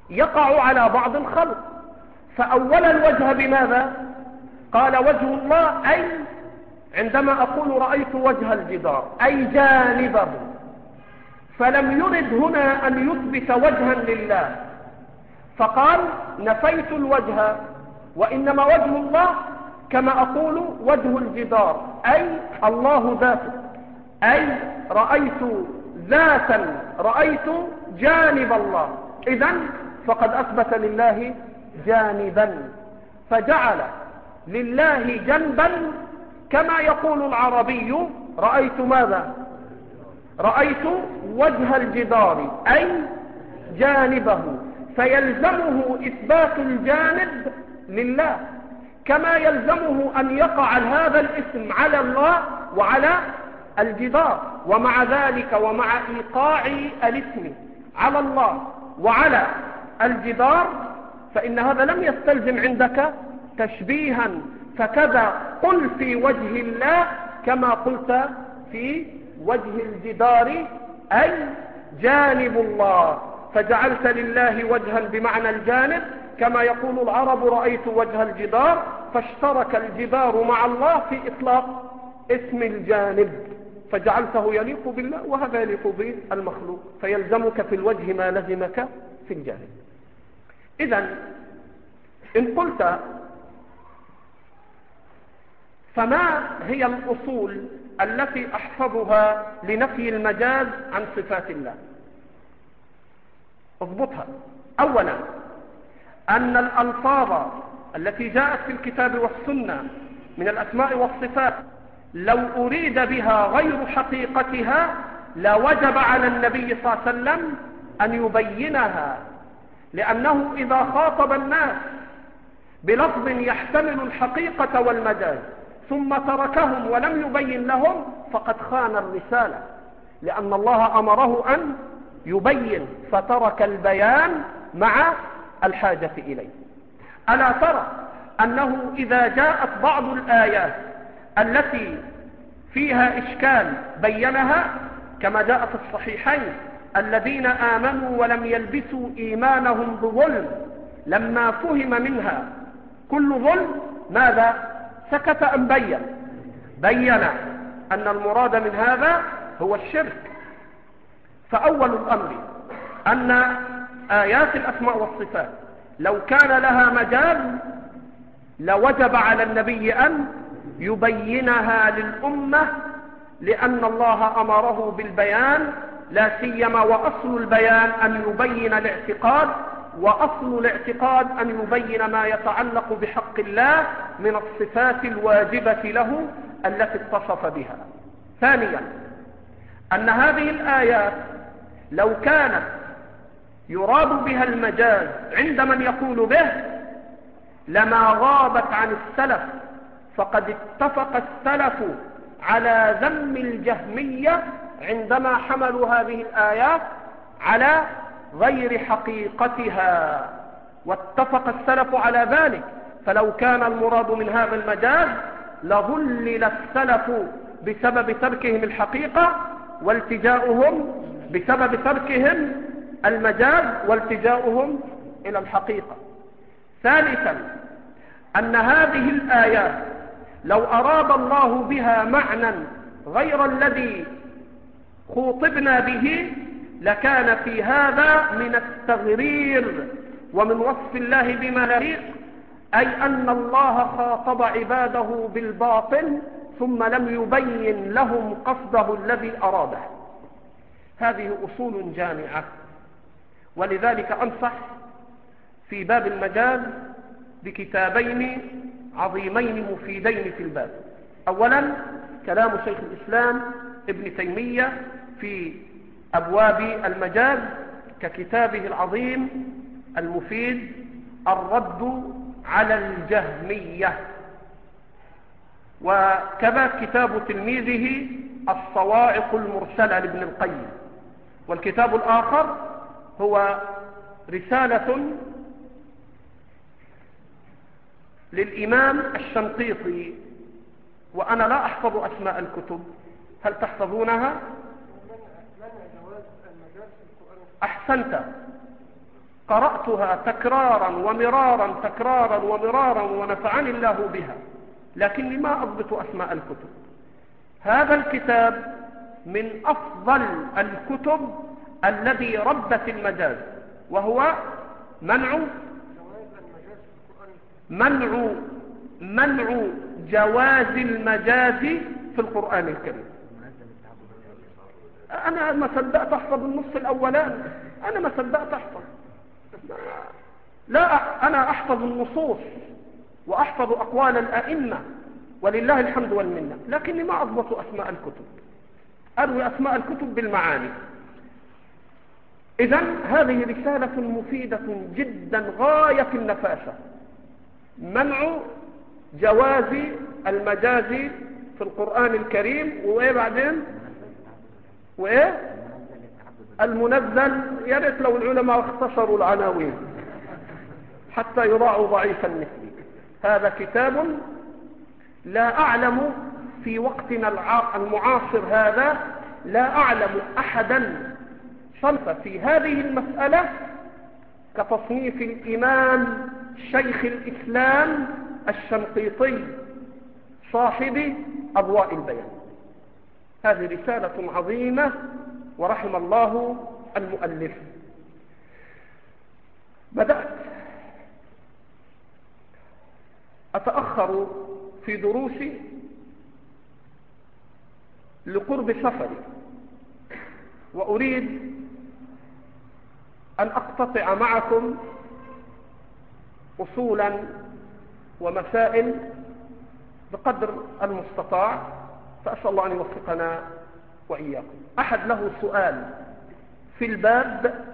يقع على بعض الخلق. فأول الوجه بماذا؟ قال وجه الله، أي عندما أقول رأيت وجه الجدار أي جانبه، فلم يرد هنا أن يثبت وجها لله فقال نفيت الوجه، وإنما وجه الله كما أقول وجه الجدار أي الله ذاته، أي رأيت ذاتا، رأيت جانب الله. إذن فقد أثبت لله جانبا، فجعل لله جنبا كما يقول العربي رأيت ماذا؟ رأيت وجه الجدار أي جانبه، فيلزمه إثبات الجانب لله، كما يلزمه أن يقع هذا الاسم على الله وعلى الجدار. ومع ذلك ومع إيقاع الاسم على الله وعلى الجدار فإن هذا لم يستلزم عندك تشبيها، فكذا قل في وجه الله كما قلت في وجه الجدار أي جانب الله، فجعلت لله وجها بمعنى الجانب كما يقول العرب رأيت وجه الجدار، فاشترك الجدار مع الله في إطلاق اسم الجانب، فجعلته يليق بالله وهذا يليق بالمخلوق، فيلزمك في الوجه ما لزمك في الجانب. إذن إن قلت فما هي الأصول التي أحفظها لنفي المجاز عن صفات الله؟ اضبطها. أولا أن الألفاظ التي جاءت في الكتاب والسنة من الأسماء والصفات لو أريد بها غير حقيقتها لوجب على النبي صلى الله عليه وسلم أن يبينها، لأنه إذا خاطب الناس بلفظ يحتمل الحقيقة والمجاز ثم تركهم ولم يبين لهم فقد خان الرسالة، لأن الله أمره أن يبين فترك البيان مع الحاجة إليه. ألا ترى أنه إذا جاءت بعض الآيات التي فيها إشكال بينها، كما جاء في الصحيحين الذين آمنوا ولم يلبسوا إيمانهم بظلم، لما فهم منها كل ظلم ماذا؟ سكت أم بين؟ بين أن المراد من هذا هو الشرك. فأول الأمر أن آيات الأسماء والصفات لو كان لها مجال لوجب على النبي أن يبينها للأمة، لأن الله أمره بالبيان، لا سيما وأصل البيان أن يبين الاعتقاد، وأصل الاعتقاد أن يبين ما يتعلق بحق الله من الصفات الواجبة له التي اتصف بها. ثانيا أن هذه الآيات لو كانت يراد بها المجاز عند من يقول به لما غابت عن السلف، فقد اتفق السلف على ذم الجهمية عندما حملوا هذه الآيات على غير حقيقتها، واتفق السلف على ذلك. فلو كان المراد من هذا المجاز لظلل السلف بسبب تركهم الحقيقة والتجاؤهم بسبب تركهم المجاز والتجاؤهم إلى الحقيقة. ثالثا أن هذه الآيات لو أراد الله بها معنى غير الذي خوطبنا به لكان في هذا من التغرير ومن وصف الله بما لا يليق، أي أن الله خاطب عباده بالباطل ثم لم يبين لهم قصده الذي أراده. هذه أصول جامعة، ولذلك أنصح في باب المجاز بكتابين عظيمين مفيدين في الباب. أولا كلام شيخ الإسلام ابن تيمية في أبواب المجاز ككتابه العظيم المفيد الرد على الجهمية، وكذا كتاب تلميذه الصواعق المرسلة لابن القيم. والكتاب الآخر هو رسالة للإمام الشنقيطي، وأنا لا أحفظ أسماء الكتب، هل تحفظونها؟ أحسنت. قرأتها تكرارا ومرارا تكرارا ومرارا ونفعني الله بها، لكني ما أضبط أسماء الكتب. هذا الكتاب من أفضل الكتب الذي ربت المجاز، وهو منع منع منع جواز المجاز في القرآن الكريم. أنا ما صدقت أحفظ النص الأولاني، أنا ما صدقت أحفظ، لا أنا أحفظ النصوص وأحفظ أقوال الأئمة ولله الحمد والمنة، لكني ما أضبط أسماء الكتب، أروي أسماء الكتب بالمعاني. إذن هذه رسالة مفيدة جدا غاية النفاسة، منع جواز المجاز في القرآن الكريم. وإيه بعدين؟ وإيه؟ المنزل. يا ريت لو العلماء اختصروا العناوين حتى يضاعوا ضعيفا مثلي. هذا كتاب لا أعلم في وقتنا المعاصر هذا، لا أعلم أحدا صنف في هذه المسألة كتصنيف الإمام شيخ الإسلام الشنقيطي صاحب أضواء البيان. هذه رسالة عظيمة ورحم الله المؤلف. بدأت أتأخر في دروسي لقرب سفري، وأريد أن أقتطع معكم أصولا ومسائل بقدر المستطاع، فأسأل الله أن يوفقنا وإياكم. أحد له سؤال في الباب؟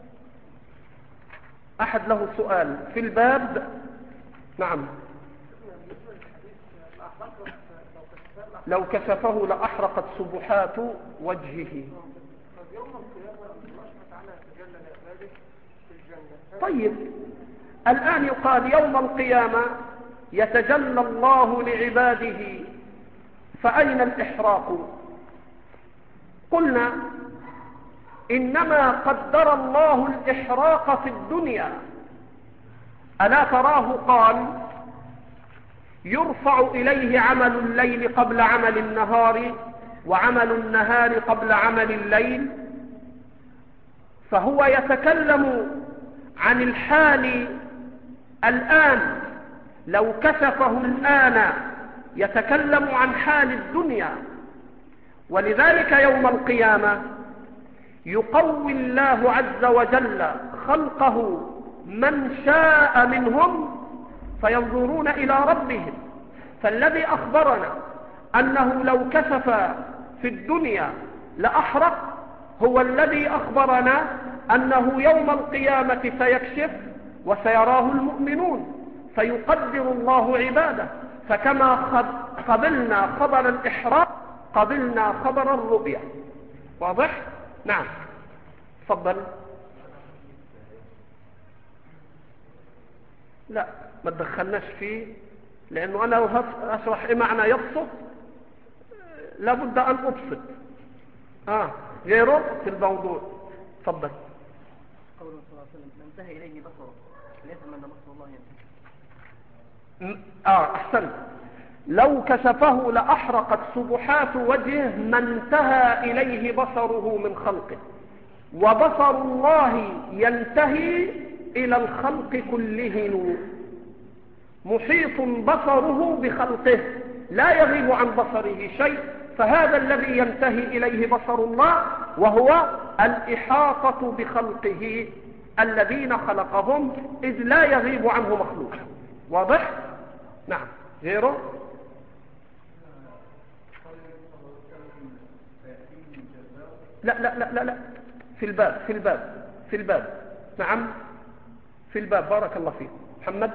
أحد له سؤال في الباب؟ نعم. لو كشفه لأحرقت سبحات وجهه. طيب الآن يقال يوم القيامة يتجلى الله لعباده، فأين الإحراق؟ قلنا إنما قدر الله الإحراق في الدنيا. ألا تراه قال يرفع إليه عمل الليل قبل عمل النهار، وعمل النهار قبل عمل الليل. فهو يتكلم عن الحال الآن، لو كشفه الآن يتكلم عن حال الدنيا. ولذلك يوم القيامة يقوي الله عز وجل خلقه من شاء منهم فينظرون إلى ربهم. فالذي أخبرنا أنه لو كشف في الدنيا لأحرق هو الذي أخبرنا أنه يوم القيامة سيكشف وسيراه المؤمنون، فيقدر الله عباده. فكما قبلنا خبر الإحراق قبلنا خبر الرؤيا. واضح؟ نعم تفضل. لا ما تدخلناش فيه، لأنه أنا أشرح إيه معنى يبسط، لابد أن أبسط آه غيره في الموضوع. تفضل. قوله صلى الله عليه وسلم انتهى إليه بصره، ليس من بصر الله ينتهي. آه أحسنت. لو كشفه لأحرقت سبحات وجهه ما انتهى إليه بصره من خلقه، وبصر الله ينتهي إلى الخلق كلهم، محيط بصره بخلقه لا يغيب عن بصره شيء. فهذا الذي ينتهي إليه بصر الله، وهو الإحاطة بخلقه الذين خلقهم، إذ لا يغيب عنه مخلوق. واضح؟ نعم. غيره؟ لا لا لا لا لا في الباب في الباب في الباب نعم في الباب. بارك الله فيك محمد.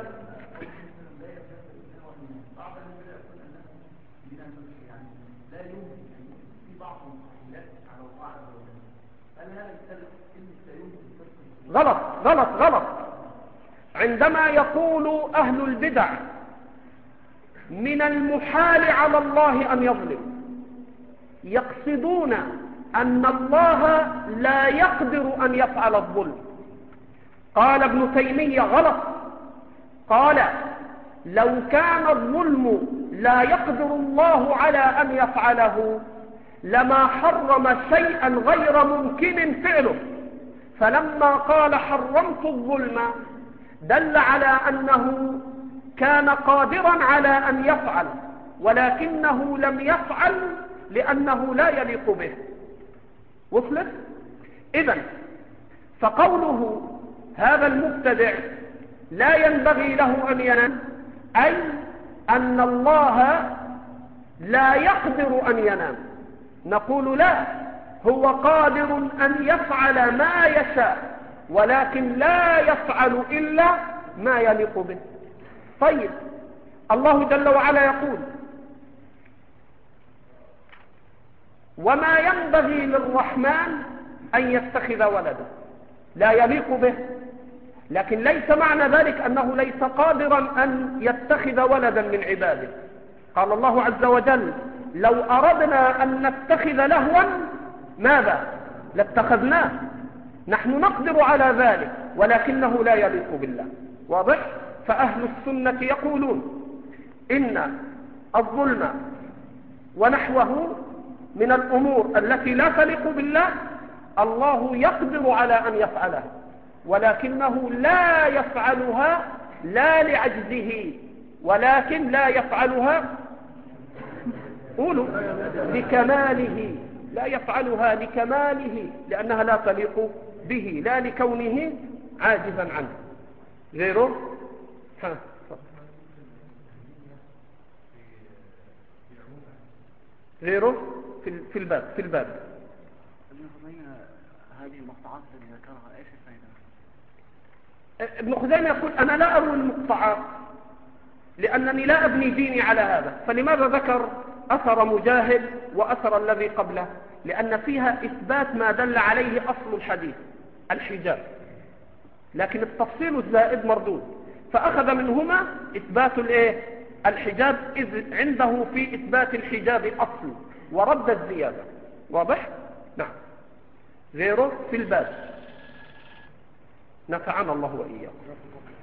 غلط غلط غلط. عندما يقول أهل البدع من المحال على الله أن يظلم، يقصدون أن الله لا يقدر أن يفعل الظلم. قال ابن تيمية غلط، قال لو كان الظلم لا يقدر الله على أن يفعله لما حرم شيئا غير ممكن فعله، فلما قال حرمت الظلم دل على أنه كان قادرا على أن يفعل، ولكنه لم يفعل لأنه لا يليق به. وصلت؟ إذن فقوله هذا المبتدع لا ينبغي له أن ينام، أي أن الله لا يقدر أن ينام. نقول لا، هو قادر أن يفعل ما يشاء، ولكن لا يفعل إلا ما يليق به. طيب الله جل وعلا يقول وما ينبغي للرحمن أن يتخذ ولدا، لا يليق به، لكن ليس معنى ذلك أنه ليس قادرا أن يتخذ ولدا من عباده. قال الله عز وجل لو أردنا أن نتخذ لهوا ماذا لاتخذناه، نحن نقدر على ذلك ولكنه لا يليق بالله. واضح؟ فأهل السنة يقولون إن الظلم ونحوه من الأمور التي لا تليق بالله الله يقدر على أن يفعلها، ولكنه لا يفعلها لا لعجزه، ولكن لا يفعلها قولوا لكماله، لا يفعلها لكماله لأنها لا تليق به، لا لكونه عاجزا عنه. غيره ها. غيره في في الباب في الباب هذه المقطعات اللي ذكرها ايش الفائده؟ ابن خزيمة يقول أنا لا أروي المقطعات لأنني لا أبني ديني على هذا. فلماذا ذكر أثر مجاهد وأثر الذي قبله؟ لأن فيها إثبات ما دل عليه أصل الحديث الحجاب، لكن التفصيل الزائد مردود، فأخذ منهما إثبات الإيه؟ الحجاب، إذ عنده في إثبات الحجاب أصل ورد الزيادة. واضح؟ نعم. غيره في الباب. نفعنا الله وإياه.